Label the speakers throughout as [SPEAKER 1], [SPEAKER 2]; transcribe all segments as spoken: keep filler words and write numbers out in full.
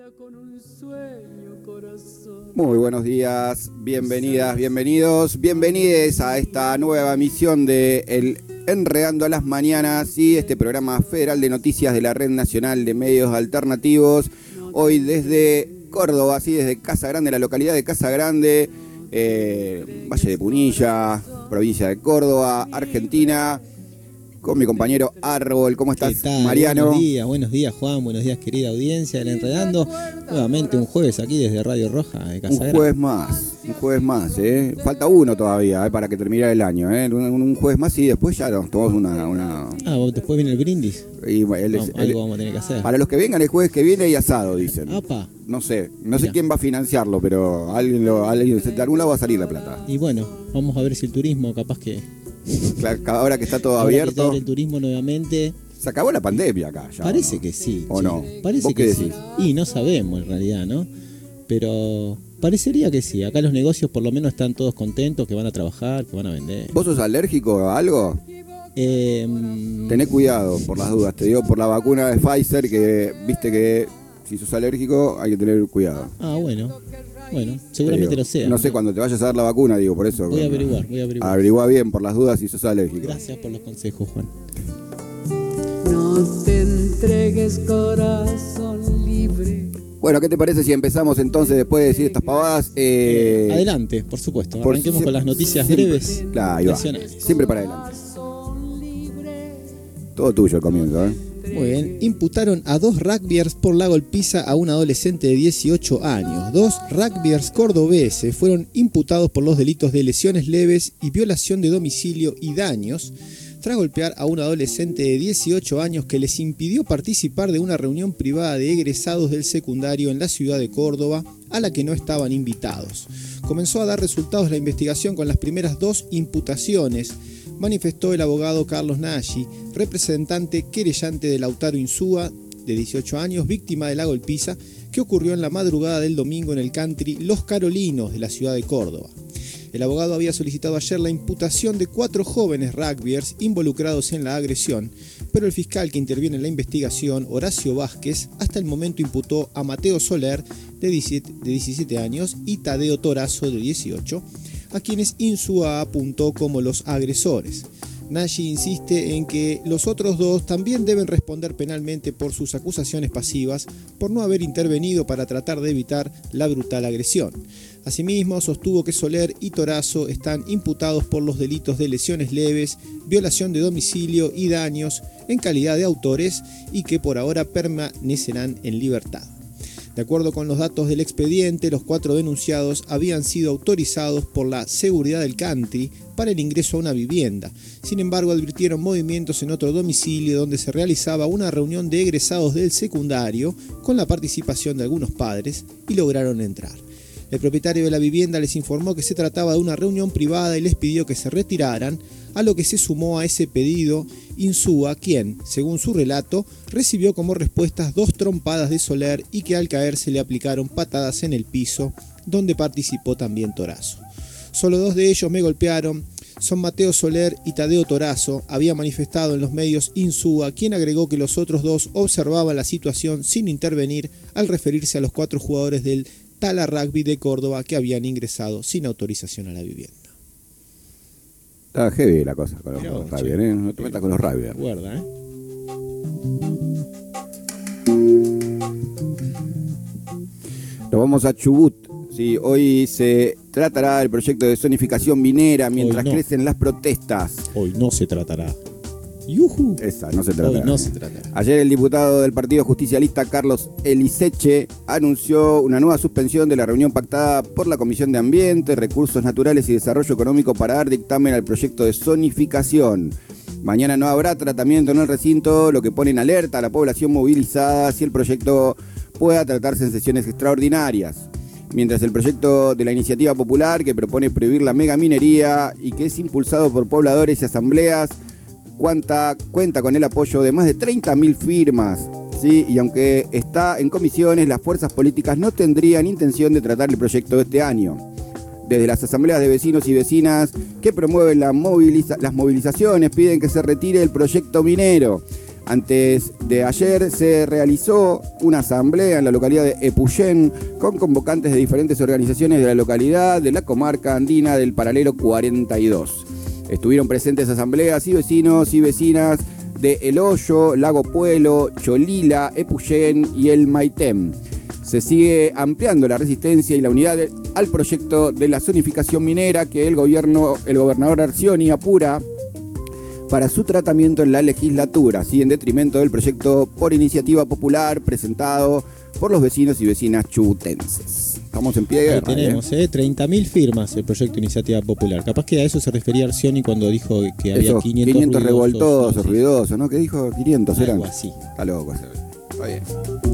[SPEAKER 1] Muy buenos días, bienvenidas, bienvenidos, bienvenides a esta nueva emisión de el Enredando a las Mañanas y este programa federal de noticias de la Red Nacional de Medios Alternativos. Hoy desde Córdoba, así desde Casa Grande, la localidad de Casa Grande, eh, Valle de Punilla, provincia de Córdoba, Argentina, con mi compañero Árbol. ¿Cómo estás, Mariano?
[SPEAKER 2] Buenos días, buenos días, Juan, buenos días, querida audiencia del Enredando. Nuevamente un jueves aquí desde Radio Roja de Casa Grande.
[SPEAKER 1] Un jueves más, un jueves más, ¿eh? Falta uno todavía, ¿eh? Para que termine el año, ¿eh? Un, un jueves más y después ya nos tomamos una... una...
[SPEAKER 2] Ah, después viene el brindis.
[SPEAKER 1] Y, el, el,
[SPEAKER 2] vamos,
[SPEAKER 1] el,
[SPEAKER 2] algo vamos a tener que hacer.
[SPEAKER 1] Para los que vengan el jueves que viene hay asado, dicen.
[SPEAKER 2] Apa.
[SPEAKER 1] No sé, no sé
[SPEAKER 2] Mira.
[SPEAKER 1] quién va a financiarlo, pero alguien, lo, alguien de algún lado va a salir la plata.
[SPEAKER 2] Y bueno, vamos a ver si el turismo capaz que...
[SPEAKER 1] Claro, ahora que está todo
[SPEAKER 2] ahora
[SPEAKER 1] abierto.
[SPEAKER 2] Que se abre el turismo nuevamente.
[SPEAKER 1] Se acabó la pandemia acá ya.
[SPEAKER 2] Parece
[SPEAKER 1] ¿no?
[SPEAKER 2] que sí.
[SPEAKER 1] ¿O
[SPEAKER 2] che.
[SPEAKER 1] no?
[SPEAKER 2] Parece
[SPEAKER 1] ¿Vos
[SPEAKER 2] que
[SPEAKER 1] qué
[SPEAKER 2] sí.
[SPEAKER 1] decís?
[SPEAKER 2] Y no sabemos en realidad, ¿no? Pero parecería que sí. Acá los negocios por lo menos están todos contentos, que van a trabajar, que van a vender.
[SPEAKER 1] ¿Vos sos alérgico a algo?
[SPEAKER 2] Eh,
[SPEAKER 1] Tené cuidado por las dudas. Te digo por la vacuna de Pfizer que viste que si sos alérgico hay que tener cuidado.
[SPEAKER 2] Ah, bueno. Bueno, seguramente
[SPEAKER 1] digo,
[SPEAKER 2] lo sea.
[SPEAKER 1] No sé cuando te vayas a dar la vacuna, digo, por eso.
[SPEAKER 2] Voy a averiguar, voy a averiguar.
[SPEAKER 1] Averigua bien por las dudas si sos alérgico.
[SPEAKER 2] Gracias por los consejos, Juan.
[SPEAKER 3] No te entregues, corazón libre.
[SPEAKER 1] Bueno, ¿qué te parece si empezamos entonces después de decir estas pavadas? Eh,
[SPEAKER 2] Eh, adelante, por supuesto.
[SPEAKER 1] por
[SPEAKER 2] Arranquemos
[SPEAKER 1] si-
[SPEAKER 2] con las noticias
[SPEAKER 1] siempre,
[SPEAKER 2] breves
[SPEAKER 1] claro, ahí va.
[SPEAKER 2] nacionales.
[SPEAKER 1] Siempre para adelante. Todo tuyo el comienzo, ¿eh?
[SPEAKER 2] Muy bien. Imputaron a dos rugbyers por la golpiza a un adolescente de dieciocho años. Dos rugbyers cordobeses fueron imputados por los delitos de lesiones leves y violación de domicilio y daños tras golpear a un adolescente de dieciocho años que les impidió participar de una reunión privada de egresados del secundario en la ciudad de Córdoba a la que no estaban invitados. Comenzó a dar resultados la investigación con las primeras dos imputaciones, manifestó el abogado Carlos Nagy, representante querellante de Lautaro Insúa, de dieciocho años, víctima de la golpiza que ocurrió en la madrugada del domingo en el country Los Carolinos de la ciudad de Córdoba. El abogado había solicitado ayer la imputación de cuatro jóvenes rugbyers involucrados en la agresión, pero el fiscal que interviene en la investigación, Horacio Vázquez, hasta el momento imputó a Mateo Soler, de diecisiete años, y Tadeo Torazo, de dieciocho, a quienes Insúa apuntó como los agresores. Nagy insiste en que los otros dos también deben responder penalmente por sus acusaciones pasivas por no haber intervenido para tratar de evitar la brutal agresión. Asimismo, sostuvo que Soler y Torazo están imputados por los delitos de lesiones leves, violación de domicilio y daños en calidad de autores y que por ahora permanecerán en libertad. De acuerdo con los datos del expediente, los cuatro denunciados habían sido autorizados por la seguridad del country para el ingreso a una vivienda. Sin embargo, advirtieron movimientos en otro domicilio donde se realizaba una reunión de egresados del secundario con la participación de algunos padres y lograron entrar. El propietario de la vivienda les informó que se trataba de una reunión privada y les pidió que se retiraran, a lo que se sumó a ese pedido Insúa, quien, según su relato, recibió como respuestas dos trompadas de Soler y que al caer se le aplicaron patadas en el piso, donde participó también Torazo. Solo dos de ellos me golpearon, son Mateo Soler y Tadeo Torazo, había manifestado en los medios Insúa, quien agregó que los otros dos observaban la situación sin intervenir al referirse a los cuatro jugadores del Tala Rugby de Córdoba que habían ingresado sin autorización a la vivienda.
[SPEAKER 1] Está heavy la cosa con los
[SPEAKER 2] Mirá vos,
[SPEAKER 1] rugbyers, ¿eh? No te metas con los rugbyers.
[SPEAKER 2] Guarda, ¿eh?
[SPEAKER 1] Nos vamos a Chubut. Sí, hoy se tratará el proyecto de zonificación minera mientras
[SPEAKER 2] Hoy no.
[SPEAKER 1] crecen las protestas.
[SPEAKER 2] Hoy no se tratará. ¡Yujú!
[SPEAKER 1] Esa, no se trata.
[SPEAKER 2] Hoy no se tratará.
[SPEAKER 1] Ayer el diputado del Partido Justicialista Carlos Eliseche anunció una nueva suspensión de la reunión pactada por la Comisión de Ambiente, Recursos Naturales y Desarrollo Económico para dar dictamen al proyecto de zonificación. Mañana no habrá tratamiento en el recinto, lo que pone en alerta a la población movilizada si el proyecto pueda tratarse en sesiones extraordinarias. Mientras el proyecto de la iniciativa popular que propone prohibir la megaminería y que es impulsado por pobladores y asambleas Cuenta, cuenta con el apoyo de más de treinta mil firmas, ¿sí? Y aunque está en comisiones, las fuerzas políticas no tendrían intención de tratar el proyecto este año. Desde las asambleas de vecinos y vecinas que promueven la moviliza- las movilizaciones piden que se retire el proyecto minero. Antes de ayer se realizó una asamblea en la localidad de Epuyén con convocantes de diferentes organizaciones de la localidad, de la comarca andina del paralelo cuarenta y dos. Estuvieron presentes asambleas y vecinos y vecinas de El Hoyo, Lago Puelo, Cholila, Epuyén y el Maitem. Se sigue ampliando la resistencia y la unidad al proyecto de la zonificación minera que el gobierno, el gobernador Arcioni apura para su tratamiento en la legislatura, así en detrimento del proyecto por iniciativa popular presentado por los vecinos y vecinas chubutenses. Estamos en pie de guerra.
[SPEAKER 2] Ahí tenemos, ¿eh? eh treinta mil firmas el proyecto de iniciativa popular. Capaz que a eso se refería Arcioni cuando dijo que había
[SPEAKER 1] Esos
[SPEAKER 2] quinientos,
[SPEAKER 1] quinientos revoltosos,
[SPEAKER 2] no sé.
[SPEAKER 1] ruidosos, ¿no? ¿Qué dijo? quinientos eran.
[SPEAKER 2] Algo así.
[SPEAKER 1] Está loco. Está bien.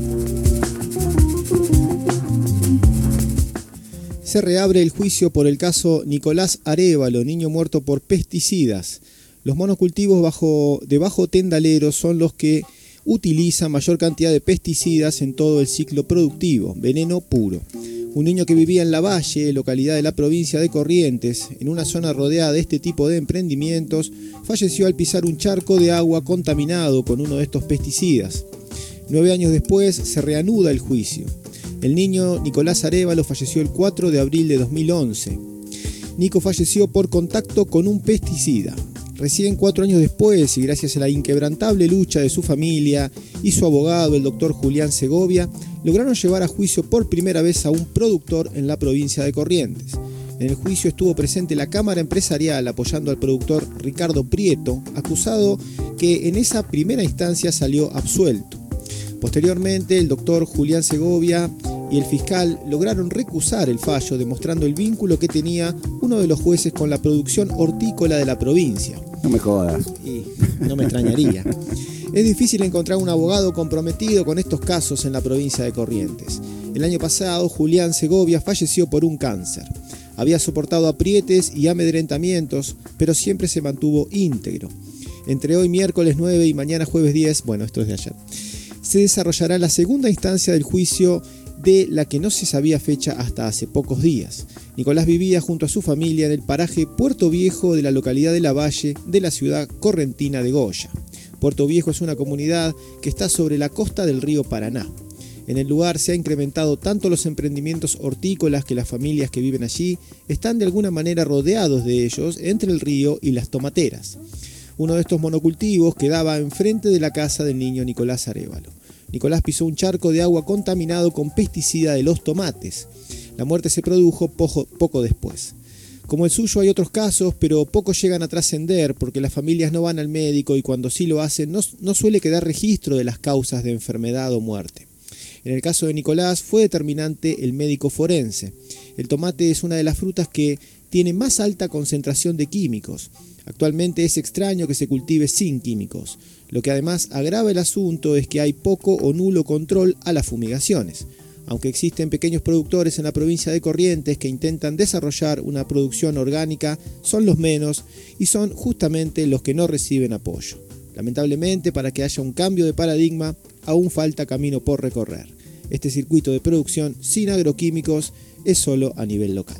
[SPEAKER 2] Se reabre el juicio por el caso Nicolás Arévalo, niño muerto por pesticidas. Los monocultivos bajo, de bajo tendalero son los que utilizan mayor cantidad de pesticidas en todo el ciclo productivo, veneno puro. Un niño que vivía en Lavalle, localidad de la provincia de Corrientes, en una zona rodeada de este tipo de emprendimientos, falleció al pisar un charco de agua contaminado con uno de estos pesticidas. Nueve años después se reanuda el juicio. El niño Nicolás Arévalo falleció el cuatro de abril de dos mil once. Nico falleció por contacto con un pesticida. Recién cuatro años después, y gracias a la inquebrantable lucha de su familia y su abogado, el doctor Julián Segovia, lograron llevar a juicio por primera vez a un productor en la provincia de Corrientes. En el juicio estuvo presente la Cámara Empresarial apoyando al productor Ricardo Prieto, acusado que en esa primera instancia salió absuelto. Posteriormente, el doctor Julián Segovia y el fiscal lograron recusar el fallo, demostrando el vínculo que tenía uno de los jueces con la producción hortícola de la provincia.
[SPEAKER 1] No me jodas.
[SPEAKER 2] Y no me extrañaría. Es difícil encontrar un abogado comprometido con estos casos en la provincia de Corrientes. El año pasado, Julián Segovia falleció por un cáncer. Había soportado aprietes y amedrentamientos, pero siempre se mantuvo íntegro. Entre hoy miércoles nueve y mañana jueves diez, bueno, esto es de ayer, se desarrollará la segunda instancia del juicio de la que no se sabía fecha hasta hace pocos días. Nicolás vivía junto a su familia en el paraje Puerto Viejo de la localidad de Lavalle de la ciudad correntina de Goya. Puerto Viejo es una comunidad que está sobre la costa del río Paraná. En el lugar se ha incrementado tanto los emprendimientos hortícolas que las familias que viven allí están de alguna manera rodeados de ellos entre el río y las tomateras. Uno de estos monocultivos quedaba enfrente de la casa del niño Nicolás Arévalo. Nicolás pisó un charco de agua contaminado con pesticida de los tomates. La muerte se produjo poco, poco después. Como el suyo hay otros casos, pero pocos llegan a trascender porque las familias no van al médico y cuando sí lo hacen no, no suele quedar registro de las causas de enfermedad o muerte. En el caso de Nicolás fue determinante el médico forense. El tomate es una de las frutas que tiene más alta concentración de químicos. Actualmente es extraño que se cultive sin químicos. Lo que además agrava el asunto es que hay poco o nulo control a las fumigaciones. Aunque existen pequeños productores en la provincia de Corrientes que intentan desarrollar una producción orgánica, son los menos y son justamente los que no reciben apoyo. Lamentablemente, para que haya un cambio de paradigma, aún falta camino por recorrer. Este circuito de producción sin agroquímicos es solo a nivel local.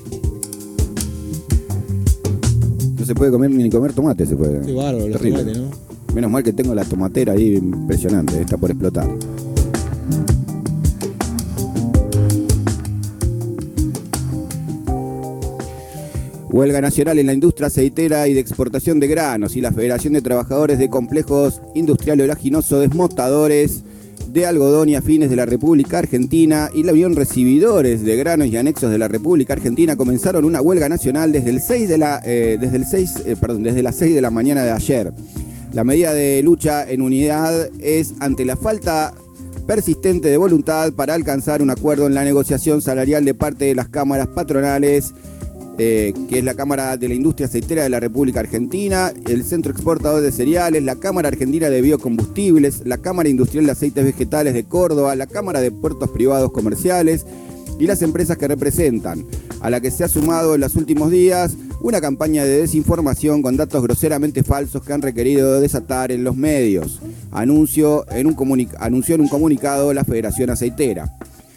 [SPEAKER 1] No se puede comer ni comer tomate, se puede.
[SPEAKER 2] Qué bárbaro los tomates, ¿no?
[SPEAKER 1] Menos mal que tengo la tomatera ahí impresionante, está por explotar. Huelga nacional en la industria aceitera y de exportación de granos y la Federación de Trabajadores de Complejos Industrial Oleaginoso Desmotadores de Algodón y Afines de la República Argentina y la Unión Recibidores de Granos y Anexos de la República Argentina comenzaron una huelga nacional desde el seis de la eh, desde el seis, eh, perdón, desde las seis de la mañana de ayer. La medida de lucha en unidad es ante la falta persistente de voluntad para alcanzar un acuerdo en la negociación salarial de parte de las cámaras patronales, eh, que es la Cámara de la Industria Aceitera de la República Argentina, el Centro Exportador de Cereales, la Cámara Argentina de Biocombustibles, la Cámara Industrial de Aceites Vegetales de Córdoba, la Cámara de Puertos Privados Comerciales y las empresas que representan, a la que se ha sumado en los últimos días una campaña de desinformación con datos groseramente falsos que han requerido desatar en los medios, anunció en un, comunica- anunció en un comunicado la Federación Aceitera.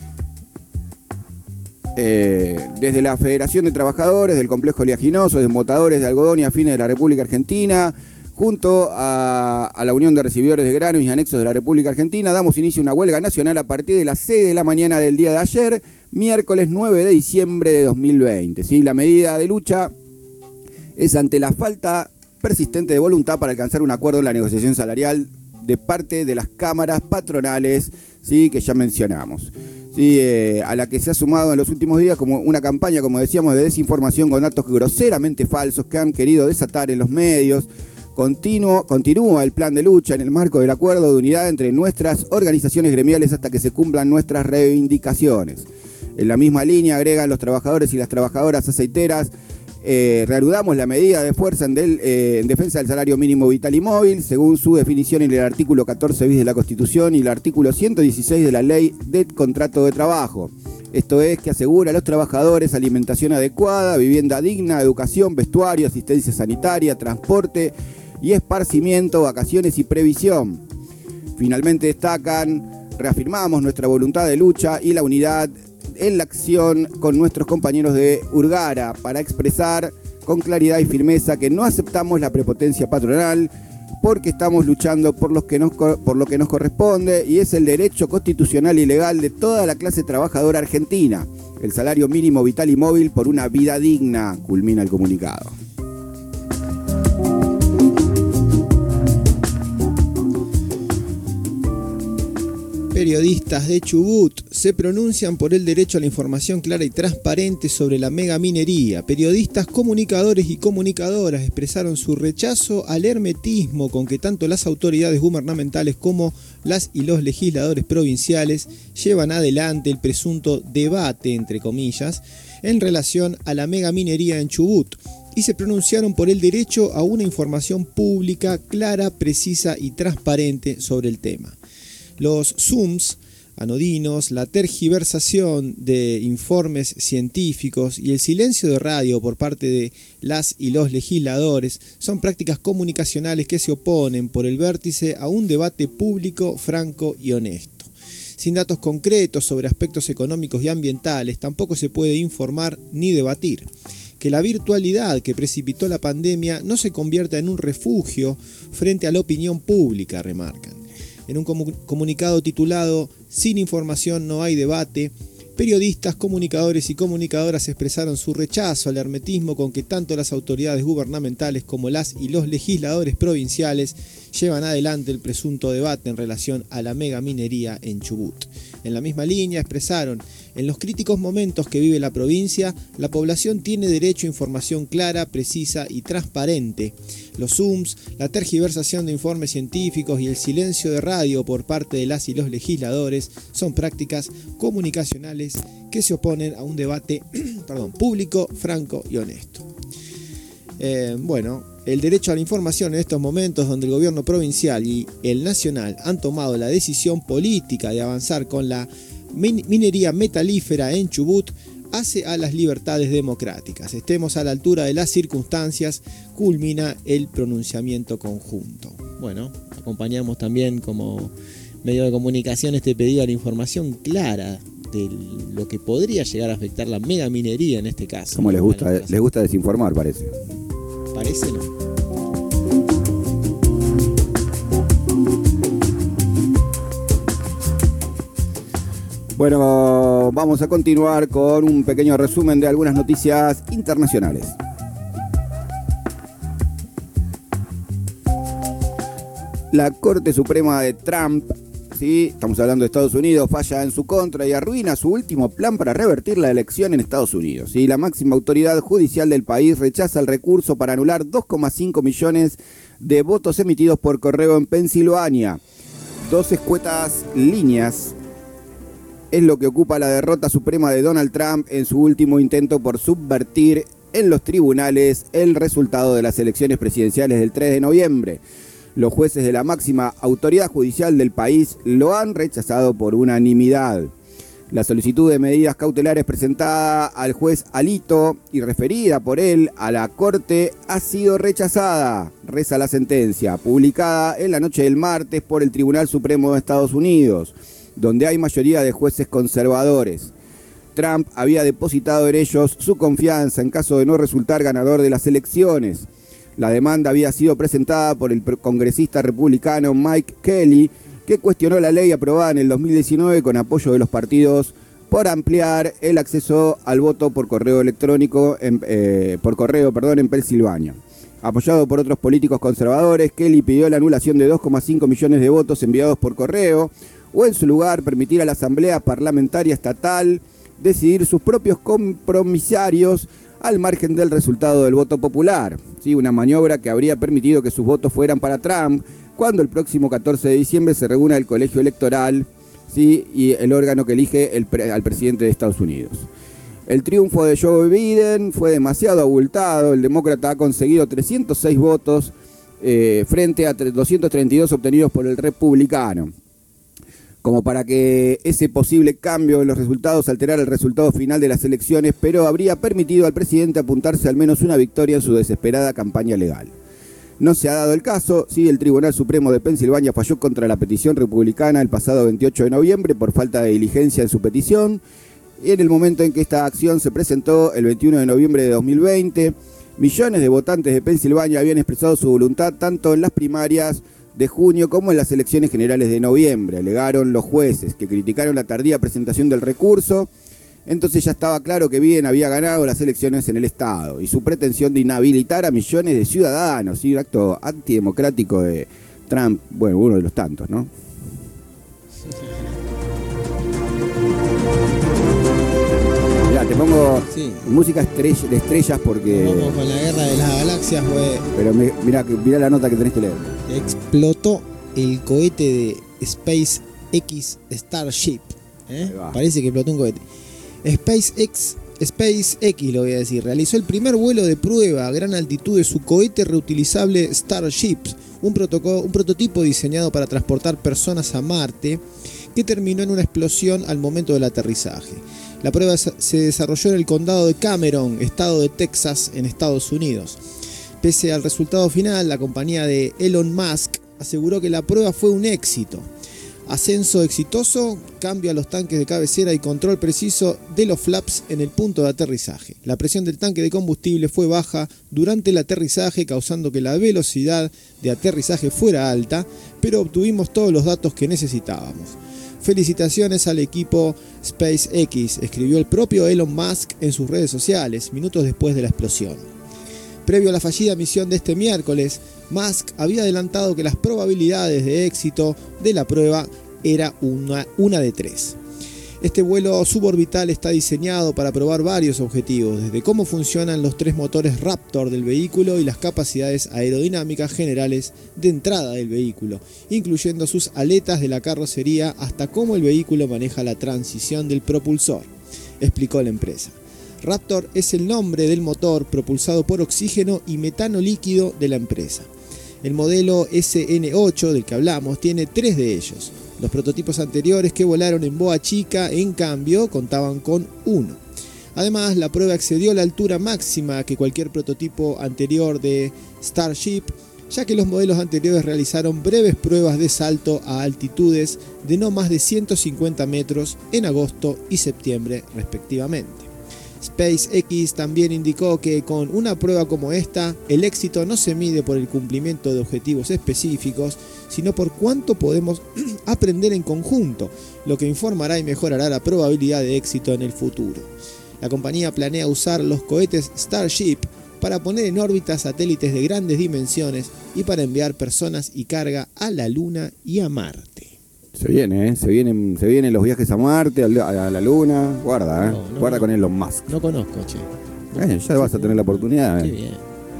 [SPEAKER 1] Eh, desde la Federación de Trabajadores del Complejo Oleaginoso, Desmotadores de Algodón y Afines de la República Argentina, Junto a, a la Unión de Recibidores de Granos y Anexos de la República Argentina, damos inicio a una huelga nacional a partir de las seis de la mañana del día de ayer, miércoles nueve de diciembre de dos mil veinte. ¿Sí? La medida de lucha es ante la falta persistente de voluntad para alcanzar un acuerdo en la negociación salarial de parte de las cámaras patronales, ¿sí? Que ya mencionamos. Sí, eh, a la que se ha sumado en los últimos días como una campaña, como decíamos, de desinformación con datos groseramente falsos que han querido desatar en los medios. Continuo, continúa el plan de lucha en el marco del acuerdo de unidad entre nuestras organizaciones gremiales hasta que se cumplan nuestras reivindicaciones. En la misma línea agregan los trabajadores y las trabajadoras aceiteras. Eh, reanudamos la medida de fuerza en, del, eh, en defensa del salario mínimo vital y móvil, según su definición en el artículo catorce bis de la Constitución y el artículo ciento dieciséis de la Ley de Contrato de Trabajo. Esto es que asegura a los trabajadores alimentación adecuada, vivienda digna, educación, vestuario, asistencia sanitaria, transporte y esparcimiento, vacaciones y previsión. Finalmente destacan, reafirmamos nuestra voluntad de lucha y la unidad en la acción con nuestros compañeros de Urgara para expresar con claridad y firmeza que no aceptamos la prepotencia patronal porque estamos luchando por, los que nos, por lo que nos corresponde y es el derecho constitucional y legal de toda la clase trabajadora argentina, el salario mínimo vital y móvil por una vida digna, culmina el comunicado.
[SPEAKER 2] Periodistas de Chubut se pronuncian por el derecho a la información clara y transparente sobre la megaminería. Periodistas, comunicadores y comunicadoras expresaron su rechazo al hermetismo con que tanto las autoridades gubernamentales como las y los legisladores provinciales llevan adelante el presunto debate, entre comillas, en relación a la megaminería en Chubut, y se pronunciaron por el derecho a una información pública, clara, precisa y transparente sobre el tema. Los Zooms anodinos, la tergiversación de informes científicos y el silencio de radio por parte de las y los legisladores son prácticas comunicacionales que se oponen por el vértice a un debate público, franco y honesto. Sin datos concretos sobre aspectos económicos y ambientales tampoco se puede informar ni debatir. Que la virtualidad que precipitó la pandemia no se convierta en un refugio frente a la opinión pública, remarcan. En un comunicado titulado "Sin información no hay debate", periodistas, comunicadores y comunicadoras expresaron su rechazo al hermetismo con que tanto las autoridades gubernamentales como las y los legisladores provinciales llevan adelante el presunto debate en relación a la megaminería en Chubut. En la misma línea expresaron: en los críticos momentos que vive la provincia, la población tiene derecho a información clara, precisa y transparente. Los Zooms, la tergiversación de informes científicos y el silencio de radio por parte de las y los legisladores son prácticas comunicacionales que se oponen a un debate perdón, público, franco y honesto. Eh, bueno, el derecho a la información en estos momentos donde el gobierno provincial y el nacional han tomado la decisión política de avanzar con la min- minería metalífera en Chubut, hace a las libertades democráticas. Estemos a la altura de las circunstancias, culmina el pronunciamiento conjunto. Bueno, acompañamos también como medio de comunicación este pedido a la información clara de lo que podría llegar a afectar la megaminería en este caso.
[SPEAKER 1] Como les gusta, les gusta desinformar, parece.
[SPEAKER 2] Parece no.
[SPEAKER 1] Bueno, vamos a continuar con un pequeño resumen de algunas noticias internacionales. La Corte Suprema de Trump, sí, estamos hablando de Estados Unidos, falla en su contra y arruina su último plan para revertir la elección en Estados Unidos. ¿Sí? La máxima autoridad judicial del país rechaza el recurso para anular dos coma cinco millones de votos emitidos por correo en Pensilvania. Dos escuetas líneas es lo que ocupa la derrota suprema de Donald Trump en su último intento por subvertir en los tribunales el resultado de las elecciones presidenciales del tres de noviembre. Los jueces de la máxima autoridad judicial del país lo han rechazado por unanimidad. La solicitud de medidas cautelares presentada al juez Alito y referida por él a la Corte ha sido rechazada, reza la sentencia, publicada en la noche del martes por el Tribunal Supremo de Estados Unidos, donde hay mayoría de jueces conservadores. Trump había depositado en ellos su confianza en caso de no resultar ganador de las elecciones. La demanda había sido presentada por el congresista republicano Mike Kelly, que cuestionó la ley aprobada en el dos mil diecinueve con apoyo de los partidos por ampliar el acceso al voto por correo electrónico, en, eh, por correo, perdón, en Pensilvania. Apoyado por otros políticos conservadores, Kelly pidió la anulación de dos coma cinco millones de votos enviados por correo, o en su lugar permitir a la Asamblea Parlamentaria Estatal decidir sus propios compromisarios al margen del resultado del voto popular. Sí, una maniobra que habría permitido que sus votos fueran para Trump cuando el próximo catorce de diciembre se reúna el colegio electoral, sí, y el órgano que elige el pre- al presidente de Estados Unidos. El triunfo de Joe Biden fue demasiado abultado. El demócrata ha conseguido trescientos seis votos eh, frente a doscientos treinta y dos obtenidos por el republicano, como para que ese posible cambio en los resultados alterara el resultado final de las elecciones, pero habría permitido al presidente apuntarse al menos una victoria en su desesperada campaña legal. No se ha dado el caso. Sí, el Tribunal Supremo de Pensilvania falló contra la petición republicana el pasado veintiocho de noviembre por falta de diligencia en su petición, y en el momento en que esta acción se presentó, el veintiuno de noviembre de dos mil veinte, millones de votantes de Pensilvania habían expresado su voluntad tanto en las primarias de junio como en las elecciones generales de noviembre, alegaron los jueces, que criticaron la tardía presentación del recurso. Entonces ya estaba claro que Biden había ganado las elecciones en el estado, y su pretensión de inhabilitar a millones de ciudadanos, ¿sí? Un acto antidemocrático de Trump, bueno, uno de los tantos, ¿no? Mirá, te pongo sí. música estrella, de estrellas porque...
[SPEAKER 2] Vamos con la guerra de las galaxias, güey.
[SPEAKER 1] Pero me, mirá, mirá la nota que tenés que leer.
[SPEAKER 2] Explotó el cohete de SpaceX Starship. ¿eh? Parece que explotó un cohete. SpaceX, SpaceX, lo voy a decir, realizó el primer vuelo de prueba a gran altitud de su cohete reutilizable Starship, un, un prototipo diseñado para transportar personas a Marte, que terminó en una explosión al momento del aterrizaje. La prueba se desarrolló en el condado de Cameron, estado de Texas, en Estados Unidos. Pese al resultado final, la compañía de Elon Musk aseguró que la prueba fue un éxito. Ascenso exitoso, cambio a los tanques de cabecera y control preciso de los flaps en el punto de aterrizaje. La presión del tanque de combustible fue baja durante el aterrizaje, causando que la velocidad de aterrizaje fuera alta, pero obtuvimos todos los datos que necesitábamos. Felicitaciones al equipo SpaceX, escribió el propio Elon Musk en sus redes sociales, minutos después de la explosión. Previo a la fallida misión de este miércoles, Musk había adelantado que las probabilidades de éxito de la prueba era una, una de tres. Este vuelo suborbital está diseñado para probar varios objetivos, desde cómo funcionan los tres motores Raptor del vehículo y las capacidades aerodinámicas generales de entrada del vehículo, incluyendo sus aletas de la carrocería, hasta cómo el vehículo maneja la transición del propulsor, explicó la empresa. Raptor es el nombre del motor propulsado por oxígeno y metano líquido de la empresa. El modelo ese ene ocho del que hablamos tiene tres de ellos. Los prototipos anteriores que volaron en Boa Chica, en cambio, contaban con uno. Además, la prueba excedió la altura máxima que cualquier prototipo anterior de Starship, ya que los modelos anteriores realizaron breves pruebas de salto a altitudes de no más de ciento cincuenta metros en agosto y septiembre respectivamente. SpaceX también indicó que con una prueba como esta, el éxito no se mide por el cumplimiento de objetivos específicos, sino por cuánto podemos aprender en conjunto, lo que informará y mejorará la probabilidad de éxito en el futuro. La compañía planea usar los cohetes Starship para poner en órbita satélites de grandes dimensiones y para enviar personas y carga a la Luna y a Marte.
[SPEAKER 1] Se viene, ¿eh? Se vienen, se vienen los viajes a Marte, a la Luna. Guarda, ¿eh?
[SPEAKER 2] No, no,
[SPEAKER 1] Guarda
[SPEAKER 2] no,
[SPEAKER 1] con Elon Musk.
[SPEAKER 2] No conozco, che.
[SPEAKER 1] Eh, ya vas a tener la oportunidad.
[SPEAKER 2] Qué
[SPEAKER 1] ¿eh?
[SPEAKER 2] bien.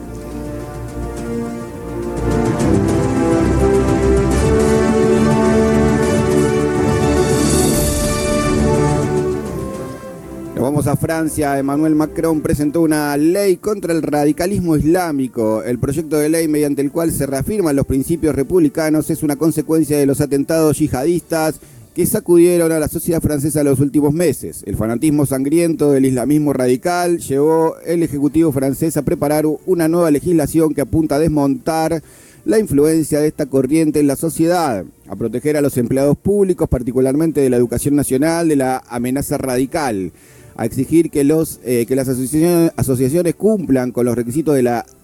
[SPEAKER 1] Nos vamos a Francia. Emmanuel Macron presentó una ley contra el radicalismo islámico. El proyecto de ley mediante el cual se reafirman los principios republicanos es una consecuencia de los atentados yihadistas que sacudieron a la sociedad francesa en los últimos meses. El fanatismo sangriento del islamismo radical llevó el Ejecutivo francés a preparar una nueva legislación que apunta a desmontar la influencia de esta corriente en la sociedad, a proteger a los empleados públicos, particularmente de la educación nacional, de la amenaza radical, a exigir que, los, eh, que las asociaciones, asociaciones cumplan con los requisitos de la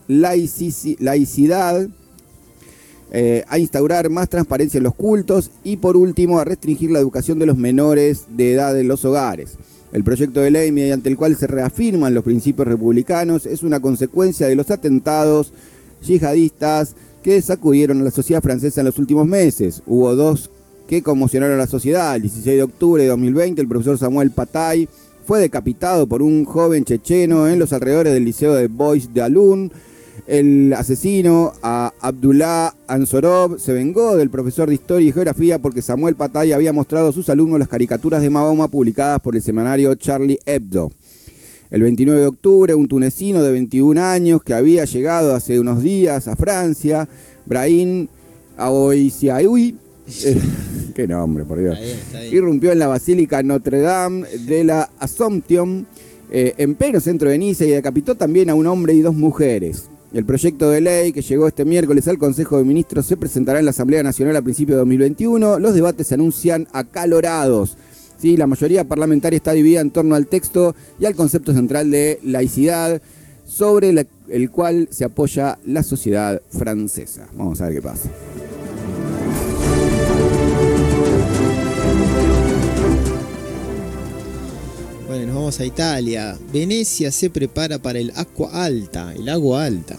[SPEAKER 1] laici- laicidad, eh, a instaurar más transparencia en los cultos y por último a restringir la educación de los menores de edad en los hogares. El proyecto de ley mediante el cual se reafirman los principios republicanos es una consecuencia de los atentados yihadistas que sacudieron a la sociedad francesa en los últimos meses. Hubo dos que conmocionaron a la sociedad. El dieciséis de octubre de dos mil veinte, el profesor Samuel Paty fue decapitado por un joven checheno en los alrededores del liceo de Bois de Alun. El asesino, a Abdullah Ansorov, se vengó del profesor de Historia y Geografía porque Samuel Paty había mostrado a sus alumnos las caricaturas de Mahoma publicadas por el semanario Charlie Hebdo. El veintinueve de octubre, un tunecino de veintiún años que había llegado hace unos días a Francia, Brahim Aouiziaoui, eh, qué nombre, por Dios, está bien, está bien. Irrumpió en la Basílica Notre Dame de la Assomption, eh, en pleno centro de Niza, y decapitó también a un hombre y dos mujeres. El proyecto de ley que llegó este miércoles al Consejo de Ministros se presentará en la Asamblea Nacional a principios de dos mil veintiuno. Los debates se anuncian acalorados. Sí, la mayoría parlamentaria está dividida en torno al texto y al concepto central de laicidad, sobre la, el cual se apoya la sociedad francesa. Vamos a ver qué pasa.
[SPEAKER 2] Bueno, nos vamos a Italia. Venecia se prepara para el Acqua Alta, el agua alta.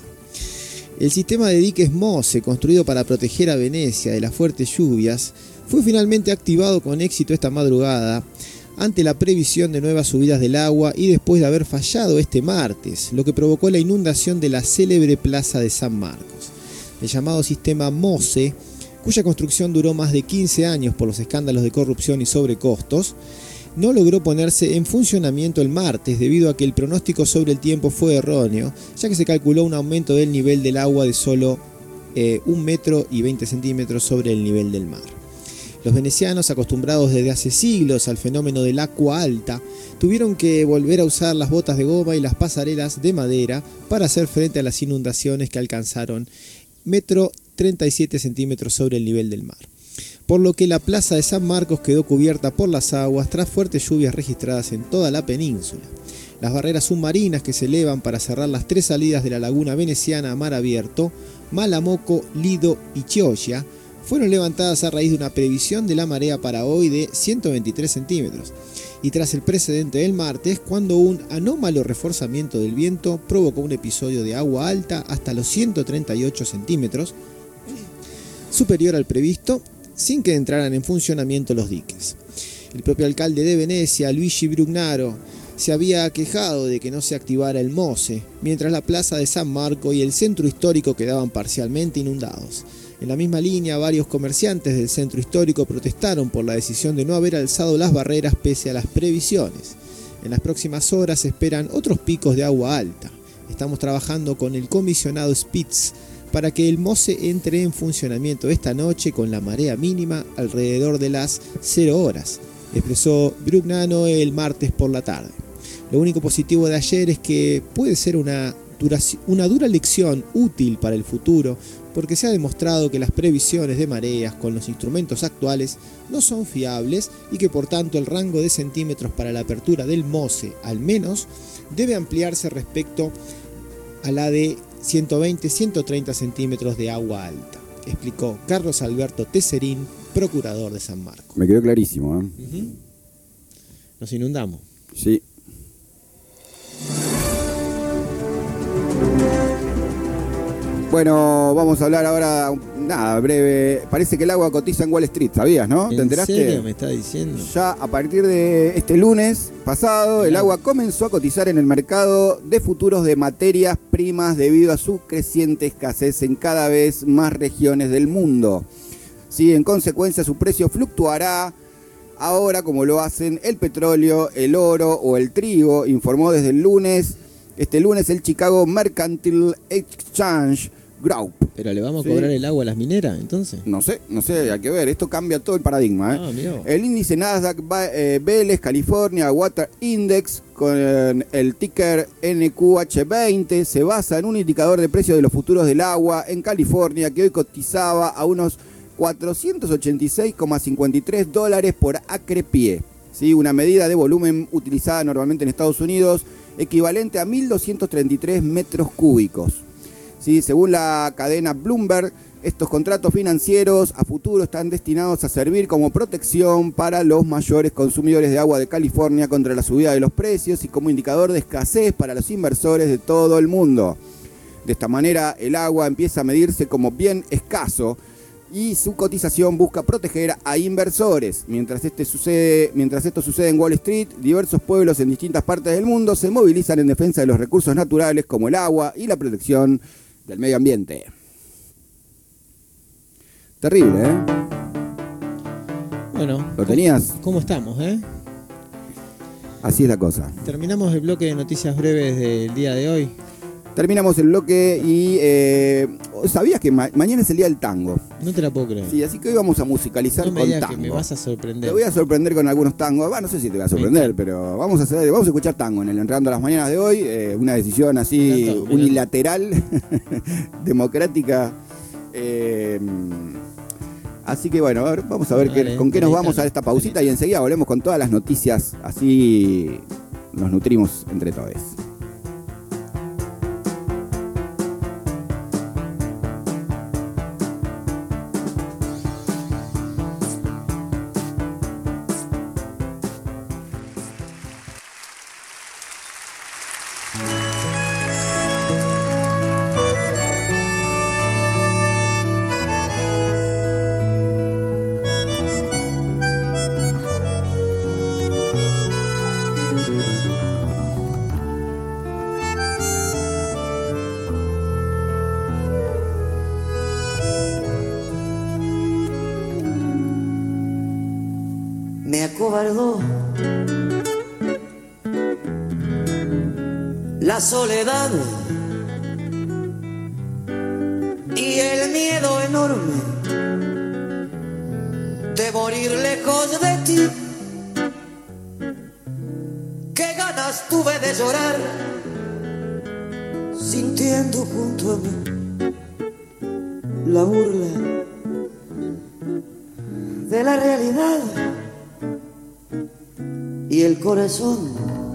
[SPEAKER 2] El sistema de diques Mose, construido para proteger a Venecia de las fuertes lluvias, fue finalmente activado con éxito esta madrugada ante la previsión de nuevas subidas del agua y después de haber fallado este martes, lo que provocó la inundación de la célebre plaza de San Marcos. El llamado sistema Mose, cuya construcción duró más de quince años por los escándalos de corrupción y sobrecostos, no logró ponerse en funcionamiento el martes debido a que el pronóstico sobre el tiempo fue erróneo, ya que se calculó un aumento del nivel del agua de solo eh, un metro y veinte centímetros sobre el nivel del mar. Los venecianos, acostumbrados desde hace siglos al fenómeno del agua alta, tuvieron que volver a usar las botas de goma y las pasarelas de madera para hacer frente a las inundaciones que alcanzaron metro treinta y siete centímetros sobre el nivel del mar. Por lo que la plaza de San Marcos quedó cubierta por las aguas tras fuertes lluvias registradas en toda la península. Las barreras submarinas que se elevan para cerrar las tres salidas de la laguna veneciana a mar abierto, Malamocco, Lido y Chioggia, fueron levantadas a raíz de una previsión de la marea para hoy de ciento veintitrés centímetros, y tras el precedente del martes, cuando un anómalo reforzamiento del viento provocó un episodio de agua alta hasta los ciento treinta y ocho centímetros, superior al previsto, sin que entraran en funcionamiento los diques. El propio alcalde de Venecia, Luigi Brugnaro, se había quejado de que no se activara el Mose, mientras la plaza de San Marco y el centro histórico quedaban parcialmente inundados. En la misma línea, varios comerciantes del centro histórico protestaron por la decisión de no haber alzado las barreras pese a las previsiones. En las próximas horas se esperan otros picos de agua alta. Estamos trabajando con el comisionado Spitz para que el Mose entre en funcionamiento esta noche con la marea mínima alrededor de las cero horas, expresó Brugnano el martes por la tarde. Lo único positivo de ayer es que puede ser una, duración, una dura lección útil para el futuro, porque se ha demostrado que las previsiones de mareas con los instrumentos actuales no son fiables y que por tanto el rango de centímetros para la apertura del Mose, al menos, debe ampliarse respecto a la de ciento veinte a ciento treinta centímetros de agua alta, explicó Carlos Alberto Tesserín, procurador de San Marcos.
[SPEAKER 1] Me quedó clarísimo, ¿eh?
[SPEAKER 2] Uh-huh. Nos inundamos.
[SPEAKER 1] Sí. Bueno, vamos a hablar ahora, nada, breve. Parece que el agua cotiza en Wall Street, ¿sabías, no? ¿Te enteraste?
[SPEAKER 2] ¿En serio me está diciendo?
[SPEAKER 1] Ya a partir de este lunes pasado, el agua comenzó a cotizar en el mercado de futuros de materias primas debido a su creciente escasez en cada vez más regiones del mundo. Sí, en consecuencia, su precio fluctuará ahora como lo hacen el petróleo, el oro o el trigo, informó desde el lunes, este lunes el Chicago Mercantile Exchange Group.
[SPEAKER 2] ¿Pero le vamos a
[SPEAKER 1] sí.
[SPEAKER 2] cobrar el agua a las mineras, entonces?
[SPEAKER 1] No sé, no sé, hay que ver. Esto cambia todo el paradigma. ¿eh?
[SPEAKER 2] Ah, mirá.
[SPEAKER 1] El índice Nasdaq eh, Vélez California Water Index con el ticker N Q H veinte se basa en un indicador de precios de los futuros del agua en California que hoy cotizaba a unos cuatrocientos ochenta y seis coma cincuenta y tres dólares por acre pie. ¿Sí? Una medida de volumen utilizada normalmente en Estados Unidos equivalente a mil doscientos treinta y tres metros cúbicos. ¿sí? Según la cadena Bloomberg, estos contratos financieros a futuro están destinados a servir como protección para los mayores consumidores de agua de California contra la subida de los precios y como indicador de escasez para los inversores de todo el mundo. De esta manera, el agua empieza a medirse como bien escaso y su cotización busca proteger a inversores. Mientras, este sucede, mientras esto sucede en Wall Street, diversos pueblos en distintas partes del mundo se movilizan en defensa de los recursos naturales como el agua y la protección del medio ambiente. Terrible, ¿eh?
[SPEAKER 2] Bueno.
[SPEAKER 1] ¿Lo tenías?
[SPEAKER 2] ¿Cómo estamos, eh?
[SPEAKER 1] Así es la cosa.
[SPEAKER 2] Terminamos el bloque de noticias breves del día de hoy.
[SPEAKER 1] Terminamos el bloque y eh, ¿sabías que ma- mañana es el día del tango?
[SPEAKER 2] No te la puedo creer.
[SPEAKER 1] Sí, así que hoy vamos a musicalizar
[SPEAKER 2] no me
[SPEAKER 1] con
[SPEAKER 2] digas
[SPEAKER 1] tango.
[SPEAKER 2] Que me vas a sorprender.
[SPEAKER 1] Te voy a sorprender con algunos tangos. Bueno, no sé si te voy a sorprender, pero vamos a hacer, vamos a escuchar tango en el Enredando las Mañanas de hoy. Eh, una decisión así
[SPEAKER 2] Tanto,
[SPEAKER 1] unilateral, democrática. Eh, así que bueno, a ver, vamos a ver
[SPEAKER 2] Vale,
[SPEAKER 1] qué, con qué nos vamos
[SPEAKER 2] tanto.
[SPEAKER 1] a esta pausita y enseguida volvemos con todas las noticias. Así nos nutrimos entre todos.
[SPEAKER 4] Me acobardó la soledad y el miedo enorme de morir lejos de ti. Qué ganas tuve de llorar sintiendo junto a mí la burla de la realidad. Y el corazón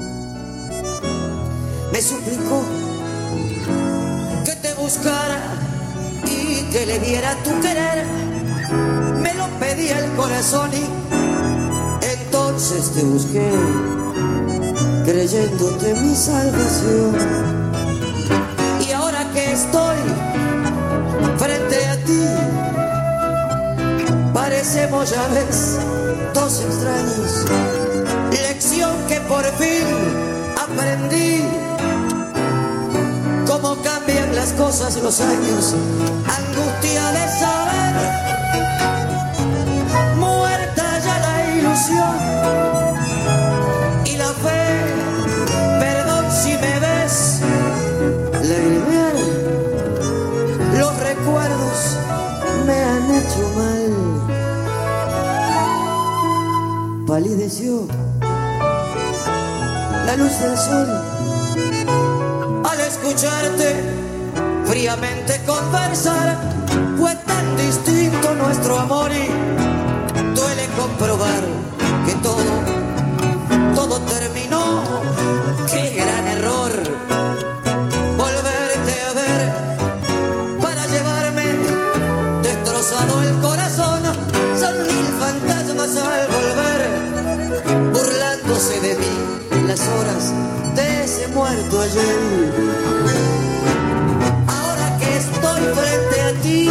[SPEAKER 4] me suplicó que te buscara y que le diera tu querer. Me lo pedía el corazón y entonces te busqué, creyéndote mi salvación. Y ahora que estoy frente a ti, parecemos, ya ves, dos extraños. Lección que por fin aprendí, cómo cambian las cosas los años, angustia de saber, muerta ya la ilusión y la fe, perdón si me ves lagrimear, los recuerdos me han hecho mal. Palideció la luz del sol al escucharte fríamente conversar. Fue tan distinto nuestro amor y duele comprobar que todo, todo terminó. Qué gran error volverte a ver para llevarme destrozado el corazón. Son mil fantasmas al volver, burlándose de mí las horas de ese muerto ayer. Ahora que estoy frente a ti,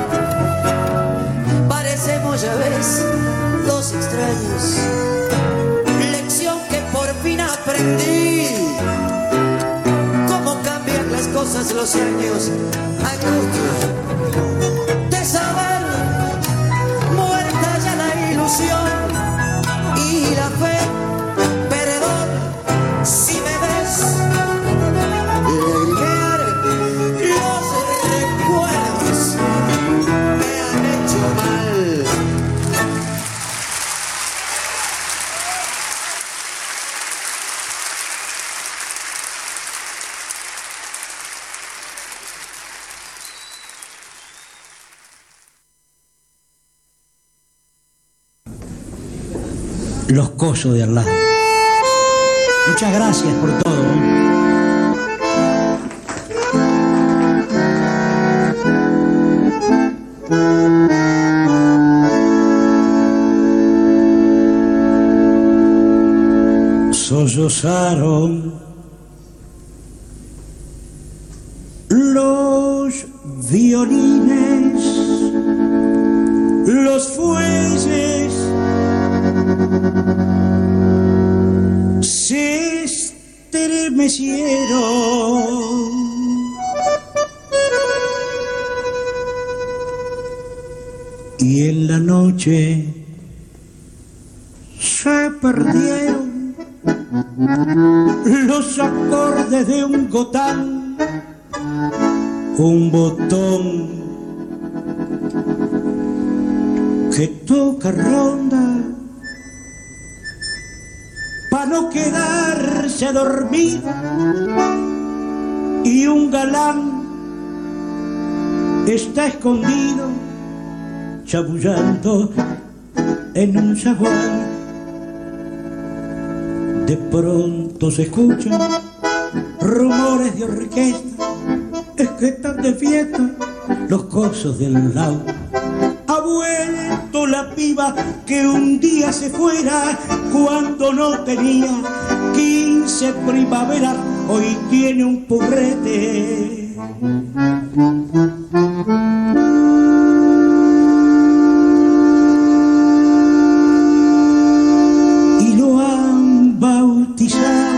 [SPEAKER 4] parecemos, ya ves, dos extraños. Lección que por fin aprendí, cómo cambian las cosas los años. Angustia de saber, muerta ya la ilusión y la fe. Si me ves lagrimear, los recuerdos me han hecho mal.
[SPEAKER 5] Los Cosos de Arlada. Muchas gracias por todo. sollozaron los violines, los fuelles se estremecieron. Y en la noche se perdieron los acordes de un gotán, un botón que toca ronda para no quedarse dormido, y un galán está escondido chabullando en un zaguán. De pronto se escuchan rumores de orquesta, es que están de fiesta los cosos del lado. Ha vuelto la piba que un día se fuera cuando no tenía quince primaveras, hoy tiene un purrete. Y lo han bautizado,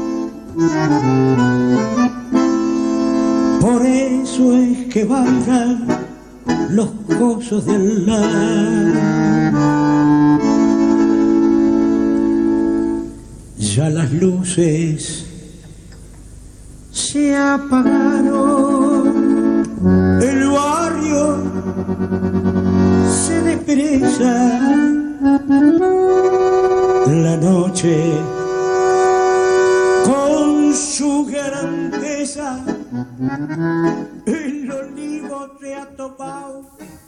[SPEAKER 5] por eso es que bailan los cosos del lar. Ya las luces se apagaron, el barrio se despereza, la noche con su grandeza el olivo se ha topado.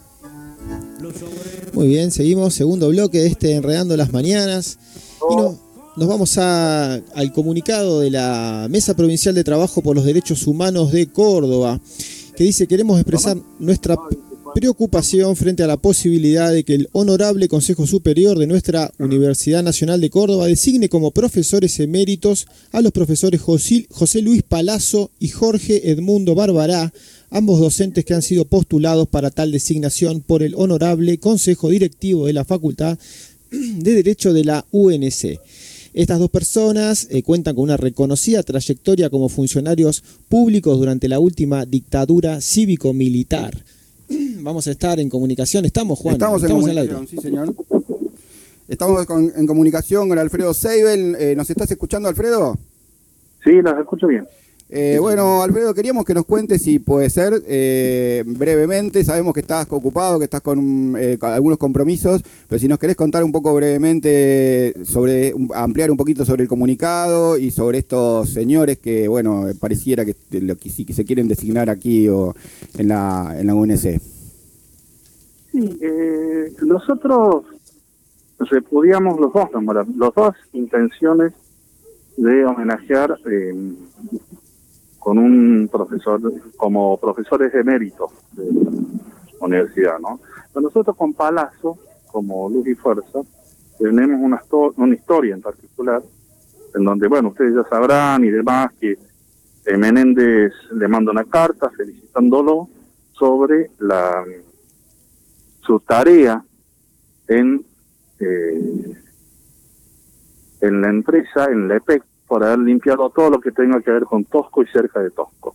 [SPEAKER 2] Muy bien, seguimos, segundo bloque de este Enredando las Mañanas. Y no, nos vamos a, al comunicado de la Mesa Provincial de Trabajo por los Derechos Humanos de Córdoba, que dice: queremos expresar nuestra preocupación frente a la posibilidad de que el Honorable Consejo Superior de nuestra Universidad Nacional de Córdoba designe como profesores eméritos a los profesores José, José Luis Palazzo y Jorge Edmundo Barbará, ambos docentes que han sido postulados para tal designación por el Honorable Consejo Directivo de la Facultad de Derecho de la U N C. Estas dos personas eh, cuentan con una reconocida trayectoria como funcionarios públicos durante la última dictadura cívico-militar. Vamos a estar en comunicación. ¿Estamos, Juan?
[SPEAKER 1] Estamos en
[SPEAKER 2] Estamos
[SPEAKER 1] comunicación, sí, señor. Estamos con, en comunicación con Alfredo Seibel. Eh, ¿Nos estás escuchando, Alfredo?
[SPEAKER 6] Sí, los escucho bien.
[SPEAKER 1] Eh, bueno, Alfredo, queríamos que nos cuentes, si puede ser, eh, brevemente. Sabemos que estás ocupado, que estás con, eh, con algunos compromisos, pero si nos querés contar un poco brevemente, sobre ampliar un poquito sobre el comunicado y sobre estos señores que, bueno, pareciera que, lo, que, que se quieren designar aquí o en la, en la U N C.
[SPEAKER 6] Sí, eh, nosotros repudiamos los dos, los dos intenciones de homenajear eh, con un profesor, como profesores eméritos de la universidad, ¿no? Pero nosotros con Palazzo, como Luz y Fuerza, tenemos una, una historia en particular, en donde, bueno, ustedes ya sabrán y demás, que eh, Menéndez le manda una carta felicitándolo sobre la su tarea en, eh, en la empresa, en la E P E C, por haber limpiado todo lo que tenga que ver con Tosco y cerca de Tosco.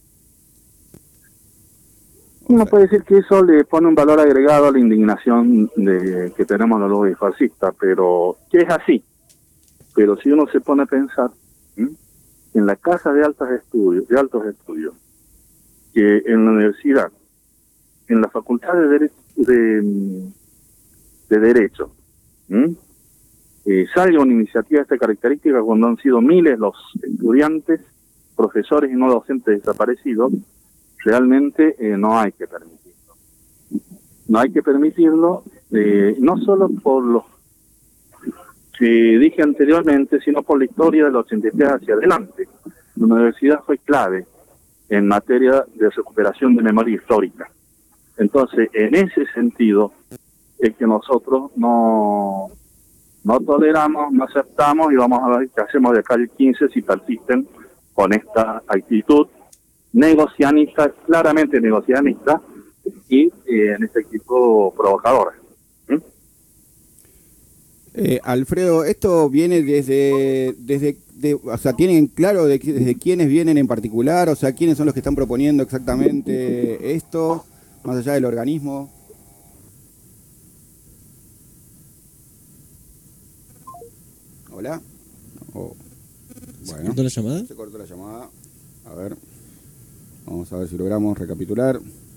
[SPEAKER 6] Uno puede decir que eso le pone un valor agregado a la indignación de que tenemos los lobbies fascistas, pero que es así. Pero si uno se pone a pensar, ¿sí?, en la casa de altos estudios, de altos estudios, que en la universidad, en la facultad de Derecho, de, de Derecho, ¿sí?, Eh, salga una iniciativa de esta característica cuando han sido miles los estudiantes, profesores y no docentes desaparecidos, realmente eh, no hay que permitirlo. No hay que permitirlo, eh, no solo por lo que dije anteriormente, sino por la historia del ochenta y tres hacia adelante. La universidad fue clave en materia de recuperación de memoria histórica. Entonces, en ese sentido, es que nosotros no... no toleramos, no aceptamos y vamos a ver qué hacemos de acá el quince si persisten con esta actitud negocianista, claramente negocianista y eh, en este actitud provocadora. ¿Mm?
[SPEAKER 1] Eh, Alfredo, esto viene desde, desde de, o sea, ¿tienen claro de, desde quiénes vienen en particular? O sea, ¿quiénes son los que están proponiendo exactamente esto, más allá del organismo? Hola. Oh.
[SPEAKER 2] ¿Se
[SPEAKER 1] Bueno,
[SPEAKER 2] cortó la llamada?
[SPEAKER 1] se cortó la llamada. A ver. Vamos a ver si logramos recapitular.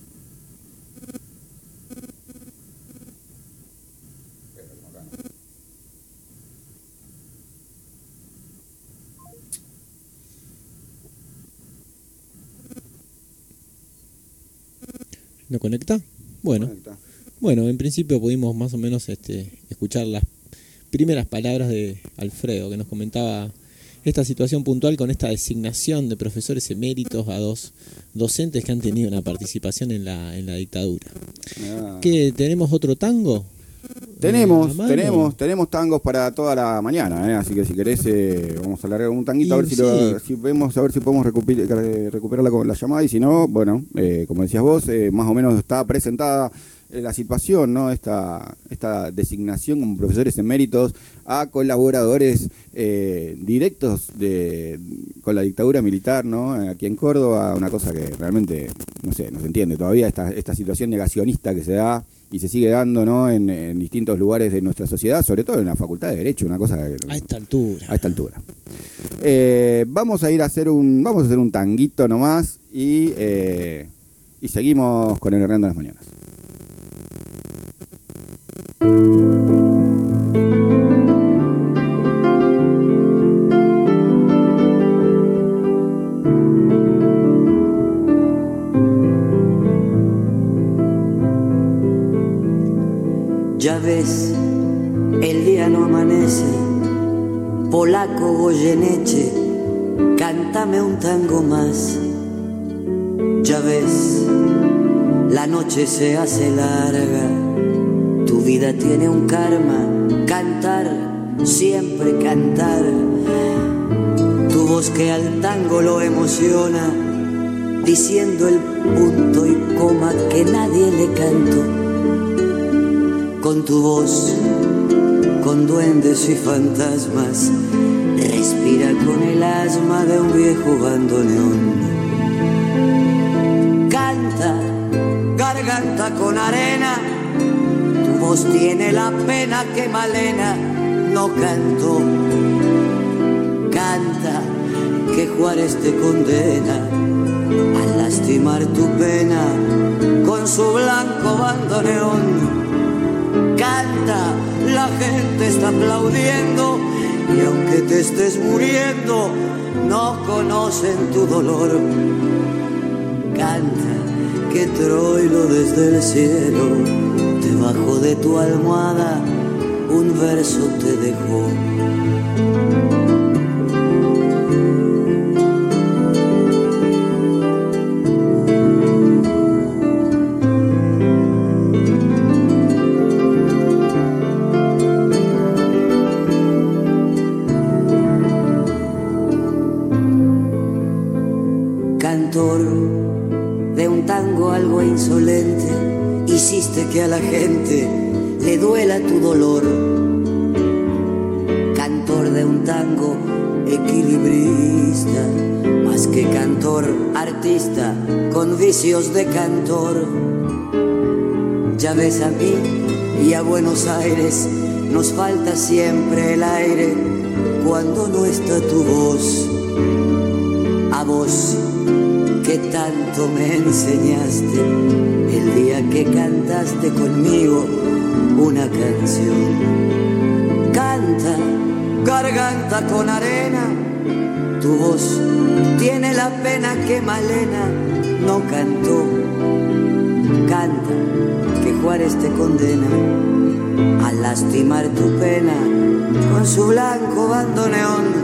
[SPEAKER 2] ¿No conecta? Bueno,
[SPEAKER 1] Conecta.
[SPEAKER 2] bueno, en principio pudimos más o menos este, escuchar las primeras palabras de Alfredo, que nos comentaba esta situación puntual con esta designación de profesores eméritos a dos docentes que han tenido una participación en la, en la dictadura.
[SPEAKER 1] Ah.
[SPEAKER 2] ¿Qué, tenemos otro tango?
[SPEAKER 1] Tenemos,
[SPEAKER 2] Eh, ¿a mano?
[SPEAKER 1] tenemos, tenemos tangos para toda la mañana, ¿eh? Así que si querés eh, vamos a largar un tanguito
[SPEAKER 2] Y
[SPEAKER 1] a ver si,
[SPEAKER 2] sí.
[SPEAKER 1] lo, si vemos a ver si podemos recuper, recuperar la, la llamada y si no, bueno, eh, como decías vos, eh, más o menos está presentada eh, la situación, ¿no? Esta, esta designación como profesores eméritos a colaboradores eh, directos de con la dictadura militar, ¿no? Aquí en Córdoba, una cosa que realmente, no sé, no se entiende todavía esta, esta situación negacionista que se da y se sigue dando, ¿no? En, en distintos lugares de nuestra sociedad, sobre todo en la Facultad de Derecho, una cosa que,
[SPEAKER 2] A esta altura.
[SPEAKER 1] a esta altura. Eh, vamos a ir a hacer un vamos a hacer un tanguito nomás y eh, y seguimos con el Hernando de las Mañanas.
[SPEAKER 4] Ya ves, el día no amanece, polaco Goyeneche, cántame un tango más. Ya ves, la noche se hace larga, tu vida tiene un karma, cantar, siempre cantar. Tu voz que al tango lo emociona, diciendo el punto y coma que nadie le cantó. Con tu voz, con duendes y fantasmas, respira con el asma de un viejo bandoneón. Canta, garganta con arena, tu voz tiene la pena que Malena no cantó. Canta, que Juárez te condena a lastimar tu pena con su blanco bandoneón. Canta, la gente está aplaudiendo y aunque te estés muriendo, no conocen tu dolor. Canta, que Troilo desde el cielo, debajo de tu almohada, un verso te dejó. De un tango algo insolente, hiciste que a la gente le duela tu dolor. Cantor de un tango equilibrista, más que cantor, artista con vicios de cantor. Ya ves, a mí y a Buenos Aires nos falta siempre el aire cuando no está tu voz. A vos que tanto me enseñaste el día que cantaste conmigo una canción. Canta, garganta con arena, tu voz tiene la pena que Malena no cantó. Canta, que Juárez te condena a lastimar tu pena con su blanco bandoneón.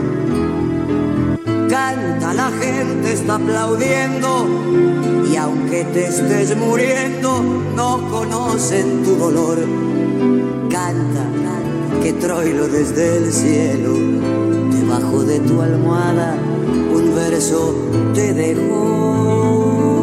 [SPEAKER 4] Canta, la gente está aplaudiendo y aunque te estés muriendo, no conocen tu dolor. Canta, que Troilo desde el cielo, debajo de tu almohada, un verso te dejó.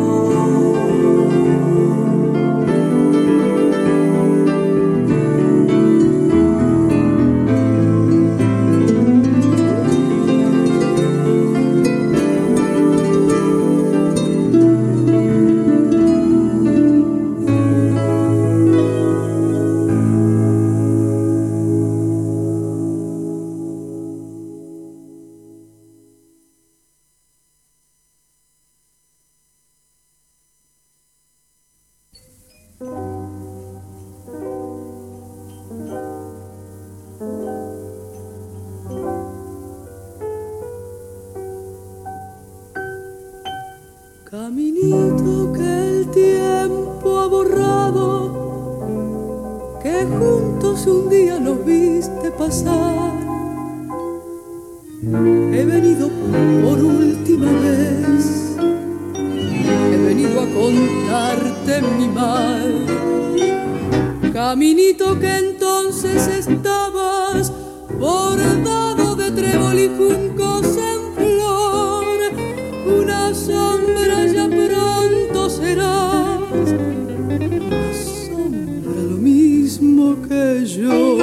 [SPEAKER 3] Caminito que el tiempo ha borrado, que juntos un día nos viste pasar. He venido por última vez, he venido a contarte mi mal. Caminito que entonces estabas bordado de trébol y juncos en flor, una sombra ya pronto serás, una sombra lo mismo que yo.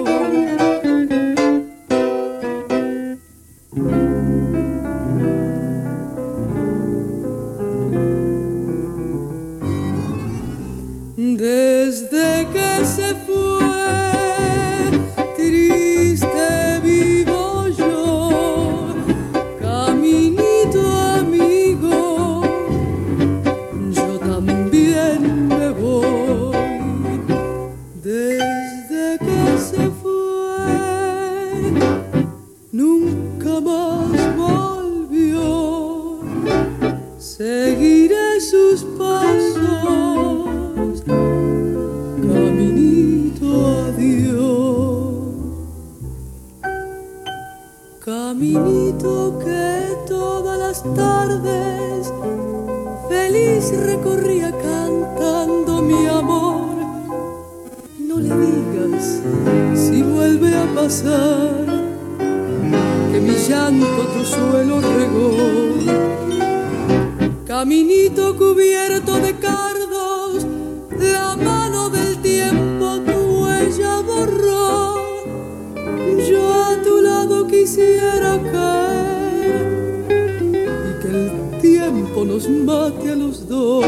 [SPEAKER 3] Desde que se fue, triste vivo yo, caminito amigo, yo también me voy. Desde que se fue, nunca más volvió, seguiré sus pasos. Caminito, adiós. Caminito que todas las tardes feliz recorría cantando mi amor. No le digas si vuelve a pasar que mi llanto tu suelo regó. Caminito cubierto de cardos, la mano del tiempo tu huella borró. Yo a tu lado quisiera caer y que el tiempo nos mate a los dos.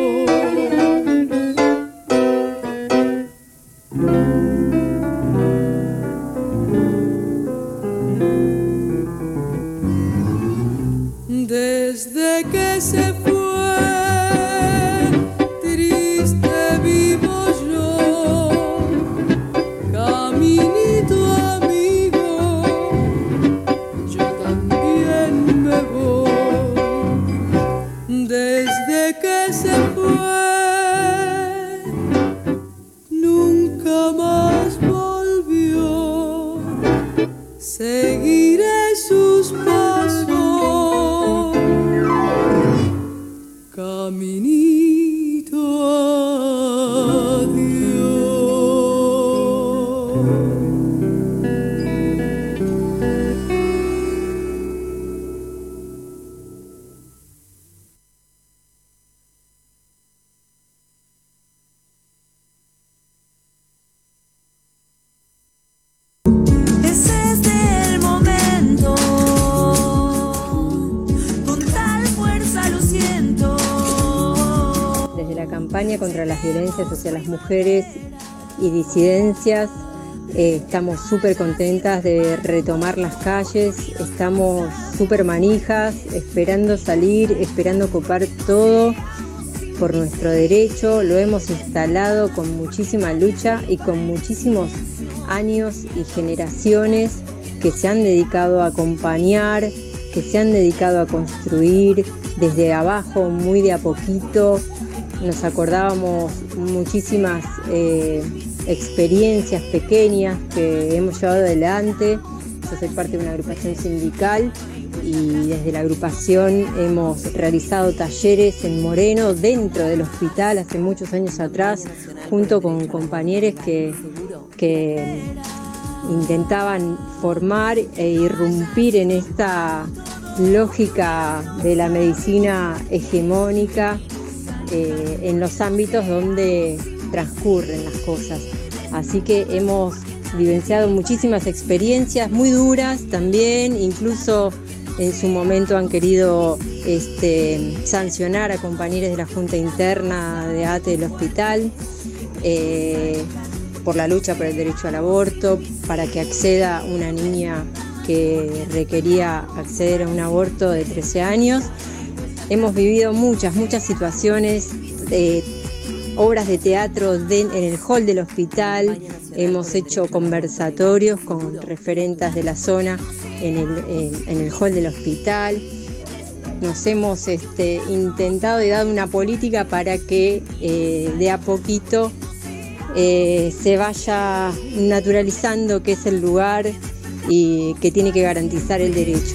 [SPEAKER 3] Desde que se fue, que se fue, nunca más volvió, seguiré sus pasos, caminito, adiós.
[SPEAKER 7] Contra las violencias hacia las mujeres y disidencias. Eh, estamos súper contentas de retomar las calles, estamos súper manijas, esperando salir, esperando copar todo por nuestro derecho. Lo hemos instalado con muchísima lucha y con muchísimos años y generaciones que se han dedicado a acompañar, que se han dedicado a construir desde abajo, muy de a poquito. Nos acordábamos muchísimas eh, experiencias pequeñas que hemos llevado adelante. Yo soy parte de una agrupación sindical y desde la agrupación hemos realizado talleres en Moreno, dentro del hospital, hace muchos años atrás, junto con compañeros que, que intentaban formar e irrumpir en esta lógica de la medicina hegemónica eh, en los ámbitos donde transcurren las cosas. Así que hemos vivenciado muchísimas experiencias muy duras también, incluso en su momento han querido este, sancionar a compañeros de la Junta Interna de A T E del hospital eh, por la lucha por el derecho al aborto, para que acceda una niña que requería acceder a un aborto de trece años. Hemos vivido muchas, muchas situaciones, eh, obras de teatro de, en el hall del hospital, hemos hecho conversatorios con referentas de la zona en el, en, en el hall del hospital. Nos hemos este, intentado y dado una política para que eh, de a poquito eh, se vaya naturalizando que es el lugar y que tiene que garantizar el derecho.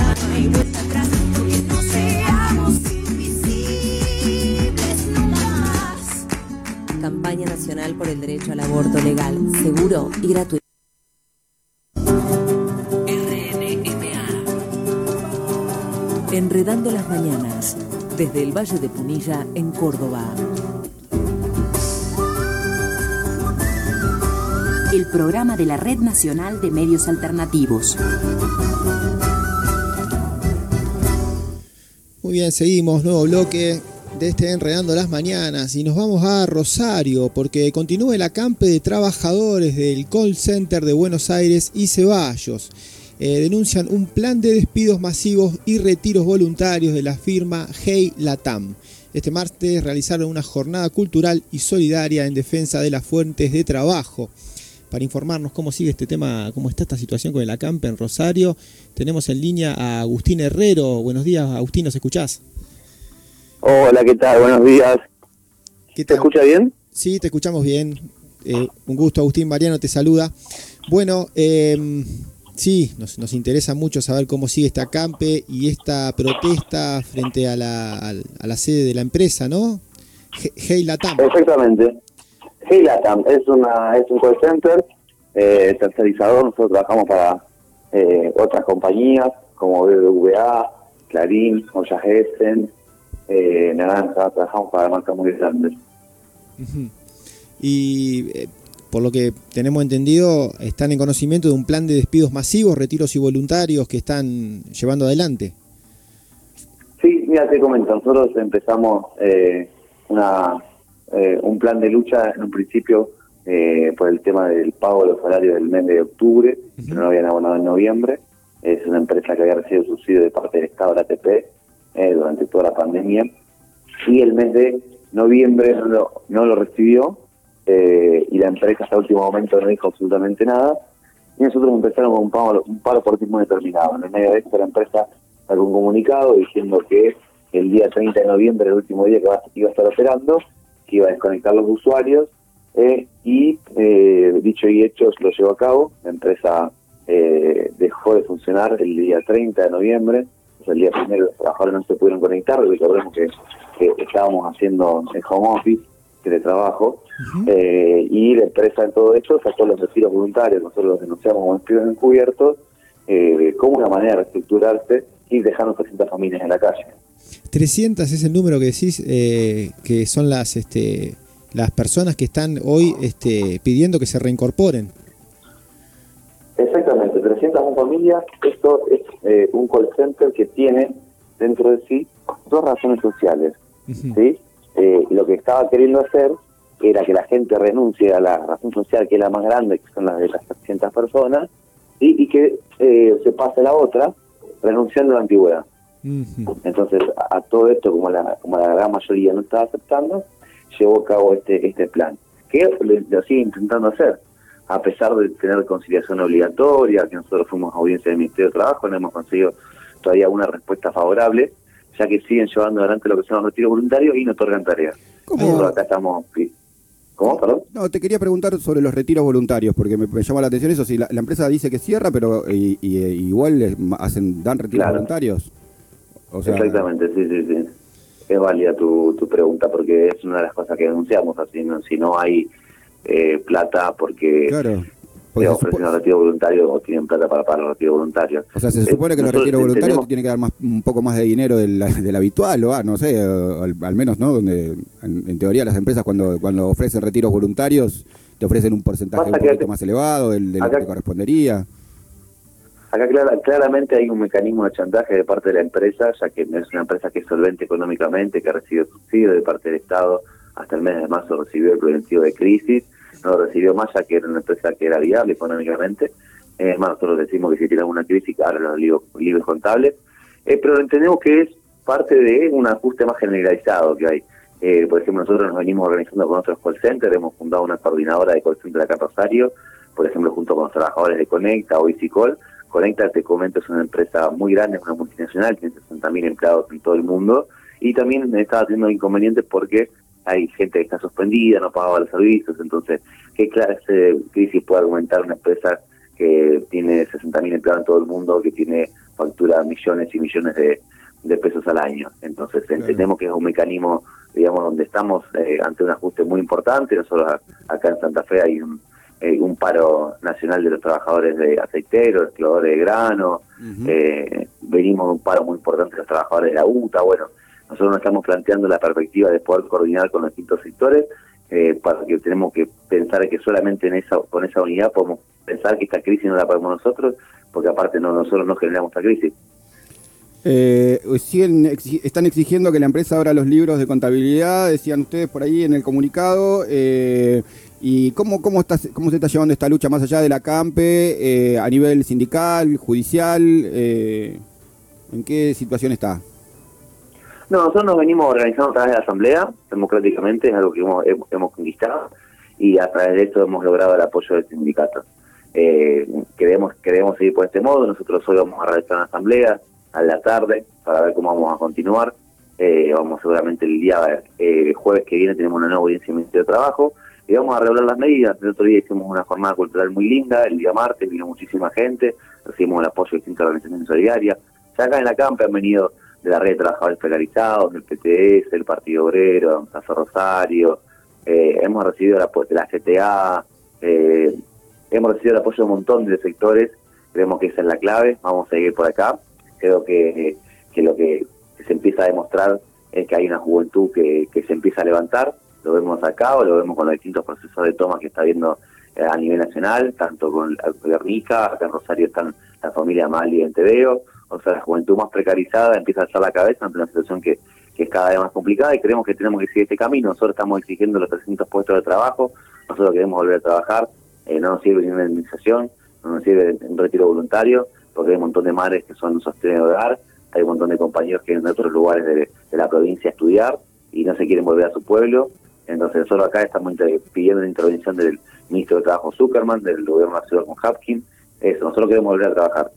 [SPEAKER 8] Campaña Nacional por el Derecho al Aborto Legal, Seguro y Gratuito. R N M A. Enredando las mañanas, desde el Valle de Punilla, en Córdoba.
[SPEAKER 9] El programa de la Red Nacional de Medios Alternativos.
[SPEAKER 2] Muy bien, seguimos, nuevo bloque de este Enredando las Mañanas y nos vamos a Rosario porque continúa el acampe de trabajadores del call center de Buenos Aires y Ceballos. Eh, denuncian un plan de despidos masivos y retiros voluntarios de la firma Hey Latam. Este martes realizaron una jornada cultural y solidaria en defensa de las fuentes de trabajo. Para informarnos cómo sigue este tema, cómo está esta situación con el acampe en Rosario, tenemos en línea a Agustín Herrero. Buenos días, Agustín, ¿nos escuchás?
[SPEAKER 10] Hola, ¿qué tal? Buenos días.
[SPEAKER 2] ¿Qué
[SPEAKER 10] tal? ¿Te escucha bien?
[SPEAKER 2] Sí, te escuchamos bien. Eh, un gusto, Agustín. Mariano te saluda. Bueno, eh, sí, nos, nos interesa mucho saber cómo sigue este acampe y esta protesta frente a la, a, a la sede de la empresa, ¿no? Hey Latam.
[SPEAKER 10] Exactamente. Hey Latam es, una, es un call center eh, tercerizador. Nosotros trabajamos para eh, otras compañías como B B V A, Clarín, Olla Gessen, Eh, Naranja, trabajamos para marcas muy grandes.
[SPEAKER 2] Uh-huh. Y eh, por lo que tenemos entendido, están en conocimiento de un plan de despidos masivos, retiros y voluntarios que están llevando adelante.
[SPEAKER 10] Sí, mira, te comento, nosotros empezamos eh, una eh, un plan de lucha en un principio eh, por el tema del pago de los salarios del mes de octubre, uh-huh. que no lo habían abonado en noviembre. Es una empresa que había recibido subsidio de parte del Estado de la A T P Eh, durante toda la pandemia, y el mes de noviembre no lo, no lo recibió, eh, y la empresa hasta el último momento no dijo absolutamente nada, y nosotros empezamos con un paro, un paro por tiempo determinado. En el medio de esto la empresa sacó un comunicado diciendo que el día treinta de noviembre, el último día que va, iba a estar operando, que iba a desconectar los usuarios, eh, y eh, dicho y hecho lo llevó a cabo. La empresa eh, dejó de funcionar el día treinta de noviembre. El día primero los trabajadores no se pudieron conectar, recordemos que, que estábamos haciendo el home office, teletrabajo, uh-huh. eh, y la empresa en todo esto sacó los retiros voluntarios. Nosotros los denunciamos como despidos encubiertos, eh, como una manera de reestructurarse y dejarnos trescientas familias en la calle.
[SPEAKER 2] trescientas es el número que decís, eh, que son las este, las personas que están hoy este, pidiendo que se reincorporen.
[SPEAKER 10] Exactamente, trescientas familias. Esto es eh, un call center que tiene dentro de sí dos razones sociales. Uh-huh. ¿Sí? Eh, lo que estaba queriendo hacer era que la gente renuncie a la razón social, que es la más grande, que son las de las trescientas personas, y, y que eh, se pase a la otra, renunciando a la antigüedad. Uh-huh. Entonces, a, a todo esto, como la, como la gran mayoría no estaba aceptando, llevó a cabo este, este plan, que lo, lo sigue intentando hacer. A pesar de tener conciliación obligatoria, que nosotros fuimos a audiencia del Ministerio de Trabajo, no hemos conseguido todavía una respuesta favorable, ya que siguen llevando adelante lo que son los retiros voluntarios y no otorgan tareas.
[SPEAKER 1] ¿Cómo?
[SPEAKER 10] Acá estamos... ¿Cómo, perdón?
[SPEAKER 1] No, te quería preguntar sobre los retiros voluntarios, porque me, me llama la atención eso. Si la, la empresa dice que cierra, pero y, y, igual les hacen dan retiros claro. voluntarios. O sea,
[SPEAKER 10] exactamente, sí, sí, sí. Es válida tu, tu pregunta, porque es una de las cosas que denunciamos. Así, ¿no? Si no hay... Eh, plata porque
[SPEAKER 1] claro.
[SPEAKER 10] eh, ofrecen el retiro voluntario o tienen plata para pagar el retiro voluntario.
[SPEAKER 1] O sea, se supone que los retiros voluntarios te tienen que dar más, un poco más de dinero del, del habitual, o ah, no sé, al, al menos, ¿no? Donde en, en teoría las empresas cuando, cuando ofrecen retiros voluntarios te ofrecen un porcentaje un poquito te, más elevado del, de lo que te correspondería.
[SPEAKER 10] Acá clara, claramente hay un mecanismo de chantaje de parte de la empresa, ya que es una empresa que es solvente económicamente, que recibe subsidios de parte del Estado. Hasta el mes de marzo recibió el preventivo de crisis, no lo recibió más ya que era una empresa que era viable económicamente. Es más, nosotros decimos que si tiene alguna crisis, ahora los libros, libros contables. Eh, pero entendemos que es parte de un ajuste más generalizado que hay. Eh, por ejemplo, nosotros nos venimos organizando con otros call centers, hemos fundado una coordinadora de call center acá en Rosario, por ejemplo, junto con los trabajadores de Conecta o Isicol. Conecta, te comento, es una empresa muy grande, es una multinacional, tiene sesenta mil empleados en todo el mundo, y también estaba teniendo inconvenientes porque hay gente que está suspendida, no pagaba los servicios. Entonces, ¿qué clase de crisis puede argumentar una empresa que tiene sesenta mil empleados en todo el mundo, que tiene factura millones y millones de, de pesos al año? Entonces, claro, entendemos que es un mecanismo, digamos, donde estamos eh, ante un ajuste muy importante. Nosotros acá en Santa Fe hay un, eh, un paro nacional de los trabajadores de aceiteros, exploradores de grano, uh-huh. eh, venimos de un paro muy importante de los trabajadores de la U T A. Bueno, nosotros nos estamos planteando la perspectiva de poder coordinar con los distintos sectores, eh, para que tenemos que pensar que solamente en esa con esa unidad podemos pensar que esta crisis no la podemos nosotros, porque aparte no nosotros no generamos esta crisis.
[SPEAKER 1] Eh, siguen, exig- están exigiendo que la empresa abra los libros de contabilidad, decían ustedes por ahí en el comunicado. Eh, ¿Y cómo, cómo, está, cómo se está llevando esta lucha más allá de la CAMPE, eh, a nivel sindical, judicial? Eh, ¿En qué situación está?
[SPEAKER 10] No, nosotros nos venimos organizando a través de la Asamblea, democráticamente, es algo que hemos, hemos, hemos conquistado, y a través de esto hemos logrado el apoyo del sindicato. Eh, queremos, queremos seguir por este modo. Nosotros hoy vamos a realizar una asamblea a la tarde para ver cómo vamos a continuar. Eh, vamos seguramente el día eh, jueves que viene tenemos una nueva audiencia en el Ministerio de Trabajo y vamos a regular las medidas. El otro día hicimos una jornada cultural muy linda, el día martes vino muchísima gente, recibimos el apoyo de distintas organizaciones solidarias. Ya acá en la CAMPE han venido de la red de trabajadores precarizados, del P T S, el Partido Obrero, Casa Rosario, eh, hemos recibido el apoyo de la C T A, eh, hemos recibido el apoyo de un montón de sectores. Creemos que esa es la clave, vamos a seguir por acá. Creo que, que lo que, que se empieza a demostrar es que hay una juventud que, que se empieza a levantar, lo vemos acá o lo vemos con los distintos procesos de toma que está habiendo eh, a nivel nacional, tanto con Guernica, acá en Rosario están la familia Mali en Teveo. O sea, la juventud más precarizada empieza a alzar la cabeza ante una situación que, que es cada vez más complicada, y creemos que tenemos que seguir este camino. Nosotros estamos exigiendo los trescientos puestos de trabajo, nosotros queremos volver a trabajar, eh, no nos sirve ni una indemnización, no nos sirve un retiro voluntario, porque hay un montón de madres que son sostén de hogar, hay un montón de compañeros que vienen de otros lugares de, de la provincia a estudiar y no se quieren volver a su pueblo. Entonces nosotros acá estamos inter- pidiendo la intervención del ministro de Trabajo Zuckerman, del gobierno nacional con Hapkin. Eso, nosotros queremos volver a trabajar.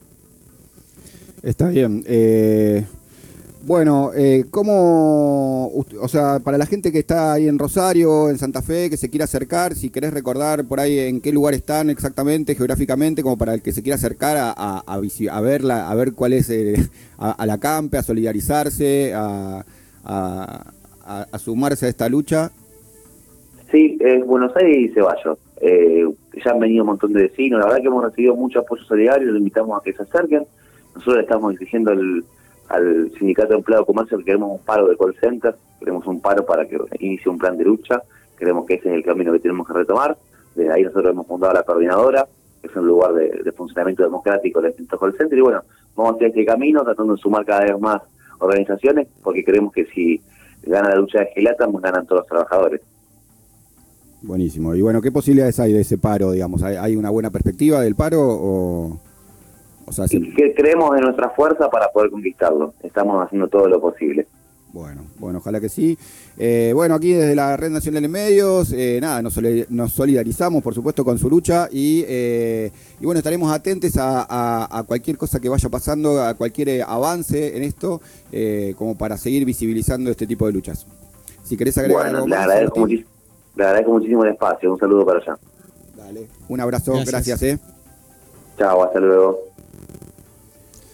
[SPEAKER 1] Está bien. Eh, bueno, eh, ¿cómo, o sea, para la gente que está ahí en Rosario, en Santa Fe, que se quiera acercar, si querés recordar por ahí en qué lugar están exactamente, geográficamente, como para el que se quiera acercar a, a, a, a verla, a ver cuál es, eh, a, a la CAMPE, a solidarizarse, a, a, a, a sumarse a esta lucha?
[SPEAKER 10] Sí, es Buenos Aires y Ceballos. Eh, ya han venido un montón de vecinos, la verdad que hemos recibido mucho apoyo solidario, los invitamos a que se acerquen. Nosotros le estamos exigiendo al, al Sindicato de Empleado de Comercio que queremos un paro de call center, queremos un paro para que inicie un plan de lucha, creemos que ese es el camino que tenemos que retomar. Desde ahí nosotros hemos fundado la coordinadora, que es un lugar de, de funcionamiento democrático de distintos call centers, y bueno, vamos a hacer este camino tratando de sumar cada vez más organizaciones, porque creemos que si gana la lucha de Gelatam, ganan todos los trabajadores.
[SPEAKER 1] Buenísimo. Y bueno, ¿qué posibilidades hay de ese paro, digamos? ¿Hay, hay una buena perspectiva del paro o...? O sea, se...
[SPEAKER 10] que creemos en nuestra fuerza para poder conquistarlo. Estamos haciendo todo lo posible.
[SPEAKER 1] Bueno, bueno, ojalá que sí. Eh, bueno, aquí desde la Red Nacional de Medios, eh, nada, nos, nos solidarizamos, por supuesto, con su lucha y, eh, y bueno, estaremos atentos a, a, a cualquier cosa que vaya pasando, a cualquier avance en esto, eh, como para seguir visibilizando este tipo de luchas. Si querés agregar
[SPEAKER 10] bueno,
[SPEAKER 1] algo
[SPEAKER 10] le
[SPEAKER 1] más.
[SPEAKER 10] Agradezco muchis- le agradezco muchísimo el espacio. Un saludo para allá.
[SPEAKER 1] Dale, un abrazo, gracias, gracias eh.
[SPEAKER 10] Chao, hasta luego.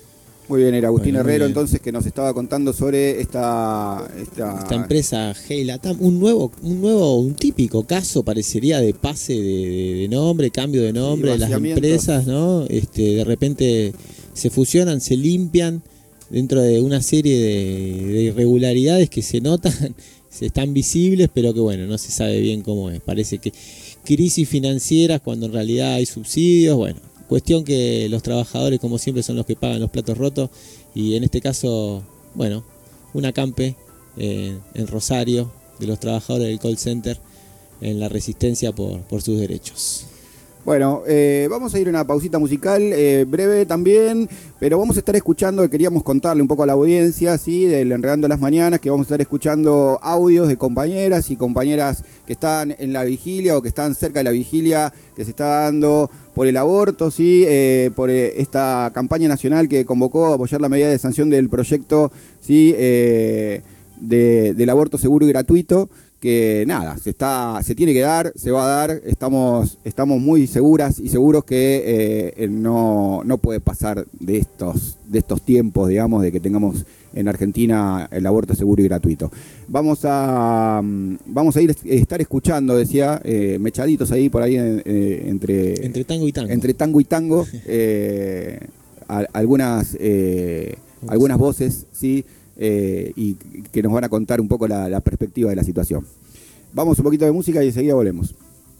[SPEAKER 1] Muy bien, era Agustín
[SPEAKER 2] Bueno,
[SPEAKER 1] Herrero entonces que nos estaba contando sobre esta esta,
[SPEAKER 2] esta empresa Heilatam, un nuevo, un nuevo, un típico caso parecería de pase de, de, de nombre, cambio de nombre de las empresas, ¿no? Este, de repente se fusionan, se limpian dentro de una serie de, de irregularidades que se notan, se están visibles, pero que bueno, no se sabe bien cómo es. Parece que crisis financieras cuando en realidad hay subsidios, bueno. Cuestión que los trabajadores, como siempre, son los que pagan los platos rotos. Y en este caso, bueno, un acampe eh, en Rosario de los trabajadores del call center en la resistencia por, por sus derechos.
[SPEAKER 1] Bueno, eh, vamos a ir a una pausita musical eh, breve también, pero vamos a estar escuchando, queríamos contarle un poco a la audiencia, ¿sí? Del Enredando las Mañanas, que vamos a estar escuchando audios de compañeras y compañeras que están en la vigilia o que están cerca de la vigilia que se está dando por el aborto, ¿sí? Eh, por eh, esta campaña nacional que convocó a apoyar la medida de sanción del proyecto, ¿sí? eh, de, del aborto seguro y gratuito. Que nada, se está, se tiene que dar, se va a dar, estamos, estamos muy seguras y seguros que eh, no, no puede pasar de estos, de estos tiempos, digamos, de que tengamos en Argentina el aborto seguro y gratuito. Vamos a, vamos a ir estar escuchando, decía, eh, mechaditos ahí por ahí eh, entre,
[SPEAKER 2] entre tango y tango.
[SPEAKER 1] Entre tango y tango, eh, a, algunas, eh, algunas voces, sí. Eh, y que nos van a contar un poco la, la perspectiva de la situación. Vamos un poquito de música y enseguida volvemos.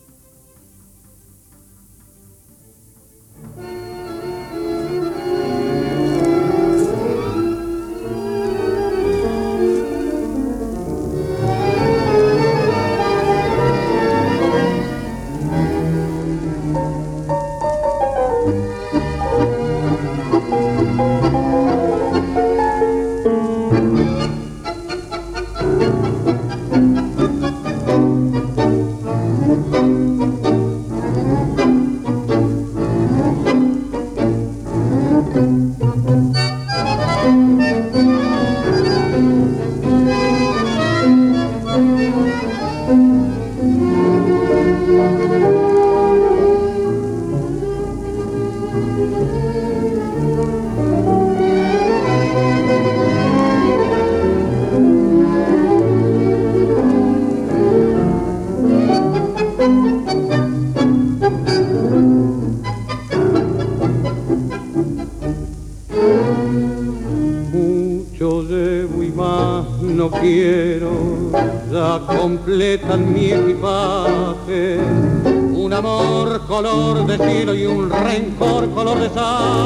[SPEAKER 11] Completan mi equipaje, un amor color de cielo y un rencor color de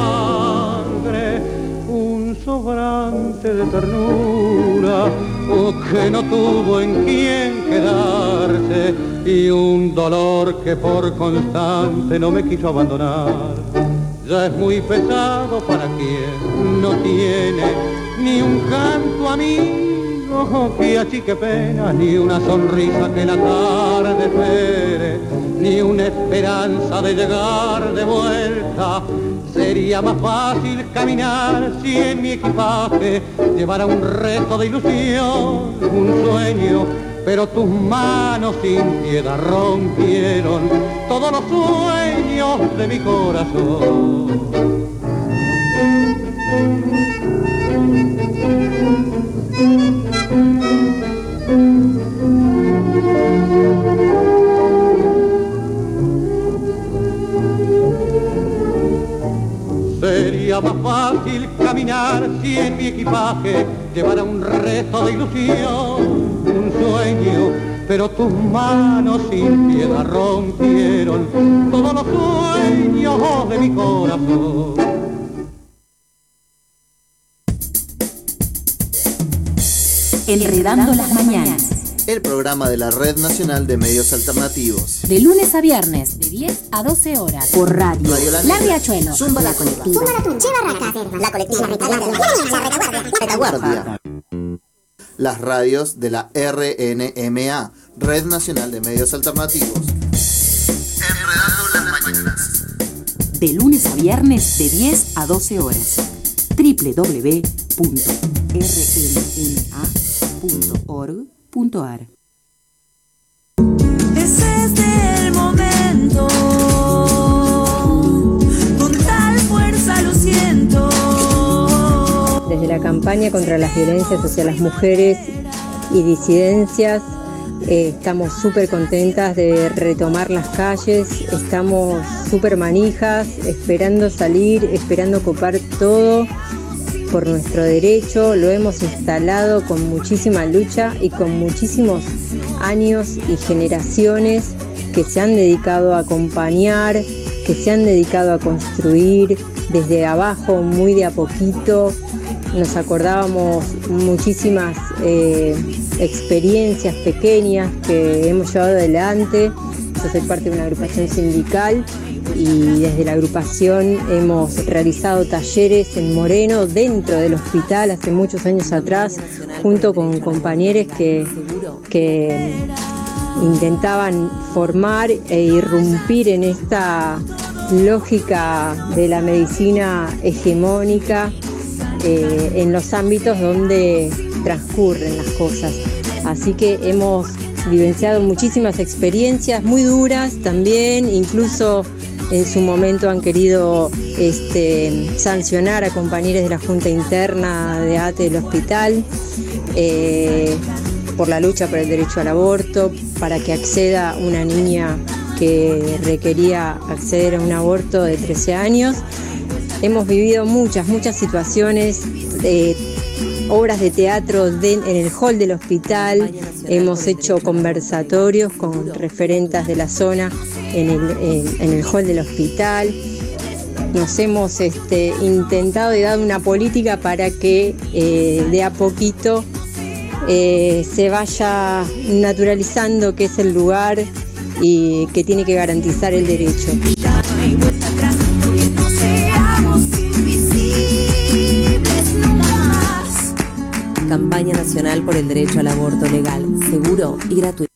[SPEAKER 11] sangre, un sobrante de ternura oh, que no tuvo en quién quedarse y un dolor que por constante no me quiso abandonar. Ya es muy pesado para quien no tiene ni un canto amigo que achique pena, ni una sonrisa que la tarde espere, ni una esperanza de llegar de vuelta. Sería más fácil caminar si en mi equipaje llevara un resto de ilusión, un sueño, pero tus manos sin piedad rompieron todos los sueños de mi corazón. Sería más fácil caminar si en mi equipaje llevara un resto de ilusión, un sueño, pero tus manos sin piedad rompieron todos los sueños de mi corazón.
[SPEAKER 9] Enredando las mañanas.
[SPEAKER 12] El programa de la Red Nacional de Medios Alternativos.
[SPEAKER 9] De lunes a viernes, de diez a doce horas. Por radio.
[SPEAKER 12] Radio La,
[SPEAKER 9] la Riachuelo.
[SPEAKER 12] Zumba la Colectiva.
[SPEAKER 9] Zumba la Tunche Barraca.
[SPEAKER 12] La Colectiva. La Retaguardia. La Retaguardia. Las radios de la R N M A, Red Nacional de Medios Alternativos. Enredando las mañanas.
[SPEAKER 9] De lunes a viernes, de diez a doce horas. doble u doble u doble u punto r n m a punto org punto a r.
[SPEAKER 3] Es este el momento, con tal fuerza lo siento.
[SPEAKER 7] desde la campaña contra las violencias hacia las mujeres y disidencias, eh, estamos súper contentas de retomar las calles, estamos súper manijas, esperando salir, esperando copar todo por nuestro derecho. Lo hemos instalado con muchísima lucha y con muchísimos años y generaciones que se han dedicado a acompañar, que se han dedicado a construir desde abajo, muy de a poquito. Nos acordábamos muchísimas eh, experiencias pequeñas que hemos llevado adelante. Yo soy parte de una agrupación sindical y desde la agrupación hemos realizado talleres en Moreno, dentro del hospital, hace muchos años atrás, junto con compañeros que, que intentaban formar e irrumpir en esta lógica de la medicina hegemónica eh, en los ámbitos donde transcurren las cosas. Así que hemos vivenciado muchísimas experiencias muy duras también, incluso en su momento han querido este, sancionar a compañeros de la Junta Interna de A T E del hospital eh, por la lucha por el derecho al aborto, para que acceda una niña que requería acceder a un aborto de trece años. Hemos vivido muchas, muchas situaciones, eh, obras de teatro de, en el hall del hospital, hemos hecho conversatorios con referentas de la zona en el, en, en el hall del hospital. Nos hemos este, intentado y dado una política para que eh, de a poquito eh, se vaya naturalizando que es el lugar y que tiene que garantizar el derecho.
[SPEAKER 8] Campaña Nacional por el Derecho al Aborto Legal, Seguro y Gratuito.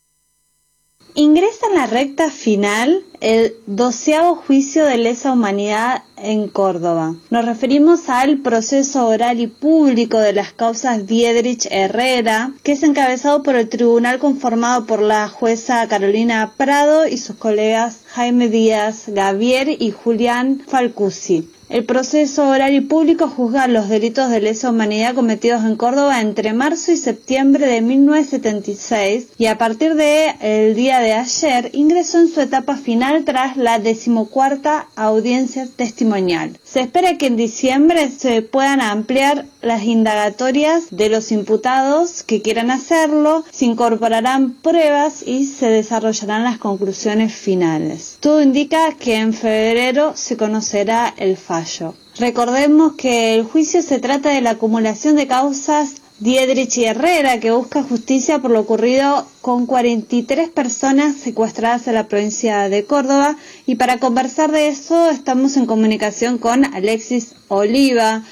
[SPEAKER 13] Ingresa en la recta final el doceavo juicio de lesa humanidad en Córdoba. Nos referimos al proceso oral y público de las causas Diedrich Herrera, que es encabezado por el tribunal conformado por la jueza Carolina Prado y sus colegas Jaime Díaz Gavier y Julián Falcusi. El proceso oral y público juzga los delitos de lesa humanidad cometidos en Córdoba entre marzo y septiembre de mil novecientos setenta y seis y a partir del día de ayer ingresó en su etapa final tras la decimocuarta audiencia testimonial. Se espera que en diciembre se puedan ampliar las indagatorias de los imputados que quieran hacerlo, se incorporarán pruebas y se desarrollarán las conclusiones finales. Todo indica que en febrero se conocerá el fallo. Recordemos que el juicio se trata de la acumulación de causas Diedrich y Herrera, que busca justicia por lo ocurrido con cuarenta y tres personas secuestradas en la provincia de Córdoba, y para conversar de eso estamos en comunicación con Alexis Oliva,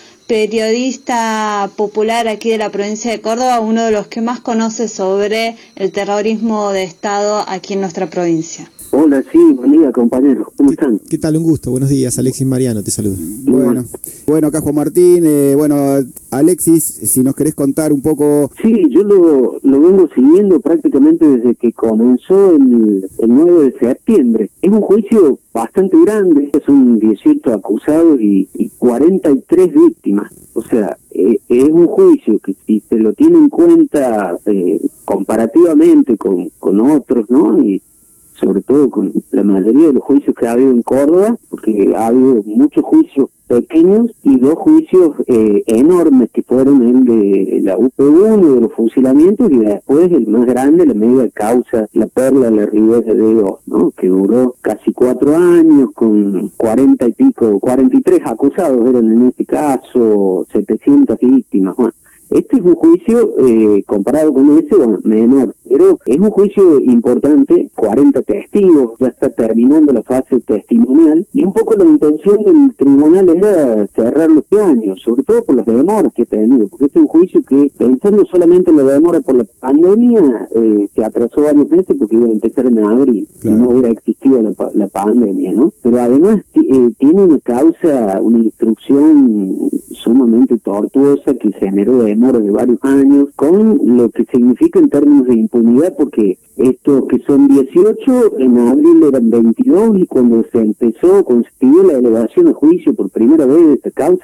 [SPEAKER 13] periodista popular aquí de la provincia de Córdoba, uno de los que más conoce sobre el terrorismo de Estado aquí en nuestra provincia.
[SPEAKER 14] Hola, sí, buen día, compañeros. ¿Cómo están?
[SPEAKER 2] ¿Qué tal? Un gusto. Buenos días. Alexis Mariano te saluda.
[SPEAKER 1] Bueno, bueno, acá Juan Martín. Eh, bueno, Alexis, si nos querés contar un poco...
[SPEAKER 14] Sí, yo lo, lo vengo siguiendo prácticamente desde que comenzó el, el nueve de septiembre. Es un juicio bastante grande, son dieciocho acusados y, y cuarenta y tres víctimas. O sea, eh, es un juicio que si se lo tiene en cuenta eh, comparativamente con, con otros, ¿no? Y sobre todo con la mayoría de los juicios que ha habido en Córdoba, porque ha habido muchos juicios pequeños y dos juicios eh, enormes que fueron el de la U P uno, de los fusilamientos, y después el más grande, la media causa, la Perla de la Ribera de Dios, ¿no? Que duró casi cuatro años con cuarenta y pico, cuarenta y tres acusados eran en este caso, setecientas víctimas, bueno. Este es un juicio, eh, comparado con ese, bueno, menor, pero es un juicio importante, cuarenta testigos, ya está terminando la fase testimonial, y un poco la intención del tribunal era cerrar los años, sobre todo por las demoras que ha tenido, porque este es un juicio que, pensando solamente en la demora por la pandemia, eh, se atrasó varios meses porque iba a empezar en abril, claro, y no hubiera existido la, la pandemia, ¿no? Pero además eh, tiene una causa, una instrucción sumamente tortuosa que generó de demora de varios años, con lo que significa en términos de impunidad, porque estos que son dieciocho, en abril eran veintidós, y cuando se empezó, cuando se pidió la elevación a juicio por primera vez de esta causa,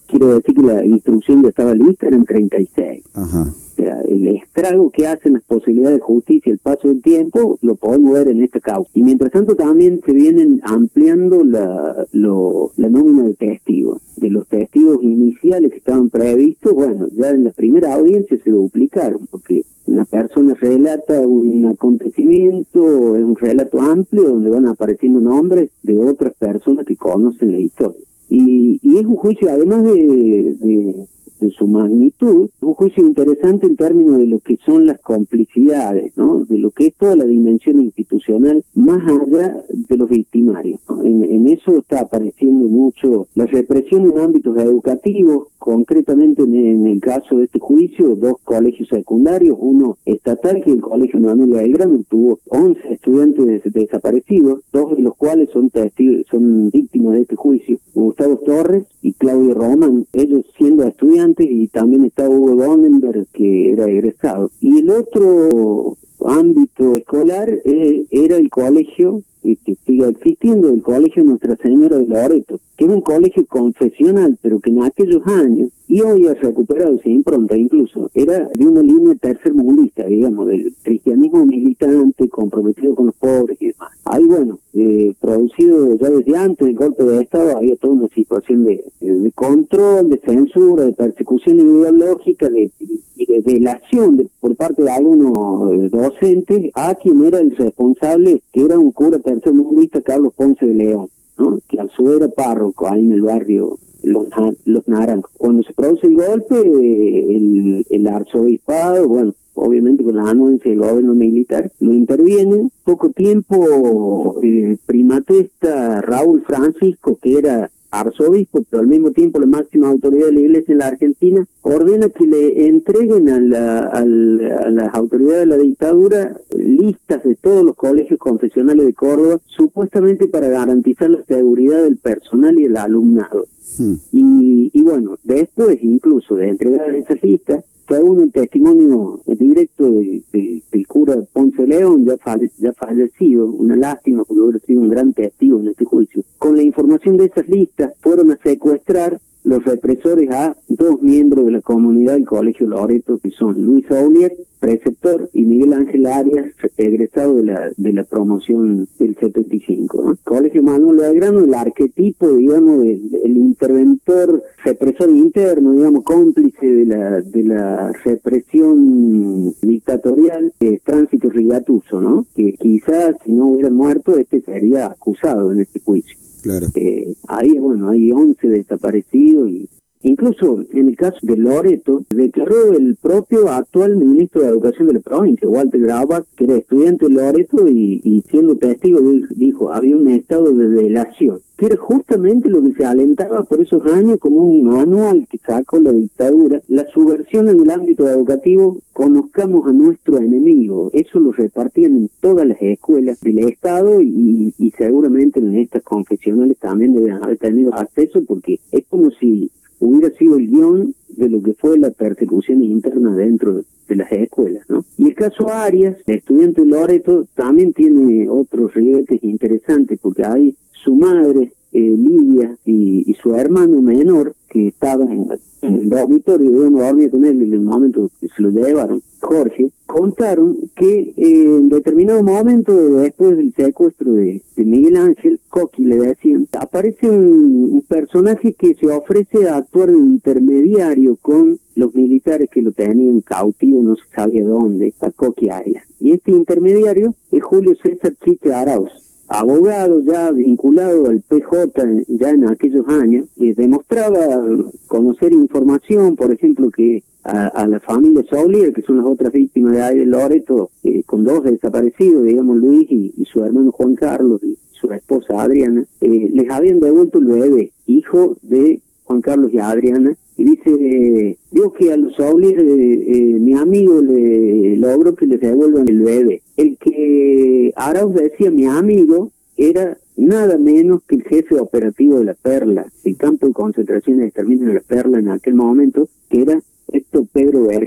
[SPEAKER 14] quiero decir que la instrucción ya estaba lista, eran treinta y seis.
[SPEAKER 1] Ajá.
[SPEAKER 14] O sea, el estrago que hacen las posibilidades de justicia, el paso del tiempo, lo podemos ver en esta causa. Y mientras tanto también se vienen ampliando la, lo, la nómina de testigos. De los testigos iniciales que estaban previstos, bueno, ya en la primera audiencia se duplicaron, porque una persona relata un acontecimiento, es un relato amplio donde van apareciendo nombres de otras personas que conocen la historia. Y, y es un juicio, además de, de, de su magnitud, un juicio interesante en términos de lo que son las complicidades, ¿no? De lo que es toda la dimensión institucional, más allá de los victimarios, ¿no? En, en eso está apareciendo mucho la represión en ámbitos educativos, concretamente en, en el caso de este juicio, dos colegios secundarios, uno estatal, que es el Colegio Manuel Belgrano, tuvo once estudiantes des desaparecidos, dos de los cuales son testigos, son víctimas de este juicio, Gustavo Torres y Claudio Román, ellos siendo estudiantes, y también está Hugo Donenberg, que era egresado. Y el otro ámbito escolar eh, era el colegio que sigue existiendo, el Colegio Nuestra Señora de Loreto, que era un colegio confesional, pero que en aquellos años, y hoy ha recuperado su impronta incluso, era de una línea tercermundista, digamos, del cristianismo militante, comprometido con los pobres y demás. Ahí, bueno, eh, producido ya desde antes del golpe de Estado, había toda una situación de, de control, de censura, de persecución ideológica, de, y de delación de, por parte de algunos eh, docentes a quien era el responsable, que era un cura tercermundista, Carlos Ponce de León, ¿no? Que a su vez era párroco ahí en el barrio Los, los Naranjos. Cuando se produce el golpe, eh, el, el arzobispado, bueno, obviamente con la anuencia del gobierno militar, lo interviene. Poco tiempo, el primatesta Raúl Francisco, que era arzobispo, pero al mismo tiempo la máxima autoridad de la Iglesia en la Argentina, ordena que le entreguen a, la, a, la, a las autoridades de la dictadura listas de todos los colegios confesionales de Córdoba, supuestamente para garantizar la seguridad del personal y el alumnado. Sí. Y, y bueno, después incluso de entregar esas listas, según el testimonio directo de, de, del cura Ponce León, ya, falle, ya fallecido, una lástima porque hubiera sido un gran testigo en este juicio, con la información de esas listas fueron a secuestrar los represores a dos miembros de la comunidad del Colegio Loreto, que son Luis Aulier, preceptor, y Miguel Ángel Arias, egresado de la de la promoción del setenta y cinco, ¿no? Colegio Manuel Belgrano, el arquetipo, digamos, del, del interventor, represor interno, digamos, cómplice de la de la represión dictatorial, de Tránsito Rigatuso, ¿no? Que quizás si no hubiera muerto, este sería acusado en este juicio. Claro. Eh, ahí, bueno, hay once desaparecidos y incluso en el caso de Loreto, declaró el propio actual ministro de Educación de la provincia, Walter Graubach, que era estudiante de Loreto y, y siendo testigo dijo, había un estado de delación, que era justamente lo que se alentaba por esos años como un manual que sacó la dictadura, la subversión en el ámbito educativo, conozcamos a nuestro enemigo. Eso lo repartían en todas las escuelas del Estado y, y seguramente en estas confesionales también deben haber tenido acceso, porque es como si hubiera sido el guión de lo que fue la persecución interna dentro de las escuelas, ¿no? Y el caso Arias, el estudiante de Loreto, también tiene otros ribetes interesantes, porque hay su madre, eh, Lidia, y, y su hermano menor, que estaba en, en el dormitorio, y uno dormía con él en el momento que se lo llevaron, Jorge, contaron que eh, en determinado momento, después del secuestro de, de Miguel Ángel, Coqui le decían, aparece un, un personaje que se ofrece a actuar de intermediario con los militares que lo tenían cautivo, no se sabía dónde, a Coqui Arias. Y este intermediario es Julio César Chiche Arauz, abogado ya vinculado al P J ya en aquellos años, que demostraba conocer información, por ejemplo, que a, a la familia Saulier, que son las otras víctimas de ahí de Loreto, eh, con dos desaparecidos, digamos Luis y, y su hermano Juan Carlos y su esposa Adriana, eh, les habían devuelto el bebé, hijo de Juan Carlos y Adriana, y dice, eh, digo que a los Saulier, eh, eh, mi amigo le logró que les devuelvan el bebé. El que Arauz decía mi amigo era nada menos que el jefe operativo de la Perla, el campo de concentración y exterminio de la Perla en aquel momento, que era esto Pedro Vergés.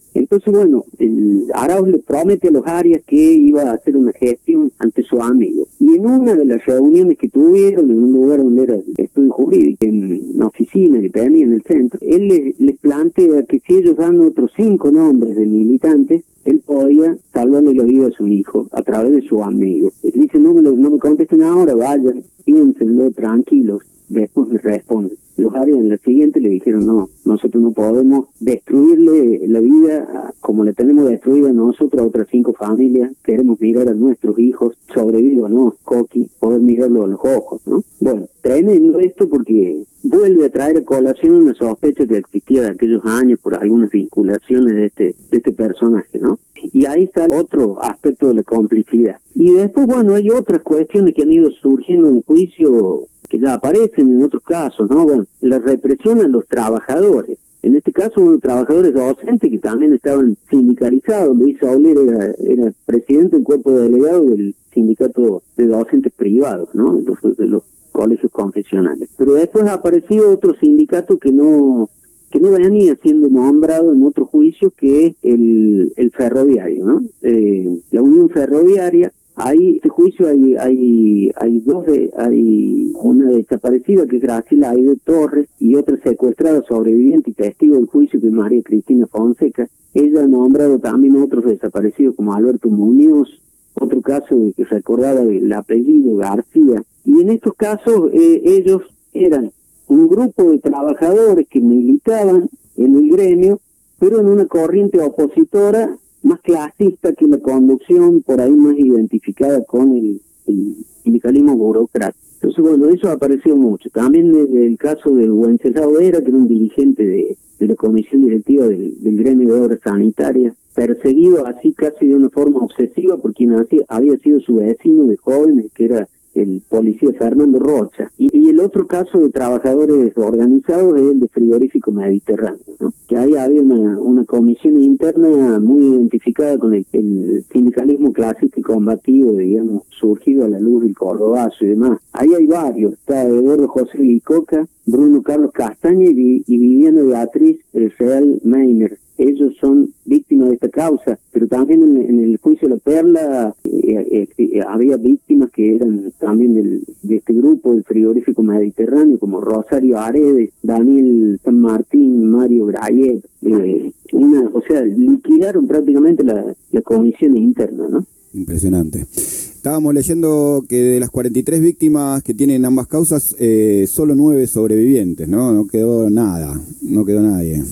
[SPEAKER 14] Entonces, bueno, el Arauz le promete a los Arias que iba a hacer una gestión ante su amigo. Y en una de las reuniones que tuvieron, en un lugar donde era el estudio jurídico, en una oficina que tenía en el centro, él les, les plantea que si ellos dan otros cinco nombres de militantes, él podía salvarle la vida a su hijo a través de su amigo. Él dice, no me, lo, no me contesten ahora, vayan, piénsenlo tranquilos, después me responden. Los Arias en la siguiente le dijeron, no, nosotros no podemos destruirle la vida como le tenemos destruida nosotros a otras cinco familias. Queremos mirar a nuestros hijos, sobrevivo, ¿no? Coqui, poder mirarlo a los ojos, ¿no? Bueno, tremendo esto porque vuelve a traer a colación una sospecha que existía de aquellos años por algunas vinculaciones de este, de este personaje, ¿no? Y ahí está otro aspecto de la complicidad. Y después, bueno, hay otras cuestiones que han ido surgiendo en el juicio que ya aparecen en otros casos, ¿no? Bueno, la represión a los trabajadores. En este caso, unos trabajadores docentes que también estaban sindicalizados. Luis Soler era, era presidente del cuerpo de delegados del sindicato de docentes privados, ¿no? De los, de los colegios confesionales. Pero después ha aparecido otro sindicato que no que no venía siendo nombrado en otro juicio, que es el, el ferroviario, ¿no? Eh, la Unión Ferroviaria. Hay este juicio hay hay hay dos de, hay una desaparecida que es Graciela Aide Torres y otra secuestrada sobreviviente y testigo del juicio que es María Cristina Fonseca. Ella ha nombrado también a otros desaparecidos como Alberto Muñoz, otro caso de que recordaba el apellido García. Y en estos casos eh, ellos eran un grupo de trabajadores que militaban en el gremio, pero en una corriente opositora más clasista que la conducción, por ahí más identificada con el, el sindicalismo burocrático. Entonces, bueno, eso apareció mucho. También el, el caso de Wenceslao Vera, que era un dirigente de, de la comisión directiva del, del gremio de obras sanitarias, perseguido así casi de una forma obsesiva por quien había, había sido su vecino de jóvenes, que era el policía Fernando Rocha. Y, y el otro caso de trabajadores organizados es el de Frigorífico Mediterráneo, ¿no? Que ahí había una, una comisión interna muy identificada con el, el sindicalismo clásico y combativo, digamos, surgido a la luz del Cordobazo y demás. Ahí hay varios, está Eduardo José Vicoca, Bruno Carlos Castaña y, y Viviana Beatriz el Real Meiner. Ellos son víctimas de esta causa, pero también en, en el juicio de la Perla eh, eh, había víctimas que eran también del, de este grupo del Frigorífico Mediterráneo, como Rosario Aredes, Daniel San Martín, Mario Grayet, eh, una, o sea, liquidaron prácticamente la, la comisión interna, ¿no?
[SPEAKER 1] Impresionante. Estábamos leyendo que de las cuarenta y tres víctimas que tienen ambas causas, eh, solo nueve sobrevivientes, ¿no? No quedó nada, no quedó nadie.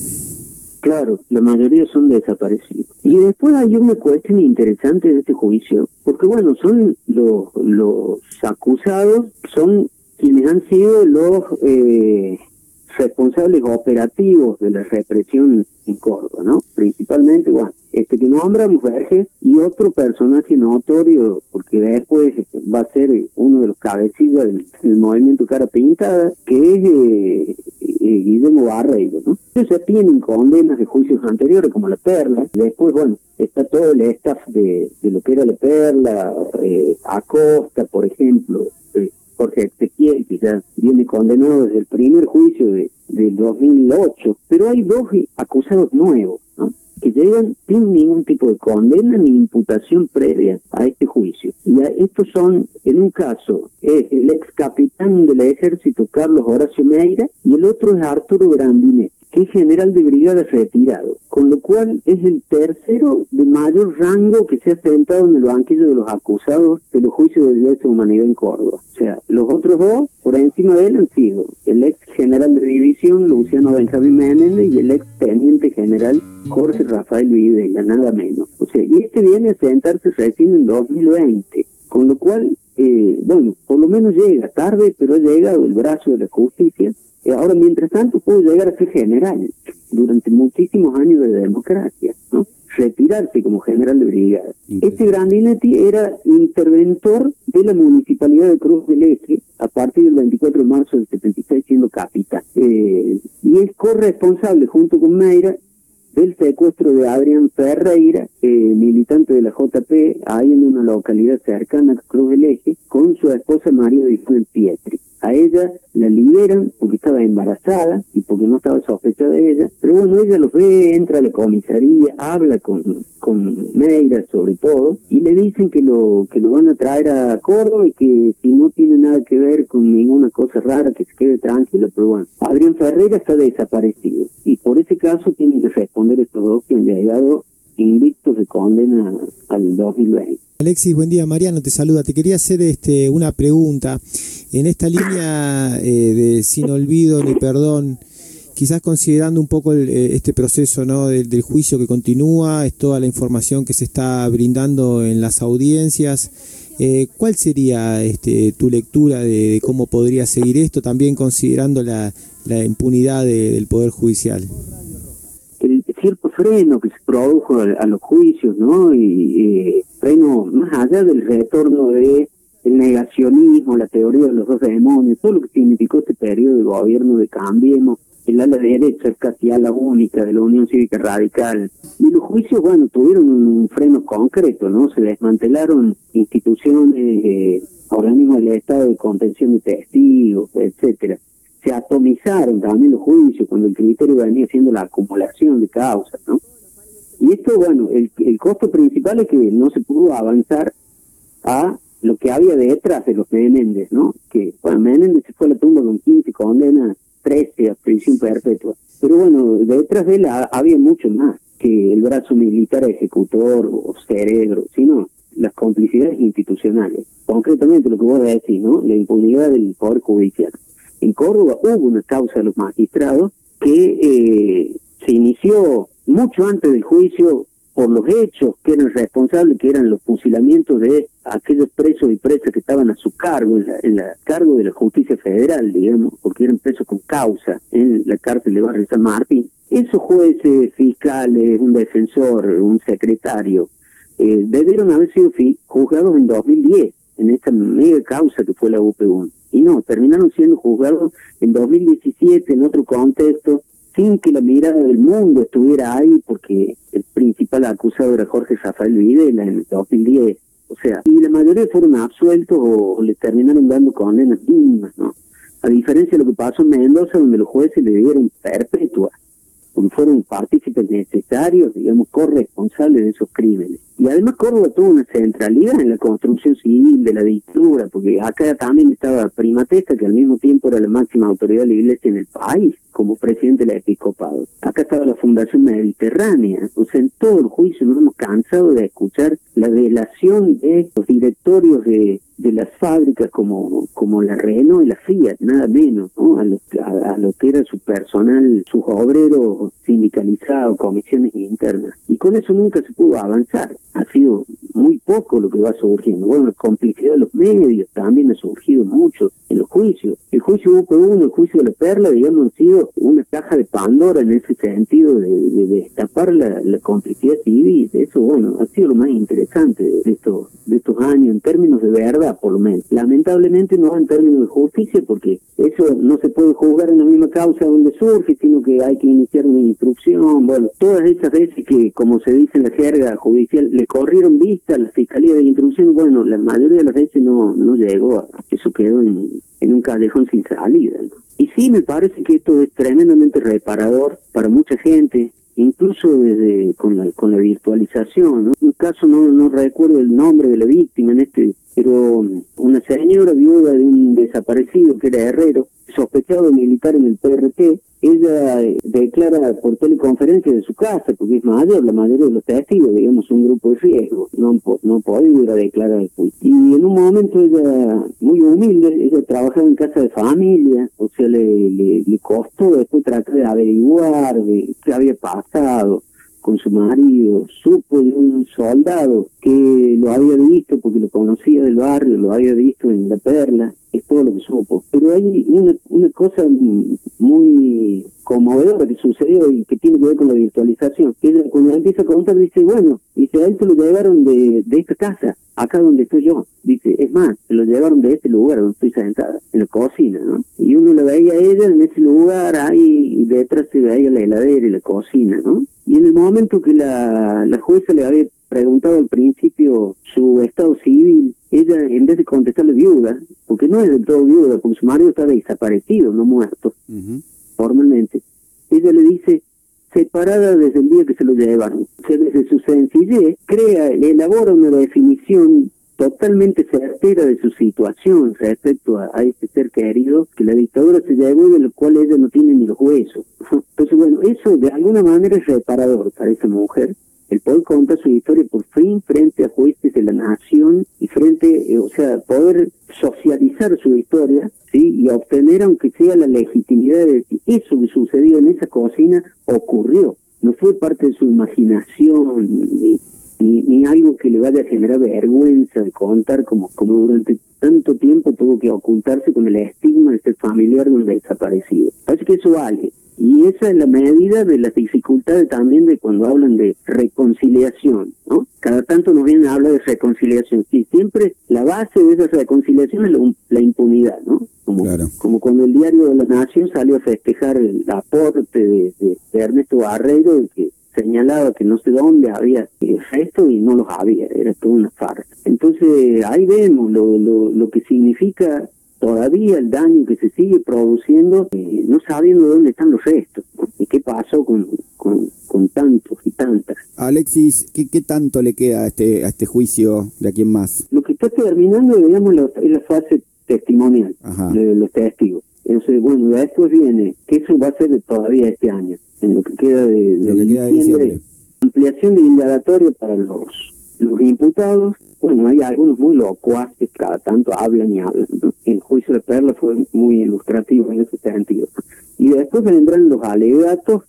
[SPEAKER 14] Claro, la mayoría son desaparecidos. Y después hay una cuestión interesante de este juicio, porque bueno, son los, los acusados, son quienes han sido los eh, responsables operativos de la represión en Córdoba, ¿no? Principalmente, bueno, este que nombramos Vergés y otro personaje notorio, porque después va a ser uno de los cabecillas del, del movimiento Cara Pintada, que es eh, eh, Guillermo Barreiro, ¿no? Ellos ya tienen condenas de juicios anteriores, como la Perla. Después, bueno, está todo el staff de, de lo que era la Perla, eh, Acosta, por ejemplo, eh, Jorge Ezequiel, que ya viene condenado desde el primer juicio de, del dos mil ocho, pero hay dos acusados nuevos, ¿no? Que llegan sin ningún tipo de condena ni imputación previa a este juicio. Y a, estos son, en un caso, es el ex capitán del ejército Carlos Horacio Meira, y el otro es Arturo Grandinetti, que es general de brigada retirado, con lo cual es el tercero de mayor rango que se ha sentado en el banquillo de los acusados de los juicios de lesa humanidad en Córdoba. O sea, los otros dos, por encima de él, han sido el ex general de división Luciano Benjamín Menéndez y el ex teniente general Jorge Rafael Videla, nada menos. O sea, y este viene a sentarse recién en dos mil veinte, con lo cual, eh, bueno, por lo menos llega tarde, pero ha llegado el brazo de la justicia. Ahora, mientras tanto, pudo llegar a ser general durante muchísimos años de democracia, ¿no? Retirarse como general de brigada. Este Grandinetti era interventor de la municipalidad de Cruz del Eje a partir del veinticuatro de marzo del setenta y seis, siendo capitán. Eh, y es corresponsable, junto con Meira, del secuestro de Adrián Ferreira, eh, militante de la J P, ahí en una localidad cercana a Cruz del Eje, con su esposa María Vicente Pietri. A ella la liberan porque estaba embarazada y porque no estaba sospechada de ella, pero bueno, ella los ve, entra a la comisaría, habla con, con Meira sobre todo, y le dicen que lo, que lo van a traer a Córdoba y que si no tiene nada que ver con ninguna cosa rara, que se quede tranquilo, pero bueno, Adrián Ferreira está desaparecido, y por ese caso tienen que responder estos dos que han llegado invictos de condena al dos mil veinte.
[SPEAKER 2] Alexis, buen día. Mariano te saluda. Te quería hacer este una pregunta. En esta línea eh, de sin olvido ni perdón, quizás considerando un poco el, este proceso, ¿no?, del, del juicio que continúa, es toda la información que se está brindando en las audiencias, eh, ¿cuál sería este, tu lectura de, de cómo podría seguir esto, también considerando la, la impunidad de, del Poder Judicial?
[SPEAKER 14] El cierto freno que se produjo a, a los juicios, ¿no? Y eh, freno más allá del retorno de el negacionismo, la teoría de los dos demonios, todo lo que significó este periodo de gobierno de Cambiemos, el ala derecha es casi ala única de la Unión Cívica Radical. Y los juicios, bueno, tuvieron un freno concreto, ¿no? Se desmantelaron instituciones, eh, organismos del Estado de contención de testigos, etcétera. Se atomizaron también los juicios cuando el criterio venía siendo la acumulación de causas, ¿no? Y esto, bueno, el, el costo principal es que no se pudo avanzar a lo que había detrás de los Menéndez, ¿no? Que, bueno, Menéndez se fue a la tumba con quince condenas, trece a prisión perpetua. Pero bueno, detrás de él ha, había mucho más que el brazo militar ejecutor o cerebro, sino las complicidades institucionales. Concretamente lo que vos decís, ¿no? La impunidad del Poder Judicial. En Córdoba hubo una causa de los magistrados que eh, se inició mucho antes del juicio por los hechos que eran responsables, que eran los fusilamientos de aquellos presos y presas que estaban a su cargo, en la, en la cargo de la justicia federal, digamos, porque eran presos con causa en la cárcel de Barrio San Martín. Esos jueces, fiscales, un defensor, un secretario, eh, debieron haber sido juzgados en dos mil diez, en esta mega causa que fue la U P uno. Y no, terminaron siendo juzgados en dos mil diecisiete, en otro contexto, sin que la mirada del mundo estuviera ahí, porque el principal acusado era Jorge Rafael Videla en el dos mil diez. O sea, y la mayoría fueron absueltos o, o le terminaron dando condenas mínimas, ¿no? A diferencia de lo que pasó en Mendoza, donde los jueces le dieron perpetua, porque fueron partícipes necesarios, digamos, corresponsables de esos crímenes. Y además Córdoba tuvo una centralidad en la construcción civil de la dictadura, porque acá también estaba Prima Testa, que al mismo tiempo era la máxima autoridad de la iglesia en el país, como presidente del episcopado. Acá estaba la Fundación Mediterránea. O sea, en todo el juicio nos hemos cansado de escuchar la delación de los directorios de, de las fábricas como, como la Renault y la Fiat, nada menos, ¿no? A lo, a, a lo que era su personal, sus obreros sindicalizados, comisiones internas. Y con eso nunca se pudo avanzar. Ha sido muy poco lo que va surgiendo. Bueno, la complicidad de los medios también ha surgido mucho en los juicios. El juicio U P uno, el juicio de la Perla, digamos, han sido una caja de Pandora en ese sentido de, de, de destapar la, la complicidad civil. Eso, bueno, ha sido lo más interesante de estos, de estos años, en términos de verdad, por lo menos. Lamentablemente no en términos de justicia, porque eso no se puede juzgar en la misma causa donde surge, sino que hay que iniciar una instrucción. Bueno, todas esas veces que, como se dice en la jerga judicial, le corrieron vista a la Fiscalía de Instrucción, bueno, la mayoría de las veces no, no llegó, a, eso quedó en, en un callejón sin salida, ¿no? Y sí, me parece que esto es tremendamente reparador para mucha gente, incluso desde con la, con la virtualización, ¿no? En un caso no, no recuerdo el nombre de la víctima en este, pero una señora viuda de un desaparecido que era herrero, sospechado de militar en el P R T, ella eh, declara por teleconferencia de su casa, porque es mayor, la mayoría de los testigos, digamos, un grupo de riesgo, no, no podía ir a declarar el juicio. Y en un momento ella, muy humilde, ella trabajaba en casa de familia, o sea, le, le, le costó después tratar de averiguar de qué había pasado con su marido, supo de un soldado que lo había visto porque lo conocía del barrio, lo había visto en La Perla, es todo lo que supo. Pero hay una, una cosa muy conmovedora que sucedió y que tiene que ver con la virtualización, que ella, cuando empieza a contar, dice, bueno, dice, a él se lo llevaron de, de esta casa, acá donde estoy yo, dice, es más, se lo llevaron de este lugar donde estoy sentada, en la cocina, ¿no? Y uno la veía a ella en ese lugar, ahí detrás se veía la heladera y la cocina, ¿no? Y en el momento que la, la jueza le había preguntado al principio su estado civil, ella, en vez de contestarle viuda, porque no es del todo viuda, porque su marido está desaparecido, no muerto, uh-huh. formalmente, ella le dice separada desde el día que se lo llevaron. O sea, desde su sencillez, crea, elabora una definición totalmente certera de su situación respecto a, a este ser querido que la dictadura se llevó y de lo cual ella no tiene ni los huesos. Entonces, bueno, eso de alguna manera es reparador para esa mujer, el poder contar su historia por fin frente a jueces de la nación y frente, eh, o sea, poder socializar su historia, ¿sí? Y obtener, aunque sea la legitimidad de decir, eso que sucedió en esa cocina ocurrió, no fue parte de su imaginación, ni Ni, ni algo que le vaya a generar vergüenza de contar, como, como durante tanto tiempo tuvo que ocultarse con el estigma de ser familiar de un desaparecido. Así que eso vale. Y esa es la medida de las dificultades también de cuando hablan de reconciliación, ¿no? Cada tanto nos vienen a hablar de reconciliación. Sí, siempre la base de esa reconciliación es la, la impunidad, ¿no? Como, claro. como cuando el Diario de la Nación salió a festejar el aporte de, de, de Ernesto Barreiro, de que señalaba que no sé dónde había esto y no los había, era toda una farsa. Entonces ahí vemos lo, lo, lo que significa todavía el daño que se sigue produciendo, eh, no sabiendo dónde están los restos, ¿no? Y qué pasó con, con, con tantos y tantas.
[SPEAKER 1] Alexis, ¿qué, qué tanto le queda a este, a este juicio de aquí en más?
[SPEAKER 14] Lo que está terminando, digamos, la, es la fase testimonial de, de los testigos. Entonces, bueno, después viene, que eso va a ser todavía este año, en lo que queda de, de,
[SPEAKER 1] que queda de diciembre.
[SPEAKER 14] Ampliación de indagatorio para los, los imputados. Bueno, hay algunos muy locuaces que cada tanto hablan y hablan, ¿no? El juicio de Perla fue muy ilustrativo en ese sentido. Y después vendrán los alegatos,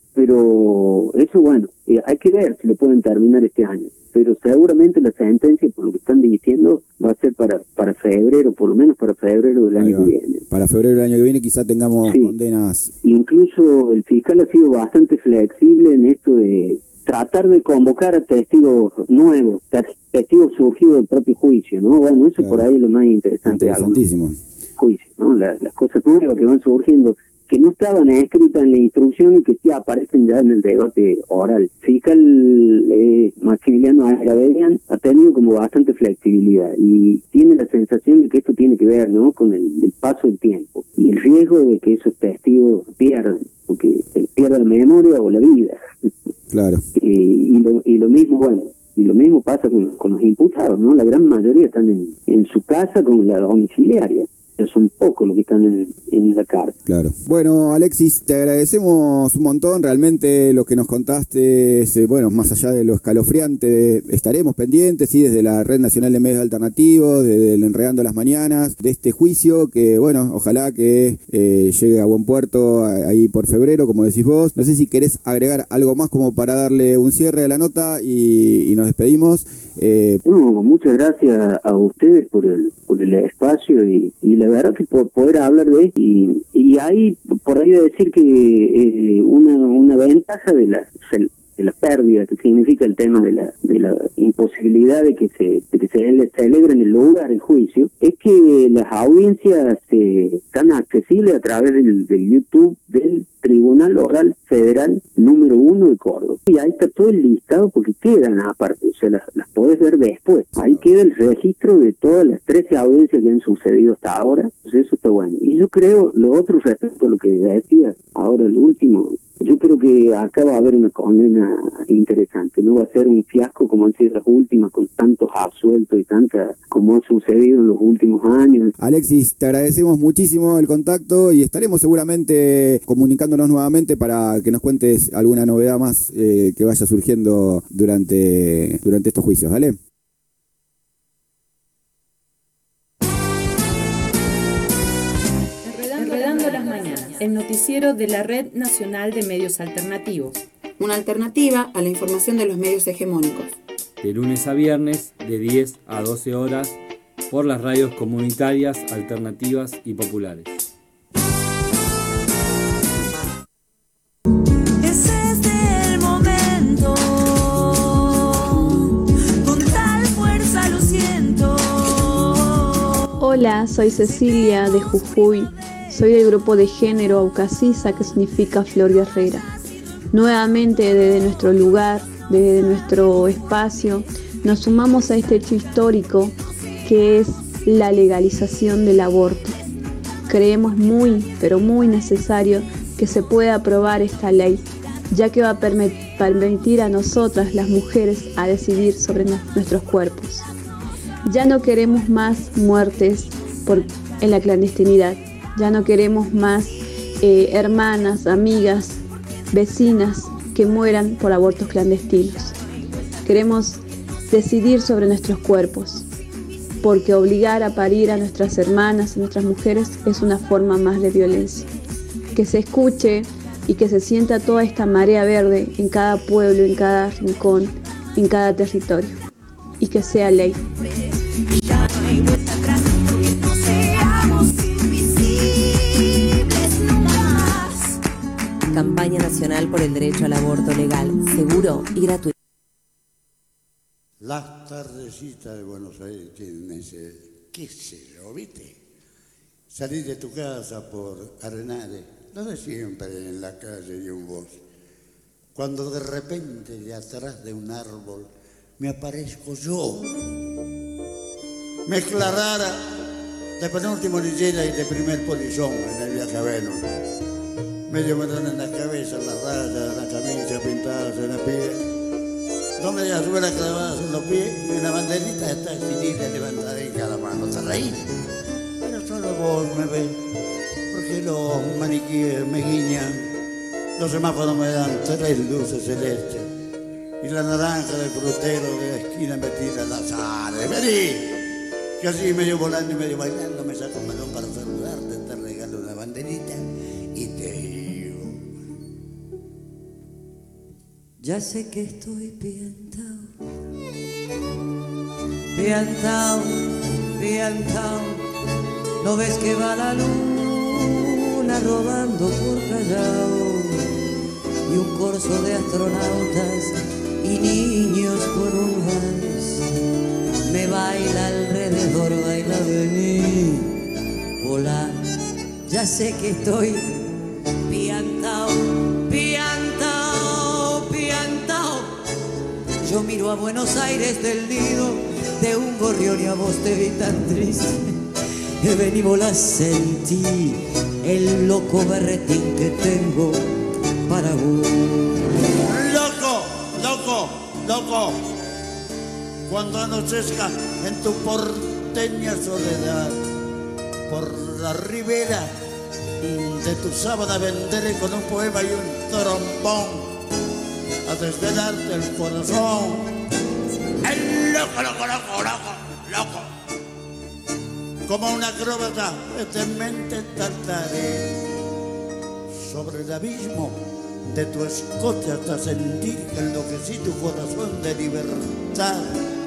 [SPEAKER 14] pero eso, bueno, eh, hay que ver si lo pueden terminar este año. Pero seguramente la sentencia, por lo que están diciendo, va a ser para para febrero, por lo menos para febrero del año que viene.
[SPEAKER 1] Para febrero del año que viene quizás tengamos sí. condenas.
[SPEAKER 14] Incluso el fiscal ha sido bastante flexible en esto de tratar de convocar a testigos nuevos, testigos surgidos del propio juicio, ¿no? Bueno, eso claro. por ahí es lo más interesante.
[SPEAKER 1] Interesantísimo.
[SPEAKER 14] Juicio, ¿no? Las, las cosas nuevas que van surgiendo, que no estaban escritas en la instrucción y que sí aparecen ya en el debate oral. El fiscal eh, Maximiliano Agravelian ha tenido como bastante flexibilidad y tiene la sensación de que esto tiene que ver, ¿no?, con el, el paso del tiempo y el riesgo de que esos testigos pierdan, porque pierdan la memoria o la vida.
[SPEAKER 1] Claro.
[SPEAKER 14] Eh, y, lo, y lo mismo, bueno, y lo mismo pasa con, con los imputados, ¿no? La gran mayoría están en, en su casa con la domiciliaria. Son pocos los que están en, en la cárcel.
[SPEAKER 1] Claro. Bueno, Alexis, te agradecemos un montón. Realmente lo que nos contaste, es, bueno, más allá de lo escalofriante, estaremos pendientes, sí, desde la Red Nacional de Medios Alternativos, desde el Enredando las Mañanas, de este juicio que, bueno, ojalá que eh, llegue a buen puerto ahí por febrero, como decís vos. No sé si querés agregar algo más como para darle un cierre a la nota y, y nos despedimos.
[SPEAKER 14] Eh, no, muchas gracias a ustedes por el, por el espacio y, y la verdad que por poder hablar de esto y, y hay por ahí decir que eh, una, una ventaja de la, de la pérdida que significa el tema de la de la imposibilidad de que se de que se celebre en el lugar el juicio es que las audiencias eh, están accesibles a través del, del YouTube del Tribunal Oral Federal número uno de Córdoba. Y ahí está todo el listado porque quedan aparte, o sea, las, las podés ver después. Ahí queda el registro de todas las trece audiencias que han sucedido hasta ahora, entonces eso está bueno. Y yo creo, lo otro respecto a lo que decía ahora el último, yo creo que acá va a haber una condena interesante, no va a ser un fiasco como han sido las últimas, con tantos absueltos y tantas como ha sucedido en los últimos años.
[SPEAKER 1] Alexis, te agradecemos muchísimo el contacto y estaremos seguramente comunicándonos nuevamente para que nos cuentes alguna novedad más eh, que vaya surgiendo durante, durante estos juicios, ¿vale?
[SPEAKER 15] Enredando las mañanas, el noticiero de la Red Nacional de Medios Alternativos.
[SPEAKER 16] Una alternativa a la información de los medios hegemónicos.
[SPEAKER 17] De lunes a viernes, de diez a doce horas, por las radios comunitarias, alternativas y populares.
[SPEAKER 3] Es este el momento, con tal fuerza lo siento.
[SPEAKER 18] Hola, soy Cecilia de Jujuy. Soy del grupo de género Aucasisa, que significa Flor Guerrera. Nuevamente, desde nuestro lugar, desde nuestro espacio, nos sumamos a este hecho histórico que es la legalización del aborto. Creemos muy, pero muy necesario que se pueda aprobar esta ley, ya que va a permitir a nosotras, las mujeres, a decidir sobre nuestros cuerpos. Ya no queremos más muertes por, en la clandestinidad, ya no queremos más eh, hermanas, amigas, vecinas que mueran por abortos clandestinos. Queremos decidir sobre nuestros cuerpos, porque obligar a parir a nuestras hermanas, a nuestras mujeres, es una forma más de violencia. Que se escuche y que se sienta toda esta marea verde en cada pueblo, en cada rincón, en cada territorio, y que sea ley.
[SPEAKER 8] Campaña Nacional por el Derecho al Aborto Legal, Seguro y Gratuito.
[SPEAKER 19] Las tardecitas de Buenos Aires tienen ese, qué sé yo, ¿viste? Salir de tu casa por Arenales, no de siempre en la calle y un voz. Cuando de repente de atrás de un árbol me aparezco yo. Mezcla rara de penúltimo lillera y de primer polizón en el viaje a Venus. Medio melón en la cabeza, las rayas, la camisa pintadas en la piel. Dos medias suelas clavadas en los pies y una banderita está extinida levantada en cada mano. ¿Te reís? Pero solo vos me ves, porque los maniquíes me guiñan, los semáforos me dan tres luces celestes y la naranja del frutero de la esquina me tira las ares. ¡Vení! Que así medio volando y medio bailando me saco un melón para saludarte, te regalo una banderita y te digo:
[SPEAKER 4] ya sé que estoy piantao, piantao, piantao. ¿No ves que va la luna rodando por Callao? Y un corso de astronautas y niños con un vals me baila alrededor, baila, vení, volá. Ya sé que estoy piantao, piantao, piantao. Yo miro a Buenos Aires del nido de un gorrión y a vos te vi tan triste. Que vení, volá, sentí el loco berretín que tengo para vos.
[SPEAKER 19] Loco, loco, loco. Cuando anochezca en tu porteña soledad, por la ribera de tu sábana vendré con un poema y un trombón a desvelarte el corazón. El loco, loco, loco, loco, loco. Como una acróbata de mente tartaré sobre el abismo de tu escote hasta sentir que enloquecí tu corazón de libertad.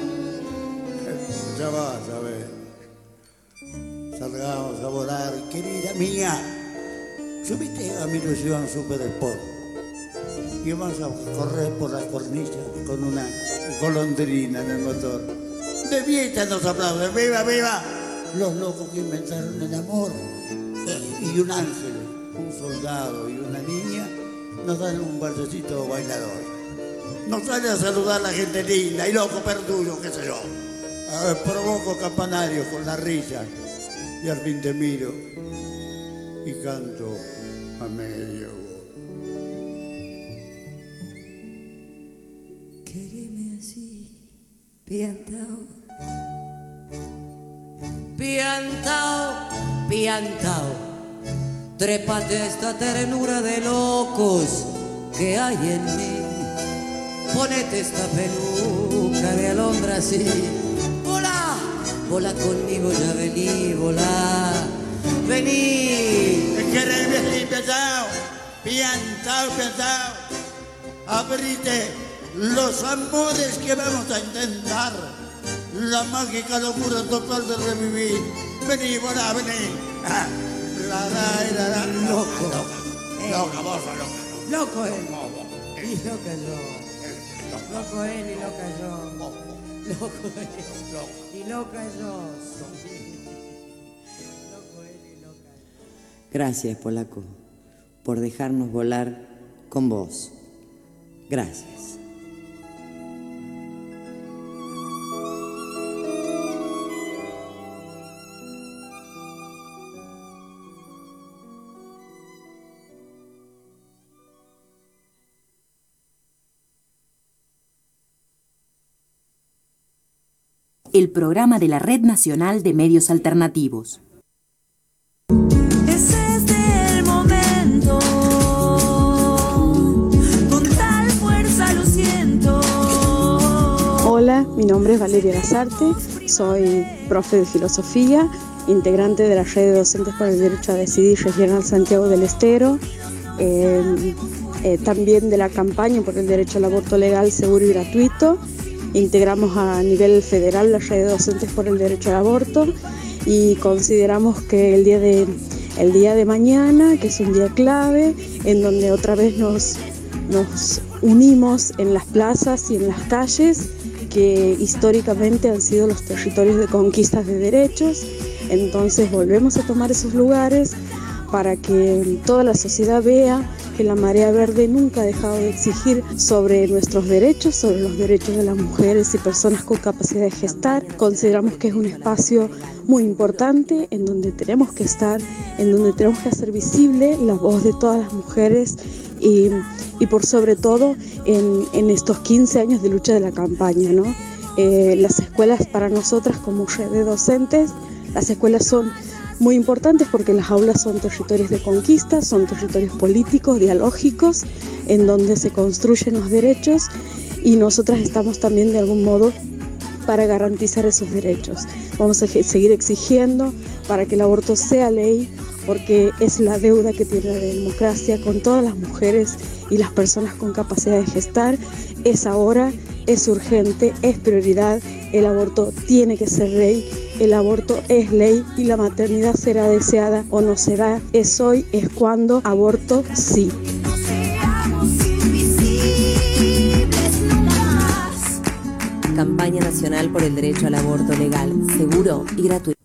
[SPEAKER 19] Ya vas a ver. Salgamos a volar, querida mía. Subite a mi ilusión Super Sport y vamos a correr por la cornilla con una golondrina en el motor. De fiesta nos aplauden, ¡viva, viva! Los locos que inventaron el amor. Y un ángel, un soldado y una niña nos dan un balsecito bailador. Nos sale a saludar a la gente linda y loco perduyo, qué sé yo. A ver, provoco campanarios con la risa y al fin te miro y canto a medio.
[SPEAKER 4] Quéreme así, piantao, piantao, piantao. Trépate a esta ternura de locos que hay en mí. Ponete esta peluca de alondra así. Volá, volá conmigo, ya vení, volá, vení.
[SPEAKER 19] Quereme así, piantao, piantao, piantao. Abrite los amores que vamos a intentar. La mágica locura total de revivir. Vení, volá, vení. Ah. La, la, la, la, loco, loco, loca, vos sos loca,
[SPEAKER 4] loco él, y loca yo, loco él y loca yo, loco él y loca yo, loco él y loca yo. Gracias, Polaco, por dejarnos volar con vos. Gracias.
[SPEAKER 9] el programa de la Red Nacional de Medios Alternativos.
[SPEAKER 3] Es este el momento, con tal fuerza lo siento.
[SPEAKER 18] Hola, mi nombre es Valeria Lazarte, soy profe de filosofía, integrante de la red de docentes por el derecho a decidir regional Santiago del Estero, eh, eh, también de la campaña por el derecho al aborto legal, seguro y gratuito. Integramos a nivel federal la red de docentes por el derecho al aborto y consideramos que el día de, el día de mañana, que es un día clave, en donde otra vez nos, nos unimos en las plazas y en las calles, que históricamente han sido los territorios de conquistas de derechos. Entonces volvemos a tomar esos lugares para que toda la sociedad vea que la Marea Verde nunca ha dejado de exigir sobre nuestros derechos, sobre los derechos de las mujeres y personas con capacidad de gestar. Consideramos que es un espacio muy importante en donde tenemos que estar, en donde tenemos que hacer visible la voz de todas las mujeres y, y por sobre todo en, en estos quince años de lucha de la campaña, ¿no? Eh, las escuelas para nosotras como red de docentes, las escuelas son muy importantes porque las aulas son territorios de conquista, son territorios políticos, dialógicos, en donde se construyen los derechos y nosotras estamos también de algún modo para garantizar esos derechos. Vamos a seguir exigiendo para que el aborto sea ley, porque es la deuda que tiene la democracia con todas las mujeres y las personas con capacidad de gestar. Es ahora, es urgente, es prioridad, el aborto tiene que ser ley. El aborto es ley y la maternidad será deseada o no será. Es hoy, es cuando. Aborto, sí.
[SPEAKER 8] Campaña Nacional por el Derecho al Aborto Legal, Seguro y Gratuito.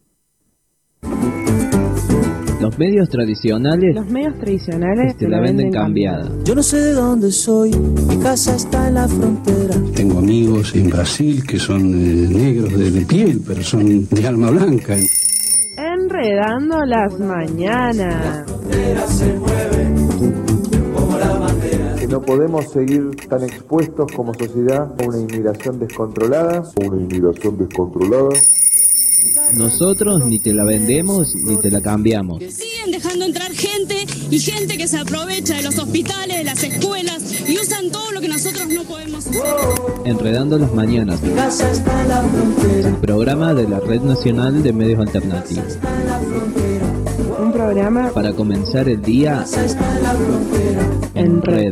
[SPEAKER 20] Los medios tradicionales
[SPEAKER 21] Los medios tradicionales
[SPEAKER 20] te la venden cambiada.
[SPEAKER 22] Yo no sé de dónde soy, mi casa está en la frontera.
[SPEAKER 23] Tengo amigos en Brasil que son eh, negros de, de piel, pero son de alma blanca.
[SPEAKER 21] Enredando las mañanas.
[SPEAKER 24] Se mueve como la bandera.
[SPEAKER 25] Que no podemos seguir tan expuestos como sociedad a una inmigración descontrolada.
[SPEAKER 26] Una inmigración descontrolada.
[SPEAKER 20] Nosotros ni te la vendemos ni te la cambiamos.
[SPEAKER 27] Siguen dejando entrar gente y gente que se aprovecha de los hospitales, de las escuelas y usan todo lo que nosotros no podemos hacer.
[SPEAKER 20] Enredando las mañanas. El programa de la Red Nacional de Medios Alternativos.
[SPEAKER 21] Un programa
[SPEAKER 20] para comenzar el día en red.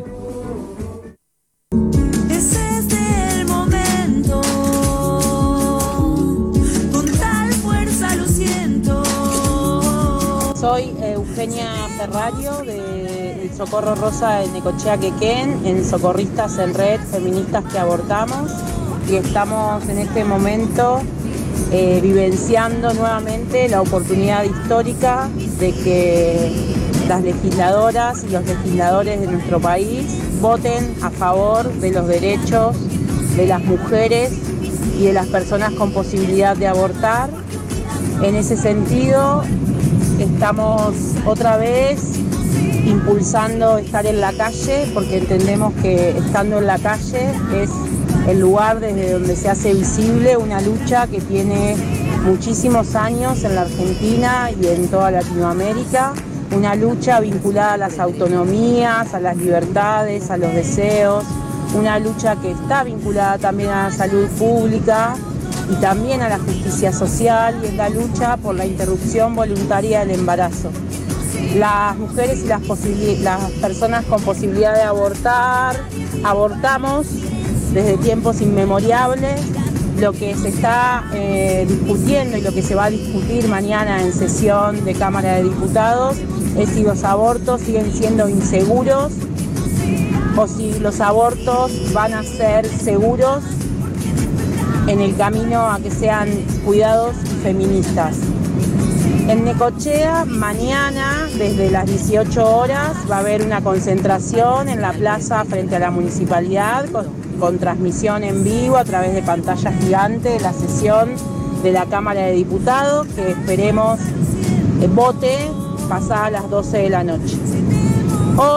[SPEAKER 28] Soy Eugenia Ferrario de Socorro Rosa en Necochea, Quequén, en Socorristas en Red, Feministas que Abortamos, y estamos en este momento eh, vivenciando nuevamente la oportunidad histórica de que las legisladoras y los legisladores de nuestro país voten a favor de los derechos de las mujeres y de las personas con posibilidad de abortar. En ese sentido, estamos otra vez impulsando estar en la calle porque entendemos que estando en la calle es el lugar desde donde se hace visible una lucha que tiene muchísimos años en la Argentina y en toda Latinoamérica, una lucha vinculada a las autonomías, a las libertades, a los deseos, una lucha que está vinculada también a la salud pública y también a la justicia social, y es la lucha por la interrupción voluntaria del embarazo. Las mujeres y las, las personas con posibilidad de abortar, abortamos desde tiempos inmemorables. Lo que se está eh, discutiendo y lo que se va a discutir mañana en sesión de Cámara de Diputados es si los abortos siguen siendo inseguros o si los abortos van a ser seguros en el camino a que sean cuidados y feministas. En Necochea, mañana, desde las dieciocho horas, va a haber una concentración en la plaza frente a la municipalidad con, con transmisión en vivo a través de pantalla gigante de la sesión de la Cámara de Diputados, que esperemos eh, vote pasada las doce de la noche. Hoy a las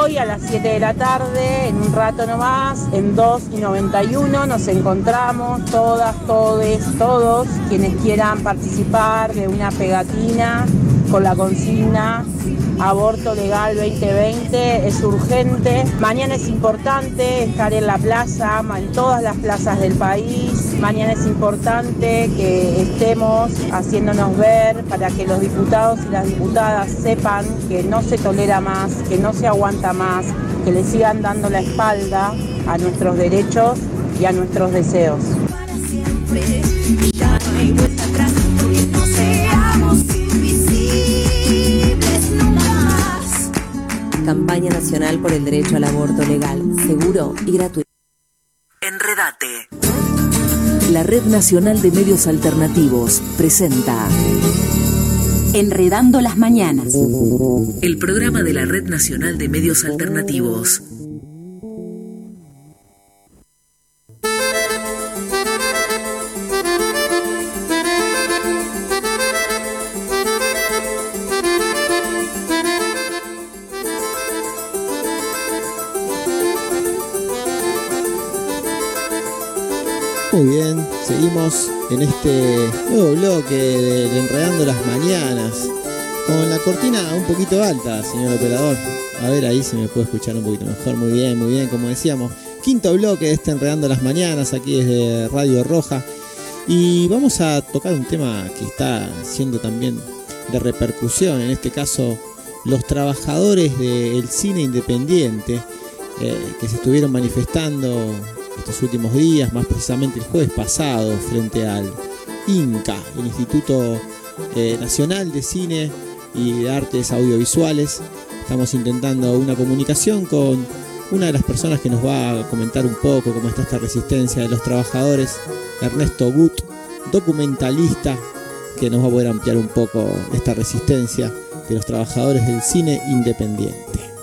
[SPEAKER 28] siete de la tarde, en un rato nomás, en dos y noventa y uno nos encontramos todas, todes, todos quienes quieran participar de una pegatina con la consigna Aborto Legal veinte veinte, es urgente. Mañana es importante estar en la plaza, en todas las plazas del país. Mañana es importante que estemos haciéndonos ver para que los diputados y las diputadas sepan que no se tolera más, que no se aguanta más, que le sigan dando la espalda a nuestros derechos y a nuestros deseos.
[SPEAKER 3] Para siempre, ya no hay vuelta atrás, porque no seamos invisibles nunca más.
[SPEAKER 8] Campaña Nacional por el Derecho al Aborto Legal, Seguro y Gratuito.
[SPEAKER 2] Enredate. La Red Nacional de Medios Alternativos presenta
[SPEAKER 9] Enredando las Mañanas,
[SPEAKER 2] el programa de la Red Nacional de Medios Alternativos.
[SPEAKER 5] Muy bien, seguimos en este nuevo bloque de Enredando las Mañanas, con la cortina un poquito alta, señor operador. A ver ahí si me puede escuchar un poquito mejor. Muy bien, muy bien, como decíamos, quinto bloque de este Enredando las Mañanas, aquí desde Radio Roja. Y vamos a tocar un tema que está siendo también de repercusión, en este caso los trabajadores del cine independiente, eh, que se estuvieron manifestando estos últimos días, más precisamente el jueves pasado, frente al INCA, el Instituto eh, Nacional de Cine y de Artes Audiovisuales. Estamos intentando una comunicación con una de las personas que nos va a comentar un poco cómo está esta resistencia de los trabajadores, Ernesto Gut, documentalista, que nos va a poder ampliar un poco esta resistencia de los trabajadores del cine independiente.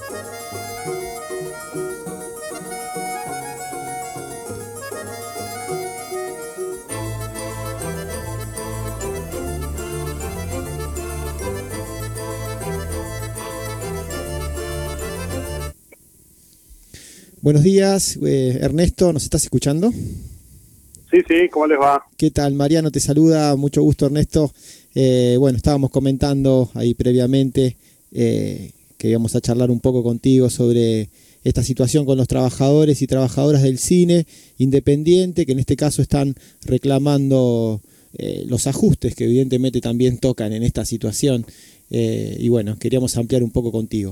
[SPEAKER 5] Buenos días, eh, Ernesto, ¿nos estás escuchando?
[SPEAKER 6] Sí, sí, ¿cómo les va?
[SPEAKER 5] ¿Qué tal? Mariano te saluda, mucho gusto, Ernesto. Eh, bueno, estábamos comentando ahí previamente eh, que íbamos a charlar un poco contigo sobre esta situación con los trabajadores y trabajadoras del cine independiente, que en este caso están reclamando eh, los ajustes que evidentemente también tocan en esta situación. Eh, y bueno, queríamos ampliar un poco contigo.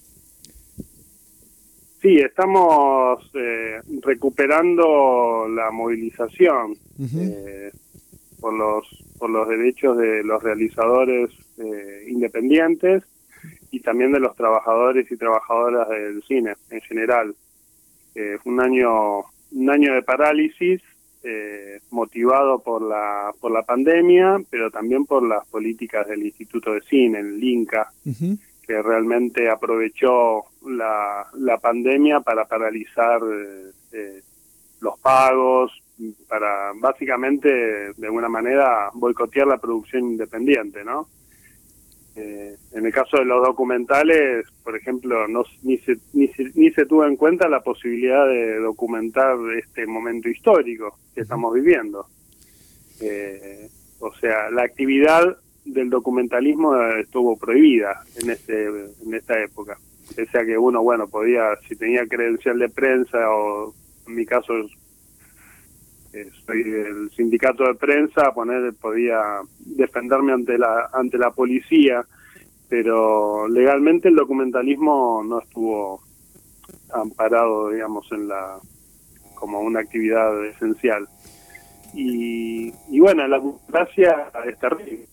[SPEAKER 6] Sí, estamos eh, recuperando la movilización uh-huh. eh, por los por los derechos de los realizadores eh, independientes y también de los trabajadores y trabajadoras del cine en general. Eh, fue un año un año de parálisis eh, motivado por la por la pandemia, pero también por las políticas del Instituto de Cine, el INCA. Uh-huh. Que realmente aprovechó la, la pandemia para paralizar eh, eh, los pagos, para básicamente, de alguna manera, boicotear la producción independiente, ¿no? Eh, en el caso de los documentales, por ejemplo, no, ni, se, ni, se, ni se tuvo en cuenta la posibilidad de documentar este momento histórico que estamos viviendo. Eh, o sea, la actividad del documentalismo estuvo prohibida en este en esta época. O sea que uno, bueno, podía, si tenía credencial de prensa, o en mi caso eh, soy del sindicato de prensa, poner podía defenderme ante la ante la policía, pero legalmente el documentalismo no estuvo amparado, digamos, en la como una actividad esencial. Y, y bueno, la democracia es terrible.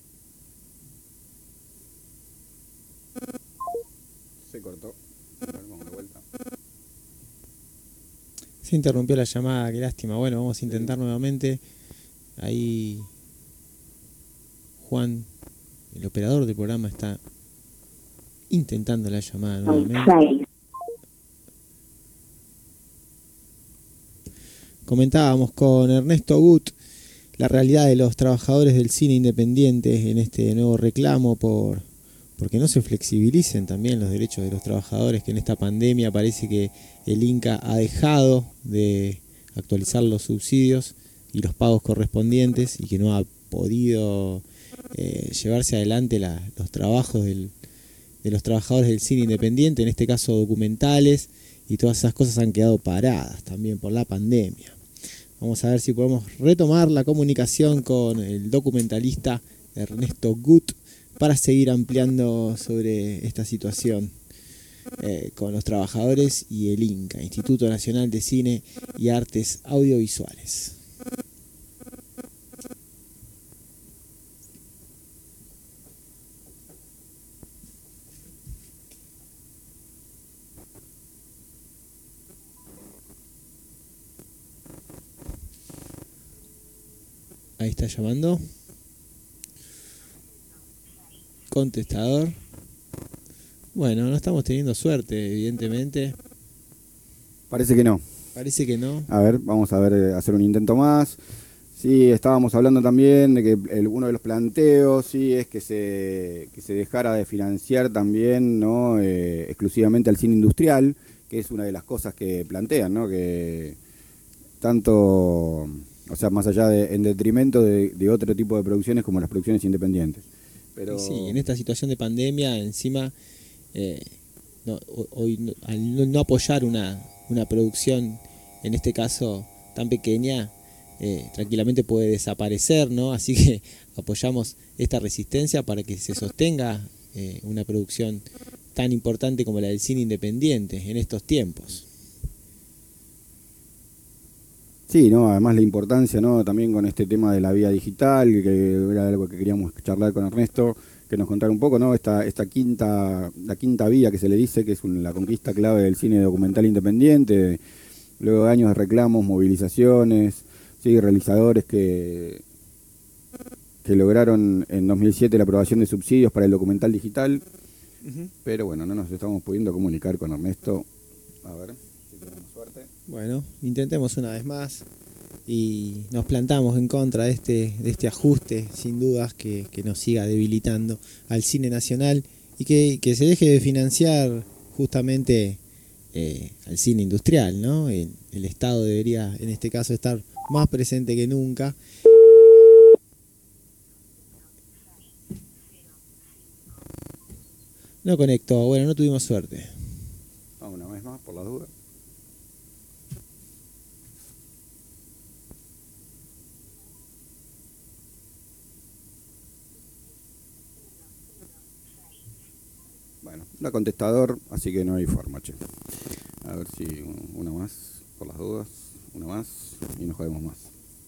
[SPEAKER 1] Se cortó. Vamos de vuelta.
[SPEAKER 5] Se interrumpió la llamada, qué lástima. Bueno, vamos a intentar nuevamente. Ahí Juan, el operador del programa, está intentando la llamada nuevamente. Comentábamos con Ernesto Gut la realidad de los trabajadores del cine independiente en este nuevo reclamo por porque no se flexibilicen también los derechos de los trabajadores, que en esta pandemia parece que el Inca ha dejado de actualizar los subsidios y los pagos correspondientes y que no ha podido eh, llevarse adelante la, los trabajos del, de los trabajadores del cine independiente, en este caso documentales, y todas esas cosas han quedado paradas también por la pandemia. Vamos a ver si podemos retomar la comunicación con el documentalista Ernesto Gut para seguir ampliando sobre esta situación eh, con los trabajadores y el INCA, Instituto Nacional de Cine y Artes Audiovisuales. Ahí está llamando. Contestador. Bueno, no estamos teniendo suerte, evidentemente.
[SPEAKER 1] Parece que no.
[SPEAKER 5] Parece que no.
[SPEAKER 1] A ver, vamos a ver, hacer un intento más. Sí, estábamos hablando también de que el, uno de los planteos, sí, es que se, que se dejara de financiar también, ¿no? Eh, exclusivamente al cine industrial, que es una de las cosas que plantean, ¿no? Que tanto, o sea, más allá de, en detrimento de, de otro tipo de producciones como las producciones independientes. Pero...
[SPEAKER 5] Sí, en esta situación de pandemia, encima, eh, no, hoy no, al no, no apoyar una, una producción, en este caso tan pequeña, eh, tranquilamente puede desaparecer, ¿no? Así que apoyamos esta resistencia para que se sostenga eh, una producción tan importante como la del cine independiente en estos tiempos.
[SPEAKER 1] Sí, no, además la importancia, ¿no? También con este tema de la vía digital, que era algo que queríamos charlar con Ernesto, que nos contara un poco, ¿no? Esta, esta quinta, la quinta vía que se le dice, que es un, la conquista clave del cine documental independiente, luego de años de reclamos, movilizaciones, sí, realizadores que, que lograron en dos mil siete la aprobación de subsidios para el documental digital, uh-huh. Pero bueno, no nos estamos pudiendo comunicar con Ernesto. A ver si tenemos suerte.
[SPEAKER 5] Bueno, intentemos una vez más y nos plantamos en contra de este, de este ajuste, sin dudas, que, que nos siga debilitando al cine nacional y que, que se deje de financiar justamente eh, al cine industrial, ¿no? El, el Estado debería, en este caso, estar más presente que nunca. No conectó, bueno, no tuvimos suerte.
[SPEAKER 1] Vamos una vez más, por la duda. Bueno, la contestador, así que no hay forma, che. A ver si una más, por las dudas, una más y nos jodemos más.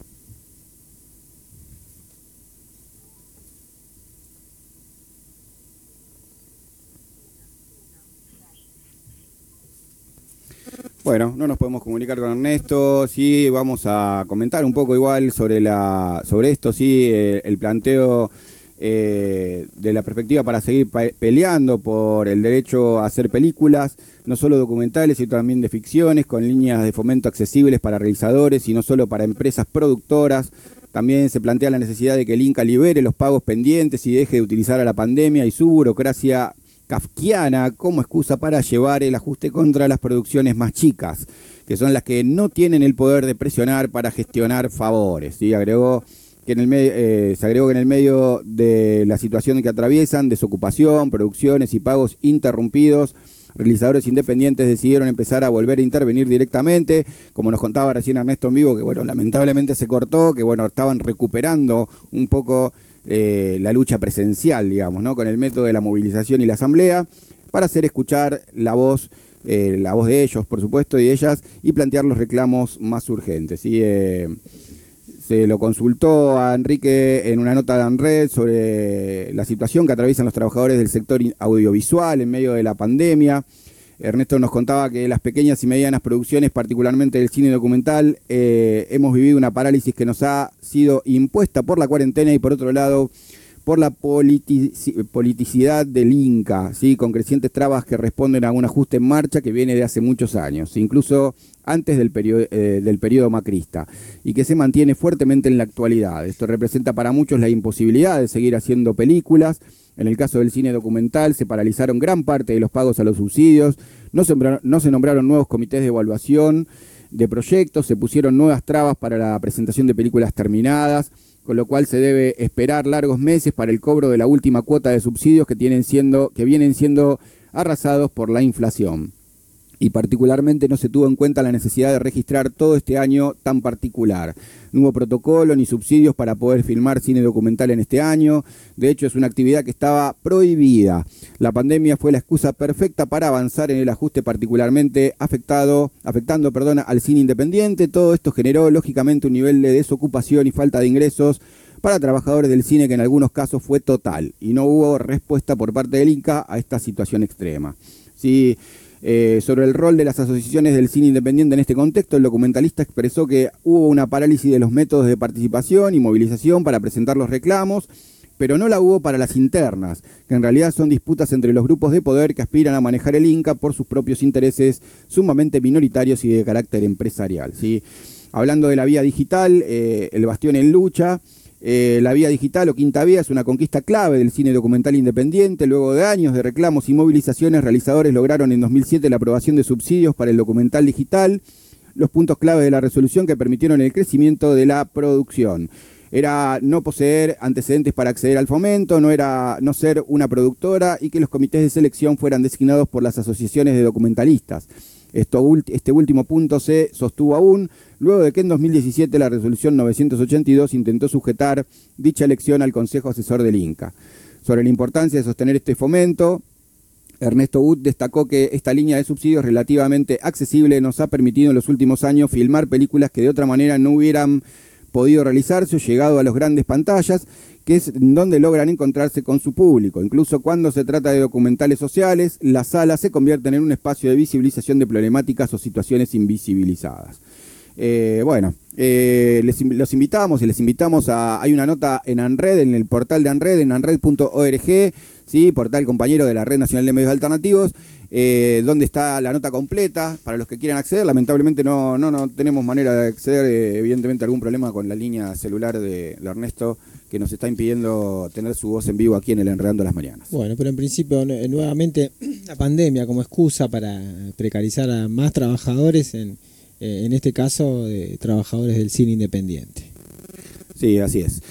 [SPEAKER 1] Bueno, no nos podemos comunicar con Ernesto, sí, vamos a comentar un poco igual sobre la sobre esto, sí, eh, el planteo eh, de la perspectiva para seguir peleando por el derecho a hacer películas, no solo documentales, sino también de ficciones, con líneas de fomento accesibles para realizadores y no solo para empresas productoras. También se plantea la necesidad de que el INCA libere los pagos pendientes y deje de utilizar a la pandemia y su burocracia kafkiana como excusa para llevar el ajuste contra las producciones más chicas, que son las que no tienen el poder de presionar para gestionar favores. ¿Sí? Agregó que en el medio, eh, se agregó que en el medio de la situación que atraviesan, desocupación, producciones y pagos interrumpidos, realizadores independientes decidieron empezar a volver a intervenir directamente, como nos contaba recién Ernesto en vivo, que bueno, lamentablemente se cortó, que bueno, estaban recuperando un poco Eh, la lucha presencial, digamos, ¿no? Con el método de la movilización y la asamblea, para hacer escuchar la voz, eh, la voz de ellos, por supuesto, y de ellas, y plantear los reclamos más urgentes. ¿Sí? Eh, se lo consultó a Enrique en una nota de ANRED sobre la situación que atraviesan los trabajadores del sector audiovisual en medio de la pandemia. Ernesto nos contaba que las pequeñas y medianas producciones, particularmente del cine documental, eh, hemos vivido una parálisis que nos ha sido impuesta por la cuarentena y, por otro lado, por la politici- politicidad del INCA, ¿sí? Con crecientes trabas que responden a un ajuste en marcha que viene de hace muchos años, incluso antes del periodo, eh, del periodo macrista, y que se mantiene fuertemente en la actualidad. Esto representa para muchos la imposibilidad de seguir haciendo películas, En el caso del cine documental se paralizaron gran parte de los pagos a los subsidios, no se, no se nombraron nuevos comités de evaluación de proyectos, se pusieron nuevas trabas para la presentación de películas terminadas, con lo cual se debe esperar largos meses para el cobro de la última cuota de subsidios que, tienen siendo, que vienen siendo arrasados por la inflación. Y particularmente no se tuvo en cuenta la necesidad de registrar todo este año tan particular. No hubo protocolo ni subsidios para poder filmar cine documental en este año. De hecho, es una actividad que estaba prohibida. La pandemia fue la excusa perfecta para avanzar en el ajuste, particularmente afectado, afectando perdón, al cine independiente. Todo esto generó, lógicamente, un nivel de desocupación y falta de ingresos para trabajadores del cine que en algunos casos fue total. Y no hubo respuesta por parte del Inca a esta situación extrema. Sí. Eh, sobre el rol de las asociaciones del cine independiente en este contexto, el documentalista expresó que hubo una parálisis de los métodos de participación y movilización para presentar los reclamos, pero no la hubo para las internas, que en realidad son disputas entre los grupos de poder que aspiran a manejar el Inca por sus propios intereses sumamente minoritarios y de carácter empresarial, ¿sí? Hablando de la vía digital, eh, el bastión en lucha. Eh, la vía digital o quinta vía es una conquista clave del cine documental independiente. Luego de años de reclamos y movilizaciones, realizadores lograron en dos mil siete la aprobación de subsidios para el documental digital, los puntos clave de la resolución que permitieron el crecimiento de la producción. Era no poseer antecedentes para acceder al fomento, no era no ser una productora y que los comités de selección fueran designados por las asociaciones de documentalistas. Esto, este último punto se sostuvo aún luego de que en dos mil diecisiete la resolución novecientos ochenta y dos intentó sujetar dicha elección al Consejo Asesor del Inca. Sobre la importancia de sostener este fomento, Ernesto Uth destacó que esta línea de subsidios relativamente accesible nos ha permitido en los últimos años filmar películas que de otra manera no hubieran podido realizarse o llegado a las grandes pantallas, que es donde logran encontrarse con su público. Incluso cuando se trata de documentales sociales, las salas se convierten en un espacio de visibilización de problemáticas o situaciones invisibilizadas. Eh, bueno, eh, les, los invitamos y les invitamos a... Hay una nota en ANRED, en el portal de ANRED, en anred punto org, ¿sí? Portal compañero de la Red Nacional de Medios Alternativos, eh, donde está la nota completa para los que quieran acceder. Lamentablemente no, no, no tenemos manera de acceder, eh, evidentemente algún problema con la línea celular de, de Ernesto, que nos está impidiendo tener su voz en vivo aquí en el Enredando las Mañanas.
[SPEAKER 5] Bueno, pero en principio nuevamente la pandemia como excusa para precarizar a más trabajadores, en, en este caso de trabajadores del cine independiente.
[SPEAKER 1] Sí, así es.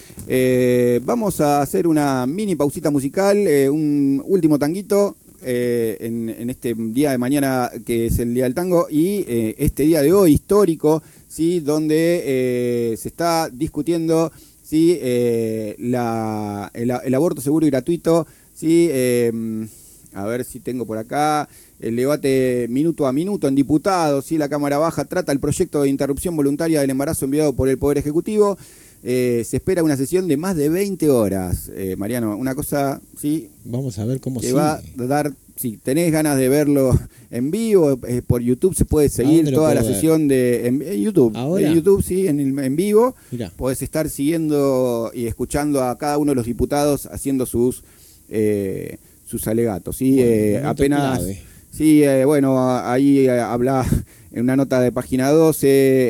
[SPEAKER 1] Eh, vamos a hacer una mini pausita musical, eh, un último tanguito eh, en, en este día de mañana que es el Día del Tango y eh, este día de hoy histórico, ¿sí? Donde eh, se está discutiendo ¿sí? eh, la, el, el aborto seguro y gratuito, ¿sí? eh, a ver si tengo por acá el debate minuto a minuto en diputados, ¿sí? La Cámara Baja trata el proyecto de interrupción voluntaria del embarazo enviado por el Poder Ejecutivo. Eh, se espera una sesión de más de veinte horas, eh, Mariano, una cosa, ¿sí?
[SPEAKER 5] Vamos a ver cómo
[SPEAKER 1] que
[SPEAKER 5] sigue.
[SPEAKER 1] va a dar, si tenés ganas de verlo en vivo, eh, por YouTube se puede seguir toda la ver? sesión de en, en YouTube.
[SPEAKER 5] ¿Ahora?
[SPEAKER 1] En YouTube, sí, en, en vivo.
[SPEAKER 5] Mirá.
[SPEAKER 1] Podés estar siguiendo y escuchando a cada uno de los diputados haciendo sus eh, sus alegatos, ¿sí? Bueno, eh, apenas... Clave. Sí, eh, bueno, ahí eh, habla en una nota de página doce,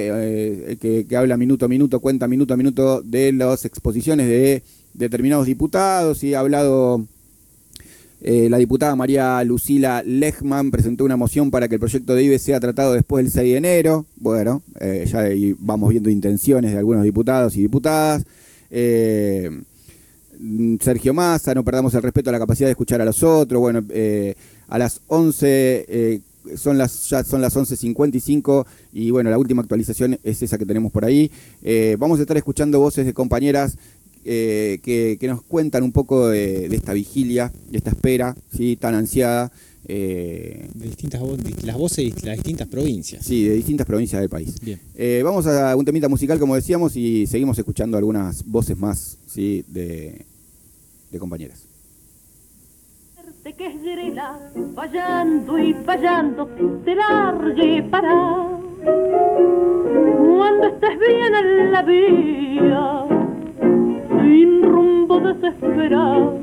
[SPEAKER 1] eh, que, que habla minuto a minuto, cuenta minuto a minuto de las exposiciones de determinados diputados, y ha hablado eh, la diputada María Lucila Lechman, presentó una moción para que el proyecto de I B E sea tratado después del seis de enero, bueno, eh, ya ahí vamos viendo intenciones de algunos diputados y diputadas. eh, Sergio Massa, no perdamos el respeto a la capacidad de escuchar a los otros. Bueno, eh, a las once, eh, son las, ya son las once cincuenta y cinco y bueno, la última actualización es esa que tenemos por ahí. Eh, vamos a estar escuchando voces de compañeras eh, que, que nos cuentan un poco de, de esta vigilia, de esta espera, ¿sí? Tan ansiada. Eh,
[SPEAKER 5] de distintas las voces de las distintas provincias.
[SPEAKER 1] Sí, de distintas provincias del país.
[SPEAKER 5] Bien.
[SPEAKER 1] Eh, vamos a un temita musical, como decíamos, y seguimos escuchando algunas voces más, ¿sí? de, de compañeras.
[SPEAKER 7] Que es grela, fallando y fallando, te largue para. Cuando estés bien en la vía, sin rumbo desesperado,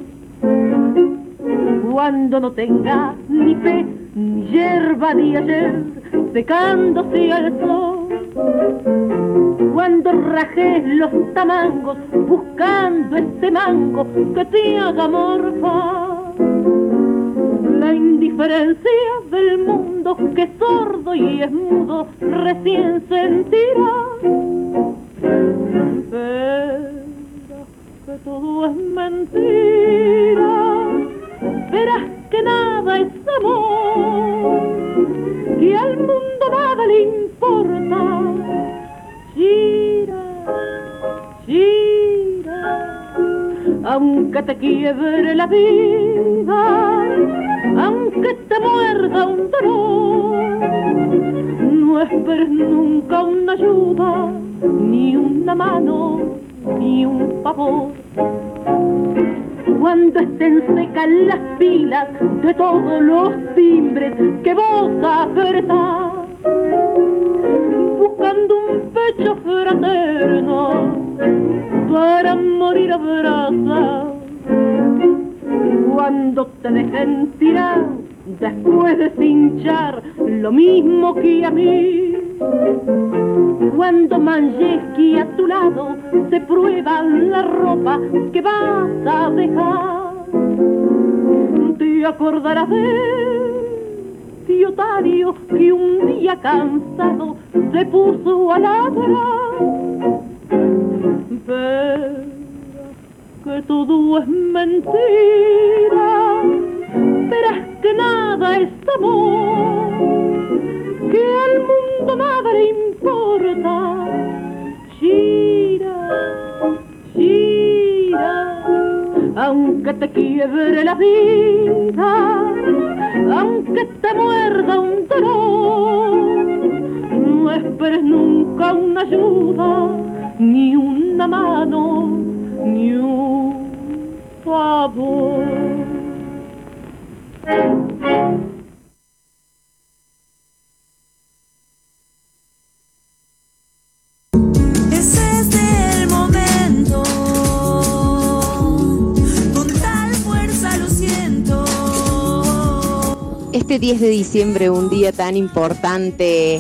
[SPEAKER 7] cuando no tenga ni fe, ni hierba ni ayer, secándose al sol, cuando cuando rajes los tamangos buscando ese mango que te haga morfar. La indiferencia del mundo que es sordo y es mudo recién sentirá. Verás que todo es mentira, verás que nada es amor, que al mundo nada le importa. Gira, gira, aunque te quiebre la vida, aunque te muerda un dolor, no esperes nunca una ayuda, ni una mano, ni un favor. Cuando estén secas las pilas de todos los timbres que vos apretás, buscando un pecho fraterno para morir abrazado. Cuando te dejen tirar después de cinchar lo mismo que a mí, cuando Manjeski a tu lado se prueba la ropa que vas a dejar, te acordarás de Otario que un día cansado se puso a ladrar. Verás que todo es mentira, verás que nada es amor, que al mundo nada le importa. Gira, gira, aunque te quiebre la vida, aunque te muerda un dolor, no esperes nunca una ayuda, ni una mano, ni un favor.
[SPEAKER 3] Es este el momento, con tal fuerza lo siento.
[SPEAKER 8] Este diez de diciembre, un día tan importante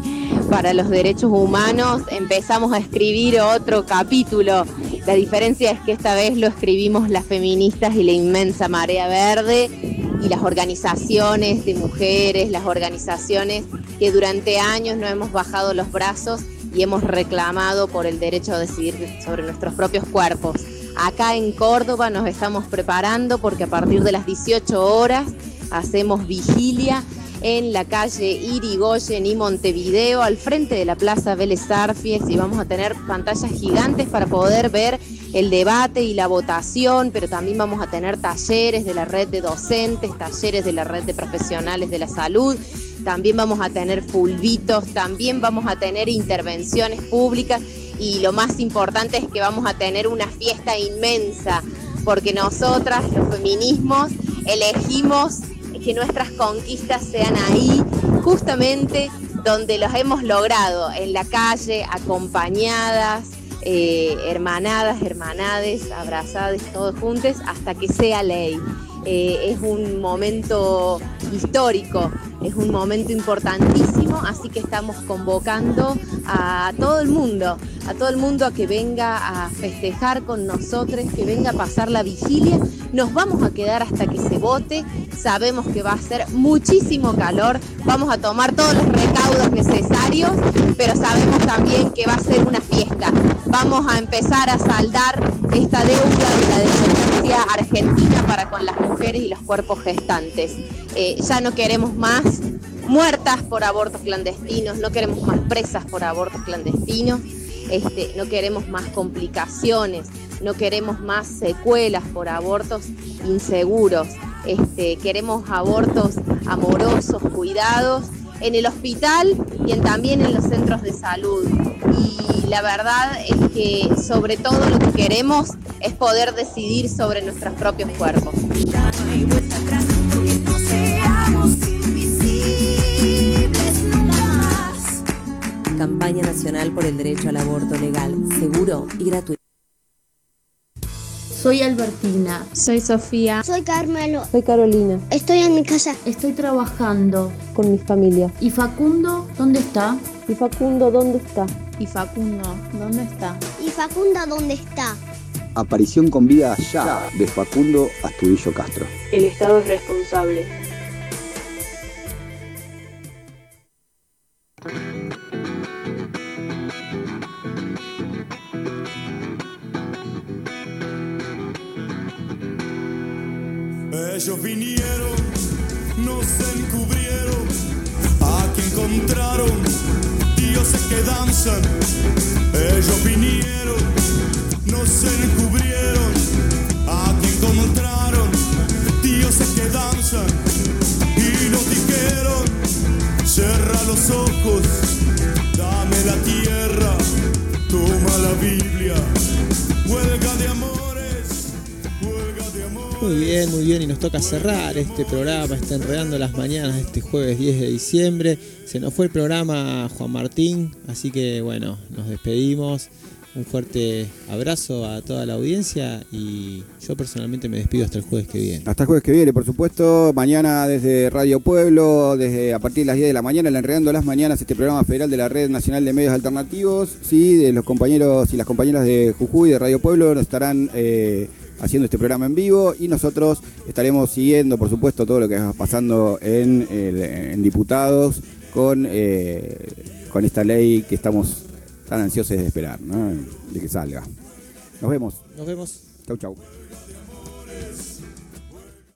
[SPEAKER 8] para los derechos humanos, empezamos a escribir otro capítulo. La diferencia es que esta vez lo escribimos las feministas y la inmensa Marea Verde y las organizaciones de mujeres, las organizaciones que durante años no hemos bajado los brazos y hemos reclamado por el derecho a decidir sobre nuestros propios cuerpos. Acá en Córdoba nos estamos preparando porque a partir de las dieciocho horas hacemos vigilia en la calle Irigoyen y Montevideo, al frente de la Plaza Vélez Arfies, y vamos a tener pantallas gigantes para poder ver el debate y la votación, pero también vamos a tener talleres de la red de docentes, talleres de la red de profesionales de la salud, también vamos a tener fulbitos, también vamos a tener intervenciones públicas, y lo más importante es que vamos a tener una fiesta inmensa, porque nosotras, los feminismos, elegimos que nuestras conquistas sean ahí, justamente donde los hemos logrado, en la calle, acompañadas, eh, hermanadas, hermanades, abrazadas, todos juntos, hasta que sea ley. Eh, es un momento histórico, es un momento importantísimo, así que estamos convocando a todo el mundo, a todo el mundo a que venga a festejar con nosotros, que venga a pasar la vigilia. Nos vamos a quedar hasta que se vote, sabemos que va a ser muchísimo calor, vamos a tomar todos los recaudos necesarios, pero sabemos también que va a ser una fiesta. Vamos a empezar a saldar esta deuda de la descendencia argentina para con las mujeres y los cuerpos gestantes. Eh, ya no queremos más muertas por abortos clandestinos, no queremos más presas por abortos clandestinos, este, no queremos más complicaciones, no queremos más secuelas por abortos inseguros, este, queremos abortos amorosos, cuidados, en el hospital y en, también en los centros de salud. Y la verdad es que sobre todo lo que queremos es poder decidir sobre nuestros propios cuerpos. Campaña Nacional por el Derecho al Aborto Legal, Seguro y Gratuito.
[SPEAKER 10] Soy Albertina.
[SPEAKER 11] Soy Sofía.
[SPEAKER 12] Soy Carmelo.
[SPEAKER 11] Soy Carolina.
[SPEAKER 12] Estoy en mi casa.
[SPEAKER 11] Estoy trabajando con mi familia. ¿Y Facundo dónde está? ¿Y Facundo dónde está?
[SPEAKER 18] ¿Y Facundo, dónde está?
[SPEAKER 10] ¿Y Facundo dónde está?
[SPEAKER 1] Aparición con vida ya de Facundo Astudillo Castro.
[SPEAKER 18] El Estado es responsable.
[SPEAKER 11] Ellos vinieron, nos encubrieron, aquí encontraron dioses que danzan. Ellos vinieron, nos encubrieron, aquí encontraron dioses que danzan. Y nos dijeron, cierra los ojos, dame la tierra, toma la Biblia, huelga de amor.
[SPEAKER 5] Muy bien, muy bien, y nos toca cerrar este programa, está enredando las mañanas de este jueves diez de diciembre. Se nos fue el programa Juan Martín, así que bueno, nos despedimos. Un fuerte abrazo a toda la audiencia y yo personalmente me despido hasta el jueves que viene.
[SPEAKER 1] Hasta el jueves que viene, por supuesto. Mañana desde Radio Pueblo, desde a partir de las diez de la mañana, el Enredando las Mañanas, este programa federal de la Red Nacional de Medios Alternativos. Sí, de los compañeros y las compañeras de Jujuy, de Radio Pueblo, nos estarán eh, haciendo este programa en vivo y nosotros estaremos siguiendo, por supuesto, todo lo que va pasando en, el, en diputados con, eh, con esta ley que estamos tan ansiosos de esperar, ¿no? De que salga. Nos vemos.
[SPEAKER 5] Nos vemos.
[SPEAKER 1] Chau, chau.